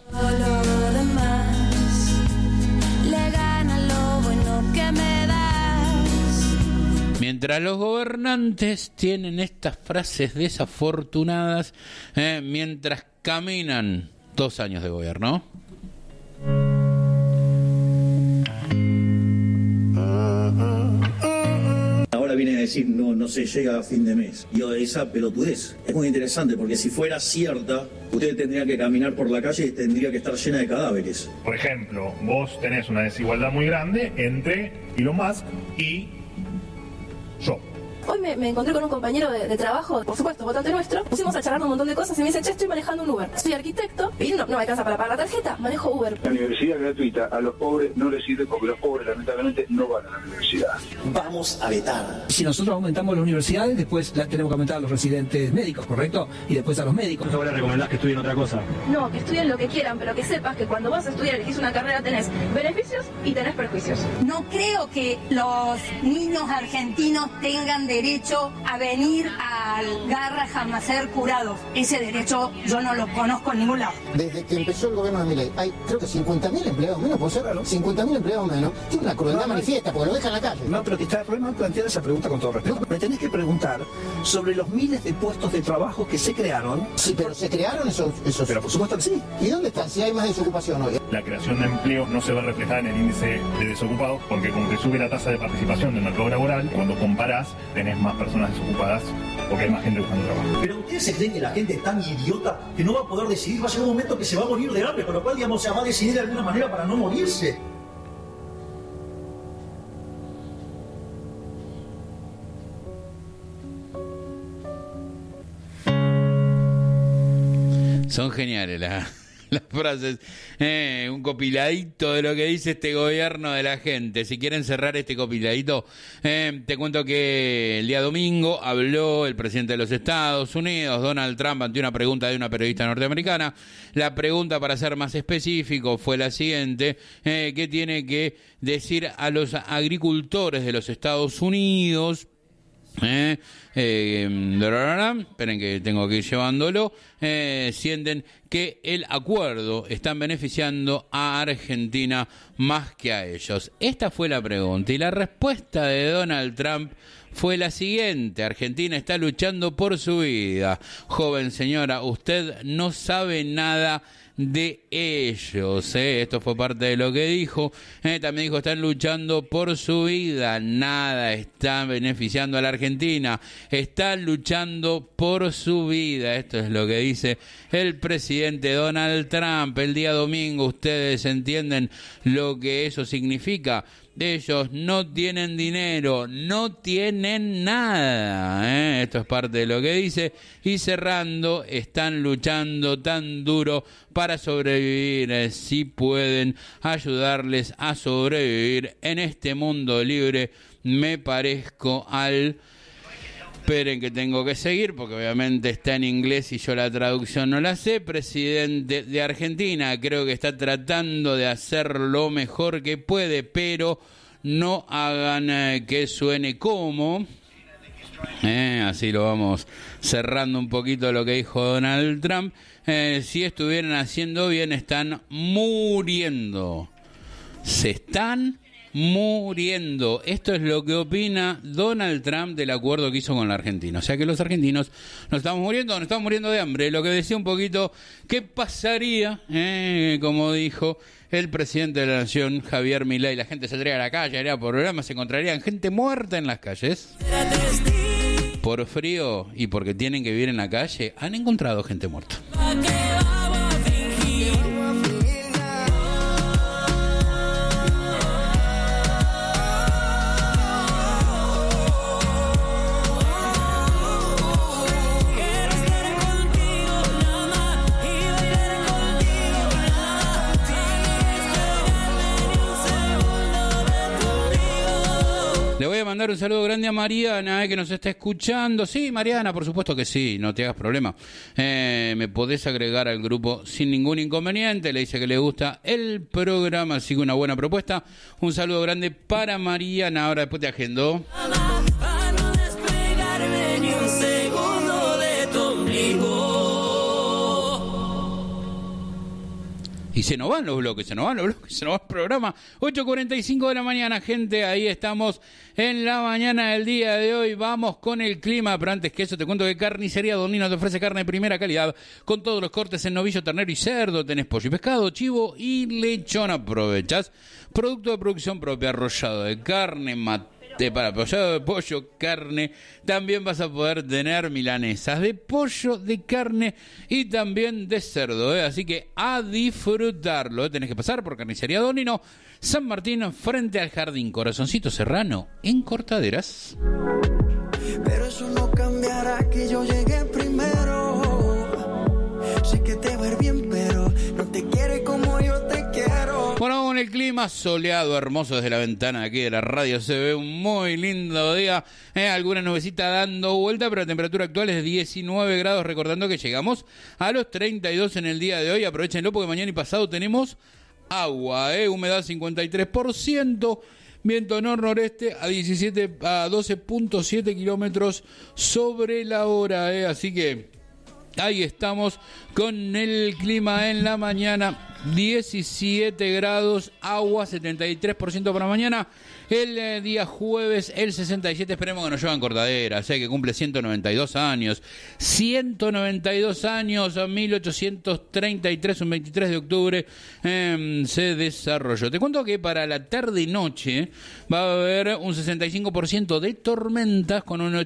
Mientras los gobernantes tienen estas frases desafortunadas, mientras caminan 2 años de gobierno. Ahora viene a decir, no se llega a fin de mes. Y esa pelotudez es muy interesante, porque si fuera cierta, ustedes tendrían que caminar por la calle y tendría que estar llena de cadáveres. Por ejemplo, vos tenés una desigualdad muy grande entre Elon Musk y yo. Hoy me encontré con un compañero de trabajo, por supuesto, votante nuestro. Pusimos a charlar un montón de cosas y me dice, che, estoy manejando un Uber. Soy arquitecto y no me alcanza para pagar la tarjeta, manejo Uber. La universidad gratuita a los pobres no les sirve porque los pobres lamentablemente no van a la universidad. Vamos a vetar. Si nosotros aumentamos las universidades, después tenemos que aumentar a los residentes médicos, ¿correcto? Y después a los médicos. ¿No le recomendás que estudien otra cosa? No, que estudien lo que quieran, pero que sepas que cuando vas a estudiar y elegís una carrera tenés beneficios y tenés perjuicios. No creo que los niños argentinos tengan derecho a venir al Garrahan a ser curados. Ese derecho yo no lo conozco en ningún lado. Desde que empezó el gobierno de Milei hay creo que 50.000 empleados menos, ¿puede ser? 50.000 empleados menos. Tiene una crueldad manifiesta porque lo dejan en la calle. No, pero te está re mal planteada esa pregunta con todo respeto. Me tenés que preguntar sobre los miles de puestos de trabajo que se crearon. Sí, pero ¿se crearon esos? Pero por supuesto que sí. ¿Y dónde están? Si hay más desocupación hoy. La creación de empleo no se ve reflejada en el índice de desocupados porque como te sube la tasa de participación del mercado laboral, cuando comparás tenés más personas desocupadas porque hay más gente buscando trabajo. Pero ustedes se creen que la gente es tan idiota que no va a poder decidir, va a llegar un momento que se va a morir de hambre, con lo cual, digamos, se va a decidir de alguna manera para no morirse. Son geniales las frases, un copiladito de lo que dice este gobierno de la gente. Si quieren cerrar este copiladito, te cuento que el día domingo habló el presidente de los Estados Unidos, Donald Trump, ante una pregunta de una periodista norteamericana. La pregunta, para ser más específico, fue la siguiente: ¿qué tiene que decir a los agricultores de los Estados Unidos? Esperen que tengo que ir llevándolo. Sienten que el acuerdo está beneficiando a Argentina más que a ellos. Esta fue la pregunta y la respuesta de Donald Trump fue la siguiente: Argentina está luchando por su vida. Joven señora, usted no sabe nada de ellos. Esto fue parte de lo que dijo. También dijo, están luchando por su vida. Nada está beneficiando a la Argentina. Están luchando por su vida. Esto es lo que dice el presidente Donald Trump el día domingo. ¿Ustedes entienden lo que eso significa? Ellos no tienen dinero, no tienen nada. Esto es parte de lo que dice. Y cerrando, están luchando tan duro para sobrevivir. Si pueden ayudarles a sobrevivir en este mundo libre, me parezco al Esperen que tengo que seguir, porque obviamente está en inglés y yo la traducción no la sé. Presidente de Argentina, creo que está tratando de hacer lo mejor que puede, pero no hagan que suene como... así lo vamos cerrando un poquito lo que dijo Donald Trump. Si estuvieran haciendo bien, están muriendo. Se están muriendo. Esto es lo que opina Donald Trump del acuerdo que hizo con la Argentina. O sea que los argentinos nos estamos muriendo de hambre. Lo que decía un poquito, ¿qué pasaría? Como dijo el presidente de la Nación, Javier Milei, la gente saldría a la calle, haría programas, se encontrarían gente muerta en las calles. Por frío y porque tienen que vivir en la calle, han encontrado gente muerta. Le voy a mandar un saludo grande a Mariana, que nos está escuchando. Sí, Mariana, por supuesto que sí, no te hagas problema. Me podés agregar al grupo sin ningún inconveniente. Le dice que le gusta el programa, así que una buena propuesta. Un saludo grande para Mariana. Ahora después te agendo. Para no despegarme ni un segundo de tu ombligo. Y se nos van los bloques, se nos va el programa. 8:45 de la mañana, gente, ahí estamos en la mañana del día de hoy. Vamos con el clima, pero antes que eso te cuento que Carnicería Don Nino te ofrece carne de primera calidad, con todos los cortes en novillo, ternero y cerdo. Tenés pollo y pescado, chivo y lechón. Aprovechás producto de producción propia, arrollado de carne, para apoyado de pollo, carne. También vas a poder tener milanesas de pollo, de carne y también de cerdo, Así que a disfrutarlo, Tenés que pasar por Carnicería Don Nino, San Martín, frente al Jardín Corazoncito Serrano, en Cortaderas. Pero eso no cambiará que yo llegué primero. Sé que te va a ir bien, pero no te quiere como yo te quiero. Bueno, con el clima soleado, hermoso desde la ventana de aquí de la radio, se ve un muy lindo día, alguna nubecita dando vuelta, pero la temperatura actual es de 19 grados, recordando que llegamos a los 32 en el día de hoy. Aprovechenlo porque mañana y pasado tenemos agua, humedad 53%, viento nor-noreste a 12.7 kilómetros sobre la hora, así que ahí estamos con el clima en la mañana. 17 grados, agua 73% para mañana. El día jueves, el 67, esperemos que nos llevan Cortaderas, que cumple 192 años. 192 años, 1833, un 23 de octubre, se desarrolló. Te cuento que para la tarde y noche va a haber un 65% de tormentas con un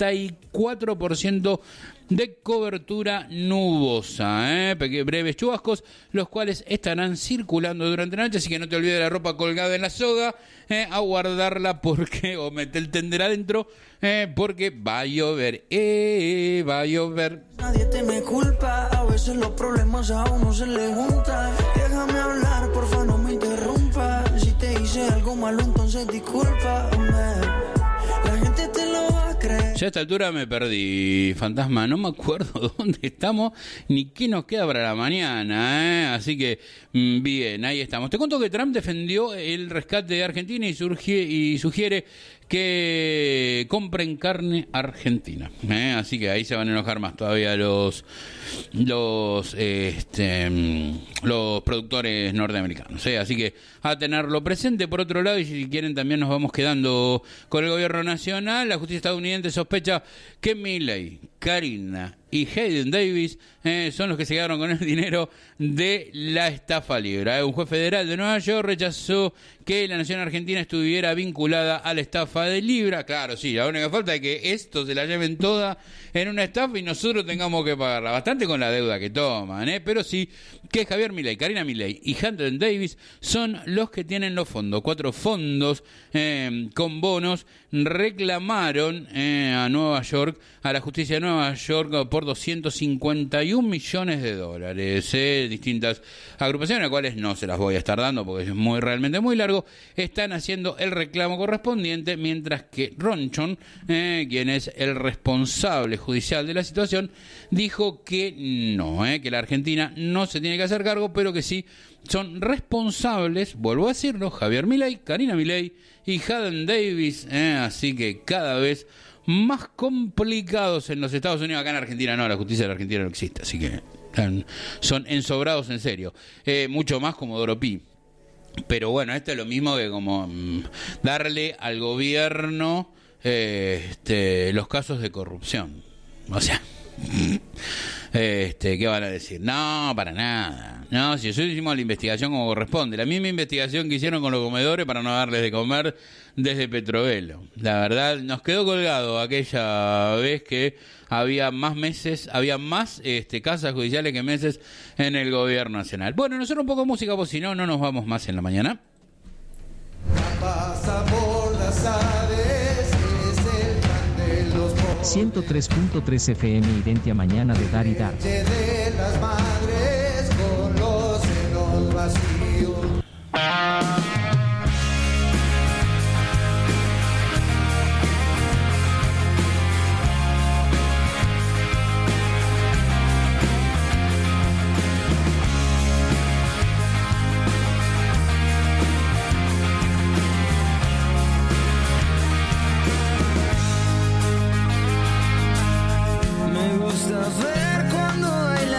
84% de cobertura nubosa, breves chubascos, los cuales estarán circulando durante la noche, así que no te olvides de la ropa colgada en la soga, a guardarla o meter el tender adentro, porque va a llover, va a llover. Nadie te me culpa, a veces los problemas a uno se le juntan. Déjame hablar, porfa, no me interrumpa. Si te hice algo malo, entonces discúlpame. La gente te lo va a creer. Ya a esta altura me perdí, fantasma, no me acuerdo dónde estamos ni qué nos queda para la mañana, así que bien, ahí estamos. Te cuento que Trump defendió el rescate de Argentina y sugiere que compren carne argentina, así que ahí se van a enojar más todavía los productores norteamericanos, así que a tenerlo presente. Por otro lado, y si quieren también nos vamos quedando con el gobierno nacional. La justicia estadounidense sospecha que Milei, Karina y Hayden Davis son los que se quedaron con el dinero de la estafa Libra. Un juez federal de Nueva York rechazó que la nación argentina estuviera vinculada a la estafa de Libra. Claro, sí, la única falta es que esto se la lleven toda en una estafa y nosotros tengamos que pagarla. Bastante con la deuda que toman, pero sí que Javier Milei, Karina Milei y Hayden Davis son los que tienen los fondos. 4 fondos con bonos reclamaron a Nueva York, a la justicia de Nueva Nueva York por $251 millones. Distintas agrupaciones, las cuales no se las voy a estar dando porque es realmente muy largo, están haciendo el reclamo correspondiente, mientras que Ronchon, quien es el responsable judicial de la situación, dijo que no, que la Argentina no se tiene que hacer cargo, pero que sí son responsables, vuelvo a decirlo, Javier Milei, Karina Milei y Haden Davis, así que cada vez más complicados en los Estados Unidos. Acá en Argentina no, la justicia de la Argentina no existe, así que son ensobrados en serio, mucho más como Pi. Pero bueno, esto es lo mismo que como darle al gobierno los casos de corrupción, o sea, ¿qué van a decir? No, para nada. No, si nosotros hicimos la investigación como corresponde, la misma investigación que hicieron con los comedores para no darles de comer desde Petrovelo. La verdad, nos quedó colgado aquella vez que había más casas judiciales que meses en el gobierno nacional. Bueno, nosotros un poco de música, pues si no, no nos vamos más en la mañana. Pasa por las aves, es el pan de los 103.3 FM Identia Mañana de Dar y Dar. de las madres con los senos vacíos. Me gusta ver cuando baila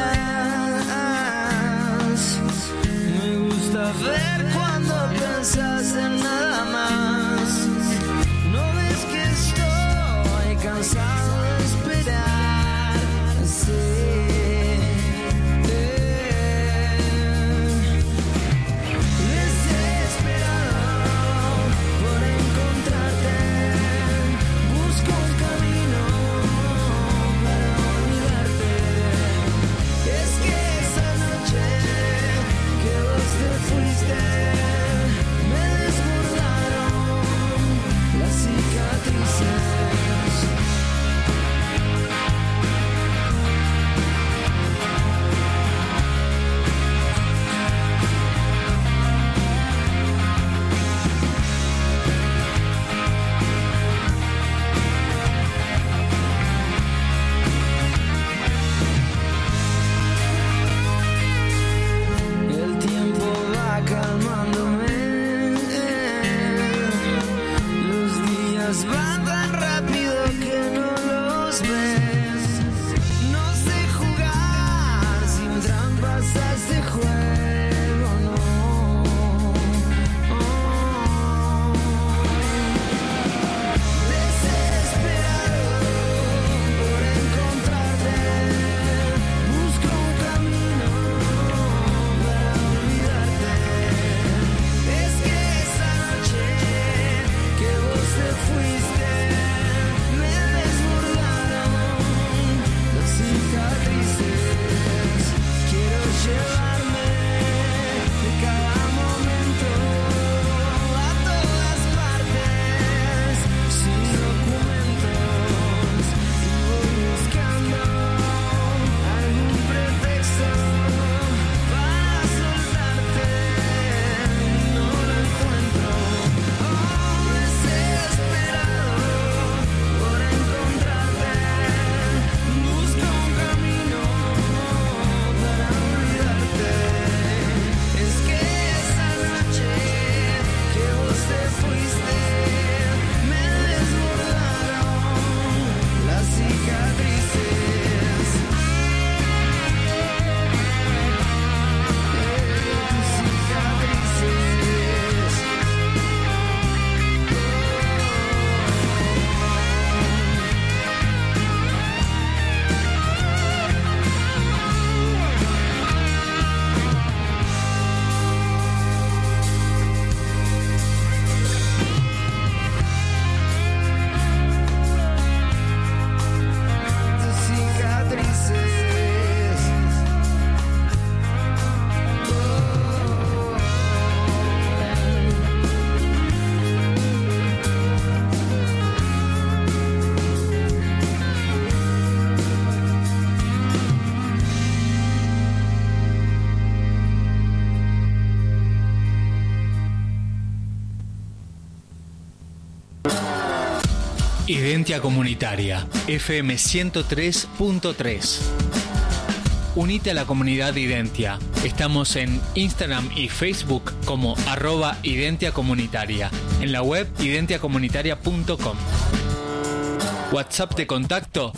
Identia Comunitaria, FM 103.3. Unite a la comunidad Identia. Estamos en Instagram y Facebook como @Identia Comunitaria. En la web identiacomunitaria.com. WhatsApp de contacto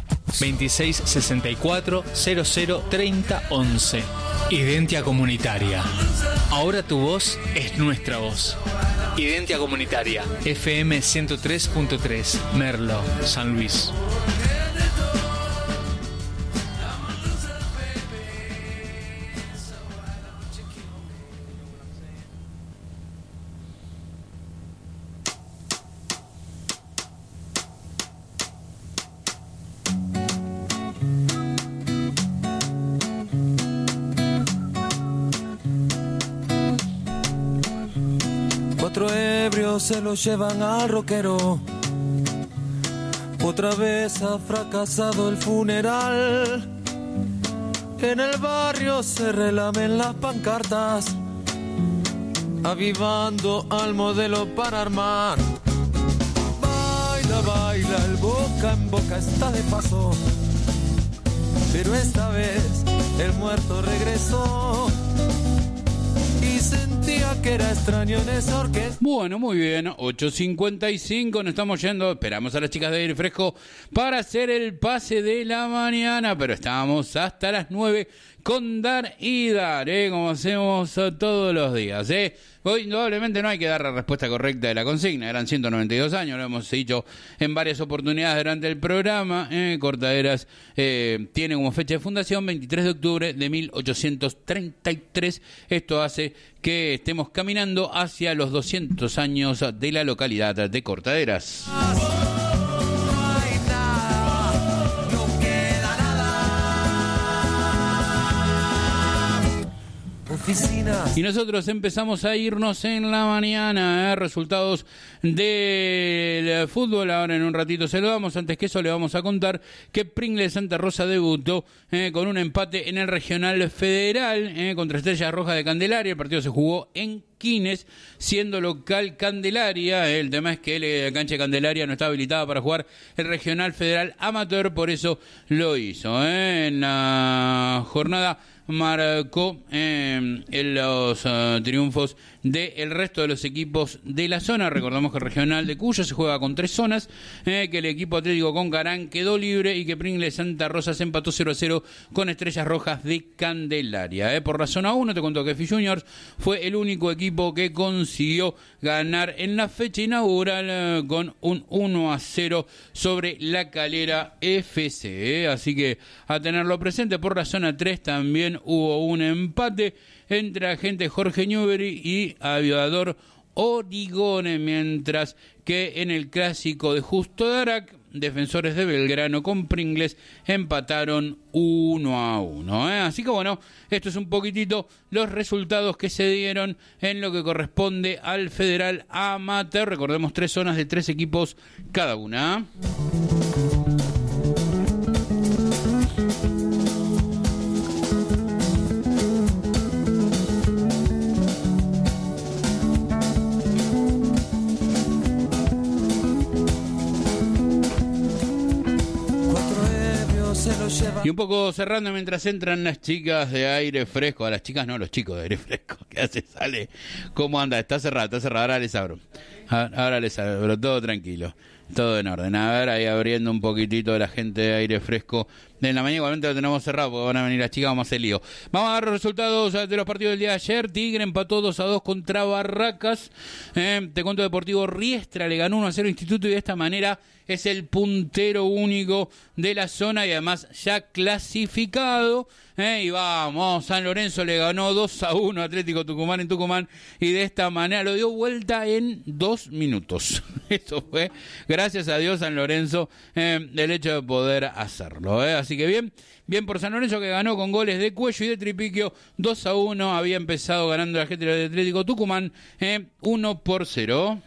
2664 00 30 11. Identia Comunitaria. Ahora tu voz es nuestra voz. Identia Comunitaria, FM 103.3, Merlo, San Luis. Se lo llevan al rockero. Otra vez ha fracasado el funeral. En el barrio se relamen las pancartas, avivando al modelo para armar. Baila, baila, el boca en boca está de paso, pero esta vez el muerto regresó. Y sentía que era extraño en esa orquesta. Bueno, muy bien, 8:55, nos estamos yendo, esperamos a las chicas de Aire Fresco para hacer el pase de la mañana, pero estábamos hasta las 9 con Dar y Dar, como hacemos todos los días, Hoy indudablemente no hay que dar la respuesta correcta de la consigna, eran 192 años, lo hemos dicho en varias oportunidades durante el programa. Cortaderas tiene como fecha de fundación 23 de octubre de 1833, esto hace que estemos caminando hacia los 200 años de la localidad de Cortaderas. Y nosotros empezamos a irnos en la mañana, resultados del fútbol, ahora en un ratito se lo damos. Antes que eso le vamos a contar que Pringles Santa Rosa debutó con un empate en el Regional Federal contra Estrellas Rojas de Candelaria. El partido se jugó en Quines, siendo local Candelaria. El tema es que la cancha de Candelaria no está habilitada para jugar el Regional Federal Amateur, por eso lo hizo. En la jornada marcó los triunfos del resto de los equipos de la zona. Recordamos que el Regional de Cuyo se juega con 3 zonas, que el equipo Atlético Concarán quedó libre y que Pringles Santa Rosa se empató 0-0 con Estrellas Rojas de Candelaria. Por la zona 1 te cuento que Fi Juniors fue el único equipo que consiguió ganar en la fecha inaugural con un 1-0 sobre La Calera FC. Así que a tenerlo presente. Por la zona 3 también hubo un empate entre agente Jorge Newbery y Aviador Origone, mientras que en el clásico de Justo Darac, Defensores de Belgrano con Pringles empataron 1-1. Así que bueno, esto es un poquitito los resultados que se dieron en lo que corresponde al Federal Amateur. Recordemos 3 zonas de 3 equipos cada una. Y un poco cerrando mientras entran las chicas de Aire Fresco. A las chicas no, los chicos de Aire Fresco. ¿Qué hace? Sale. ¿Cómo anda? Está cerrada. Ahora les abro. Ahora les abro, pero todo tranquilo. Todo en orden. A ver, ahí abriendo un poquitito la gente de Aire Fresco. En la mañana igualmente lo tenemos cerrado porque van a venir las chicas, vamos a hacer lío. Vamos a dar los resultados de los partidos del día de ayer. Tigre empató 2-2 contra Barracas. Te cuento Deportivo Riestra le ganó 1-0 Instituto y de esta manera es el puntero único de la zona y además ya clasificado. Y vamos, San Lorenzo le ganó 2-1 a Atlético Tucumán en Tucumán y de esta manera lo dio vuelta en 2 minutos. Esto fue, gracias a Dios, San Lorenzo, el hecho de poder hacerlo. Así que bien por San Lorenzo, que ganó con goles de Cuello y de Tripiquio 2-1. Había empezado ganando la gente de Atlético Tucumán 1-0.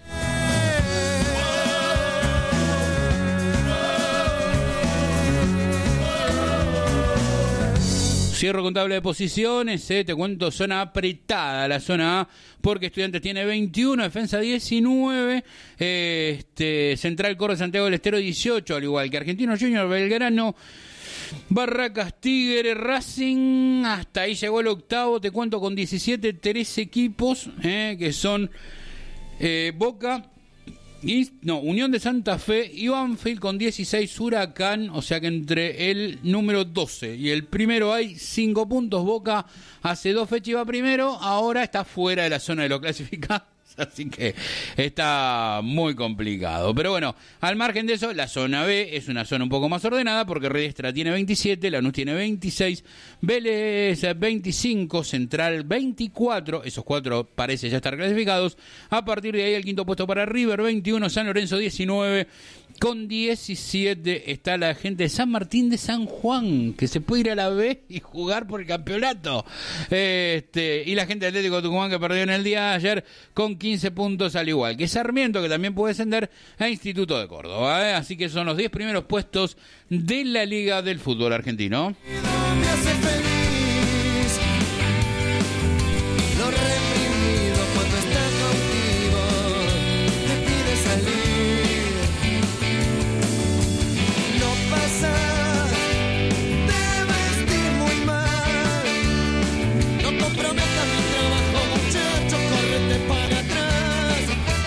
Cierro con tabla de posiciones, te cuento, zona apretada la zona A, porque Estudiantes tiene 21, Defensa 19, Central Córdoba Santiago del Estero 18, al igual que Argentinos Juniors, Belgrano, Barracas, Tigre, Racing, hasta ahí llegó el octavo, te cuento con 17, 3 equipos, que son Boca, Unión de Santa Fe y Banfield con 16, Huracán, o sea que entre el número 12 y el primero hay 5 puntos. Boca hace 2 fechas iba primero, ahora está fuera de la zona de los clasificados. Así que está muy complicado. Pero bueno, al margen de eso, la zona B es una zona un poco más ordenada porque Riestra tiene 27, Lanús tiene 26, Vélez 25, Central 24, esos 4 parece ya estar clasificados. A partir de ahí el quinto puesto para River 21, San Lorenzo 19. Con 17 está la gente de San Martín de San Juan, que se puede ir a la B y jugar por el campeonato. Y la gente de Atlético Tucumán, que perdió en el día de ayer, con 15 puntos, al igual que Sarmiento, que también puede descender, a Instituto de Córdoba. Así que son los 10 primeros puestos de la Liga del Fútbol Argentino. Me hace feliz lo reprimido cuando está contigo, te pide salir. Te vestir muy mal, no comprometas mi trabajo, muchacho, córrete para atrás.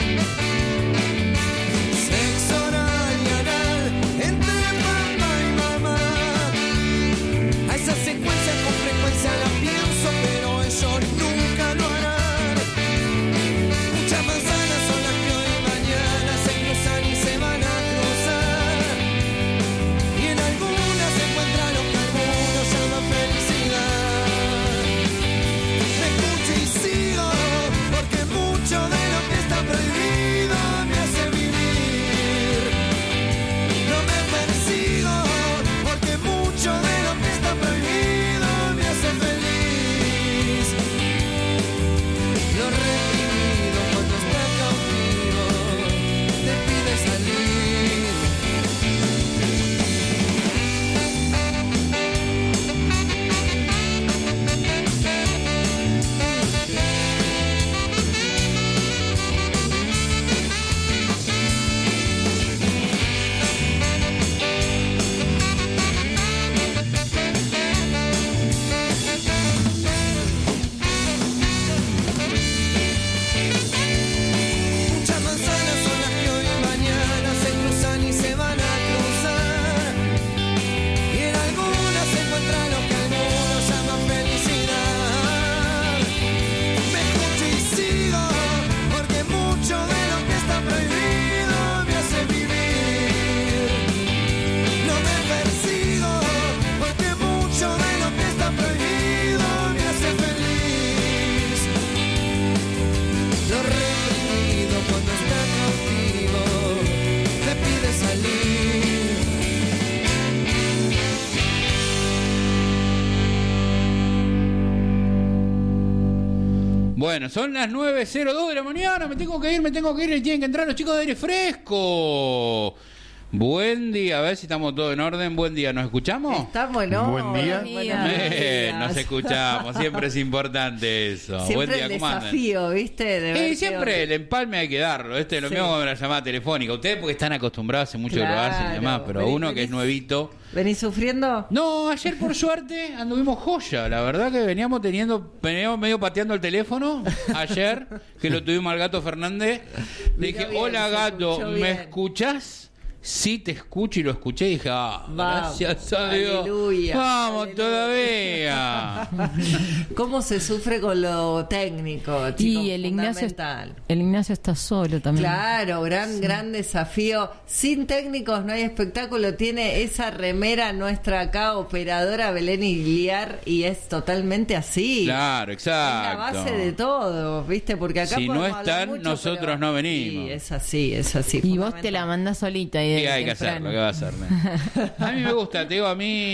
Sexo oral y anal entre papá y mamá. A esa secuencia con frecuencia la pienso, pero ellos nunca lo harán. Muchas manzanas son las que hoy y mañana se cruzan y se van a cruzar. Bueno, son las 9:02 de la mañana, me tengo que ir, y tienen que entrar los chicos de Aire Fresco. Buen día, a ver si estamos todos en orden. Buen día, ¿nos escuchamos? Estamos, ¿no? Buen día. Nos escuchamos, siempre es importante eso. Siempre Buen día, el ¿cómo andan? desafío, ¿viste? De ver Siempre el empalme hay que darlo, lo mismo con la llamada telefónica. Ustedes porque están acostumbrados hace mucho que lo hacen y demás, pero uno que es nuevito. ¿Venís sufriendo? No, ayer por suerte anduvimos joya. La verdad que veníamos medio pateando el teléfono. Ayer, que lo tuvimos al Gato Fernández. Le dije, hola Gato, ¿me escuchás? Sí, te escucho, y lo escuché y dije, gracias a Dios. Aleluya. Vamos todavía. ¿Cómo se sufre con lo técnico, chicos? Y el Ignacio está solo también. Claro, gran desafío. Sin técnicos no hay espectáculo. Tiene esa remera nuestra acá, operadora Belén Igliar, y es totalmente así. Claro, exacto. Es la base de todo, ¿viste? Porque acá si no podemos hablar están, mucho, nosotros pero no venimos. Sí, es así. Y vos te la mandás solita. Y hay que hacerlo, ¿qué va a hacerme? A mí me gusta, te digo, a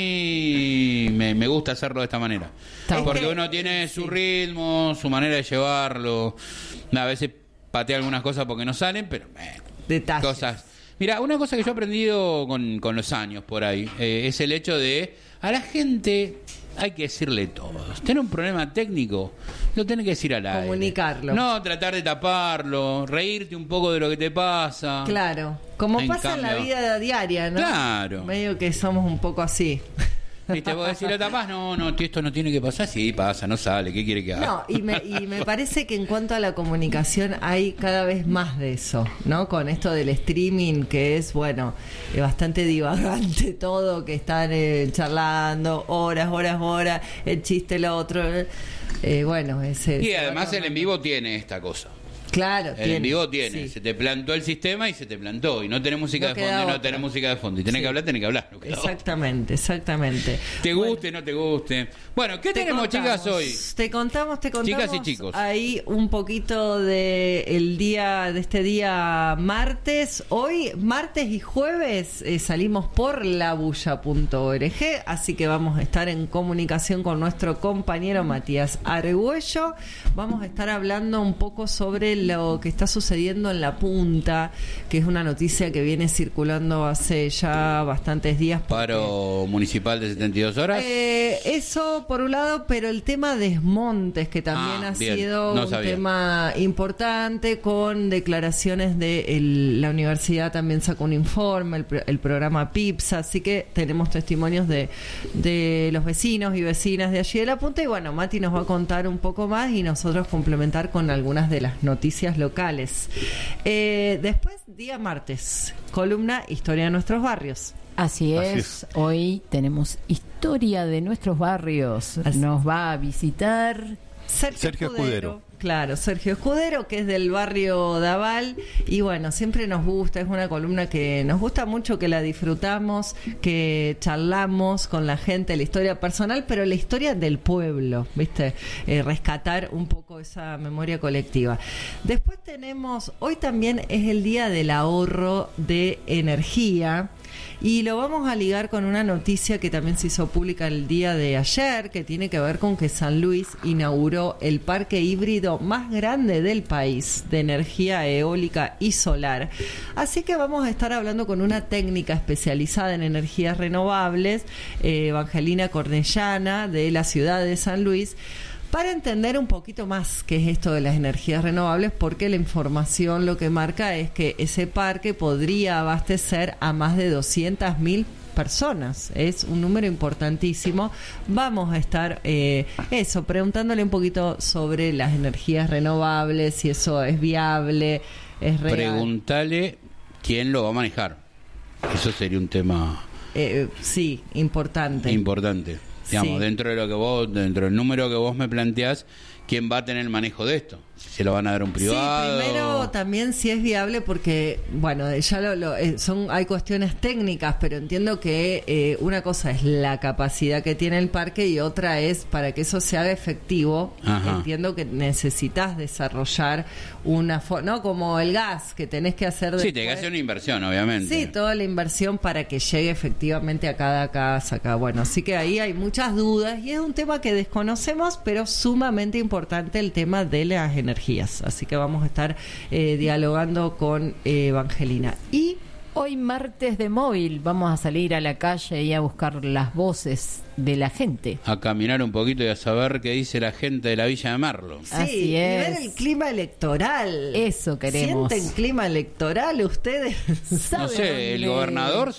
mí me gusta hacerlo de esta manera. Porque uno tiene su ritmo, su manera de llevarlo. A veces patea algunas cosas porque no salen, pero detalles. Cosas. Mira, una cosa que yo he aprendido con los años por ahí es el hecho de a la gente hay que decirle todos. Tener un problema técnico, lo tenés que decir al aire. Comunicarlo. No tratar de taparlo, reírte un poco de lo que te pasa. Claro, como En pasa en la cambio- vida diaria, ¿no? Claro. Medio que somos un poco así. ¿Viste? Vos decís, lo tapás, no, esto no tiene que pasar. Sí, pasa, no sale, ¿qué quiere que haga? No, y me parece que en cuanto a la comunicación hay cada vez más de eso, ¿no? Con esto del streaming, que es, bueno, bastante divagante todo, que están charlando horas, el chiste, lo otro. Bueno, ese... Y además el en vivo tiene esta cosa. Claro, El en vivo tiene, sí. se te plantó el sistema y se te plantó. Y no tenés música No de queda fondo, y no otra. tenés música de fondo. Y tenés Sí. que hablar, tenés que hablar. No queda otra. Exactamente. Te guste, no te guste. Bueno, ¿qué tenemos, chicas, hoy? Te contamos. Chicas y chicos. Ahí un poquito de este día martes. Hoy, martes y jueves, salimos por labulla.org, así que vamos a estar en comunicación con nuestro compañero Matías Argüello. Vamos a estar hablando un poco sobre lo que está sucediendo en La Punta, que es una noticia que viene circulando hace ya bastantes días. Paro municipal de 72 horas. Eso por un lado, pero el tema desmontes, que también ha bien. sido No un sabía. tema importante, con declaraciones de la universidad también sacó un informe, el programa PIPSA, así que tenemos testimonios de los vecinos y vecinas de allí de La Punta, y bueno, Mati nos va a contar un poco más y nosotros complementar con algunas de las noticias locales. Después, día martes, columna Historia de nuestros barrios. Así es. Hoy tenemos historia de nuestros barrios. Nos va a visitar Sergio Escudero. Claro, Sergio Escudero, que es del barrio Daval, y bueno, siempre nos gusta, es una columna que nos gusta mucho, que la disfrutamos, que charlamos con la gente, la historia personal, pero la historia del pueblo, ¿viste? Rescatar un poco esa memoria colectiva. Después tenemos, hoy también es el día del ahorro de energía, y lo vamos a ligar con una noticia que también se hizo pública el día de ayer, que tiene que ver con que San Luis inauguró el parque híbrido más grande del país de energía eólica y solar. Así que vamos a estar hablando con una técnica especializada en energías renovables, Evangelina Cornellana, de la ciudad de San Luis, para entender un poquito más qué es esto de las energías renovables, porque la información lo que marca es que ese parque podría abastecer a más de 200.000 personas. Es un número importantísimo. Vamos a estar preguntándole un poquito sobre las energías renovables, si eso es viable, es real. Pregúntale quién lo va a manejar. Eso sería un tema sí, importante. Digamos, Sí. dentro del número que vos me planteás, ¿quién va a tener el manejo de esto? ¿Se lo van a dar a un privado? Sí, primero también si es viable, porque bueno, ya hay cuestiones técnicas, pero entiendo que una cosa es la capacidad que tiene el parque y otra es, para que eso se haga efectivo, Ajá. entiendo que necesitas desarrollar no como el gas, que tenés que hacer Sí, después. tenés que hacer una inversión, obviamente. Sí, toda la inversión para que llegue efectivamente a cada casa acá. Bueno, así que ahí hay muchas dudas y es un tema que desconocemos, pero sumamente importante, el tema de las energías. Así que vamos a estar dialogando con Evangelina. Y hoy martes de móvil vamos a salir a la calle y a buscar las voces de la gente. A caminar un poquito y a saber qué dice la gente de la Villa de Merlo. sí, Así y es. ver el clima electoral. Eso queremos. ¿Sienten clima electoral ustedes? No sé, el gobernador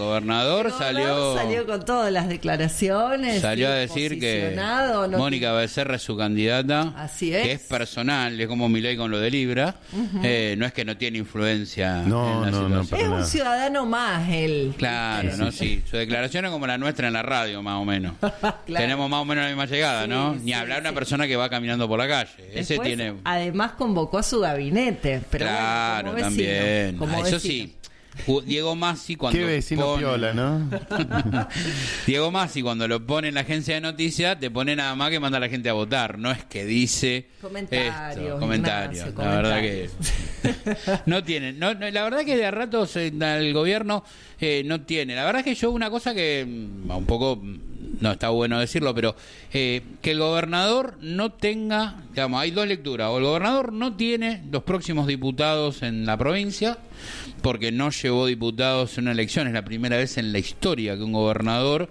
salió con todas las declaraciones. Salió a sí, decir que posicionado, no Mónica Becerra es su candidata. Así es. Que es personal, es como Milei con lo de Libra. Ujú. No es que no tiene influencia No, en la no, situación. Es un ciudadano más él. Claro, ¿no? Sí, su declaración es como la nuestra en la radio, más o menos. Tenemos más o menos la misma llegada, ¿no? Ni hablar de una persona que va caminando por la calle. Ese Después, tiene... además convocó a su gabinete. Pero Claro, bueno, como vecino, también. como Eso vecino. sí. Diego Masi cuando Qué vecino piola, ¿no? Diego Masi cuando lo pone en la agencia de noticias te pone nada más que manda a la gente a votar, no es que dice comentarios. La verdad que no tienen, la verdad que de a ratos el gobierno no tiene. La verdad es que yo una cosa que un poco no está bueno decirlo, pero que el gobernador no tenga, digamos, hay dos lecturas, o el gobernador no tiene los próximos diputados en la provincia porque no llevó diputados en una elección, es la primera vez en la historia que un gobernador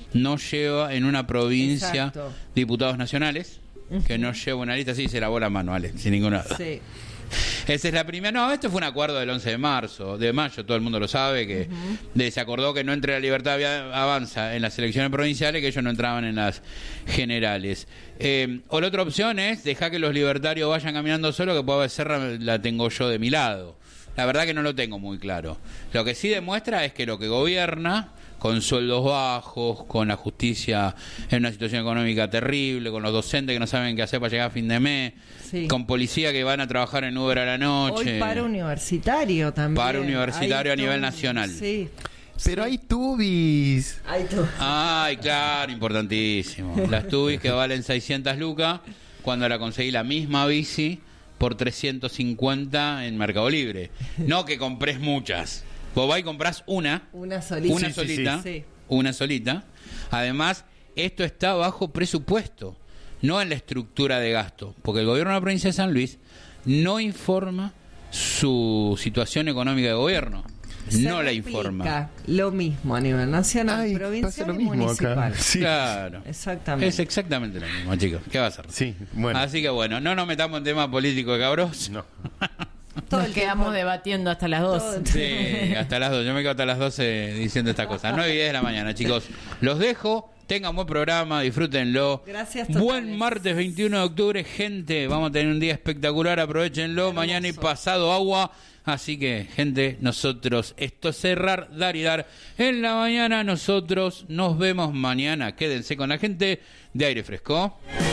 no lleva en una provincia Exacto. diputados nacionales, que no lleva una lista, sí, se elaboran manuales, sin ninguna duda. Sí. Esa es la primera. No, esto fue un acuerdo del 11 de mayo, todo el mundo lo sabe, que se acordó que no entre la Libertad Avanza en las elecciones provinciales, que ellos no entraban en las generales. O la otra opción es dejar que los libertarios vayan caminando solos, que puede ser la tengo yo de mi lado. La verdad que no lo tengo muy claro. Lo que sí demuestra es que lo que gobierna, con sueldos bajos, con la justicia en una situación económica terrible, con los docentes que no saben qué hacer para llegar a fin de mes, Sí. con policía que van a trabajar en Uber a la noche. Hoy paro universitario también. Paro universitario Hay a nivel todo- nacional. Sí. Pero hay tubis. Ay, claro, importantísimo. Las tubis que valen 600 lucas, cuando la conseguí la misma bici por 350 en Mercado Libre. No que comprés muchas. Vos vas y comprás una solita. Una solita. Sí. Una solita. Además, esto está bajo presupuesto, no en la estructura de gasto, porque el gobierno de la provincia de San Luis no informa su situación económica de gobierno. No la informa. Replica lo mismo a nivel nacional, provincial pasa lo y mismo municipal. acá. Sí. Claro. Exactamente. Es exactamente lo mismo, chicos. ¿Qué va a hacer? Sí, bueno. Así que bueno, no nos metamos en tema político de cabros. No. Nos quedamos debatiendo hasta las 2. Sí, hasta las 2. Yo me quedo hasta las 12 diciendo esta cosa. 9 y 10 de la mañana, chicos. Los dejo. Tengan buen programa, disfrútenlo. Gracias. Buen martes 21 de octubre, gente. Vamos a tener un día espectacular, aprovechenlo. Hermoso. Mañana y pasado agua. Así que, gente, nosotros, esto es cerrar, dar y dar. En la mañana nosotros nos vemos mañana. Quédense con la gente de Aire Fresco.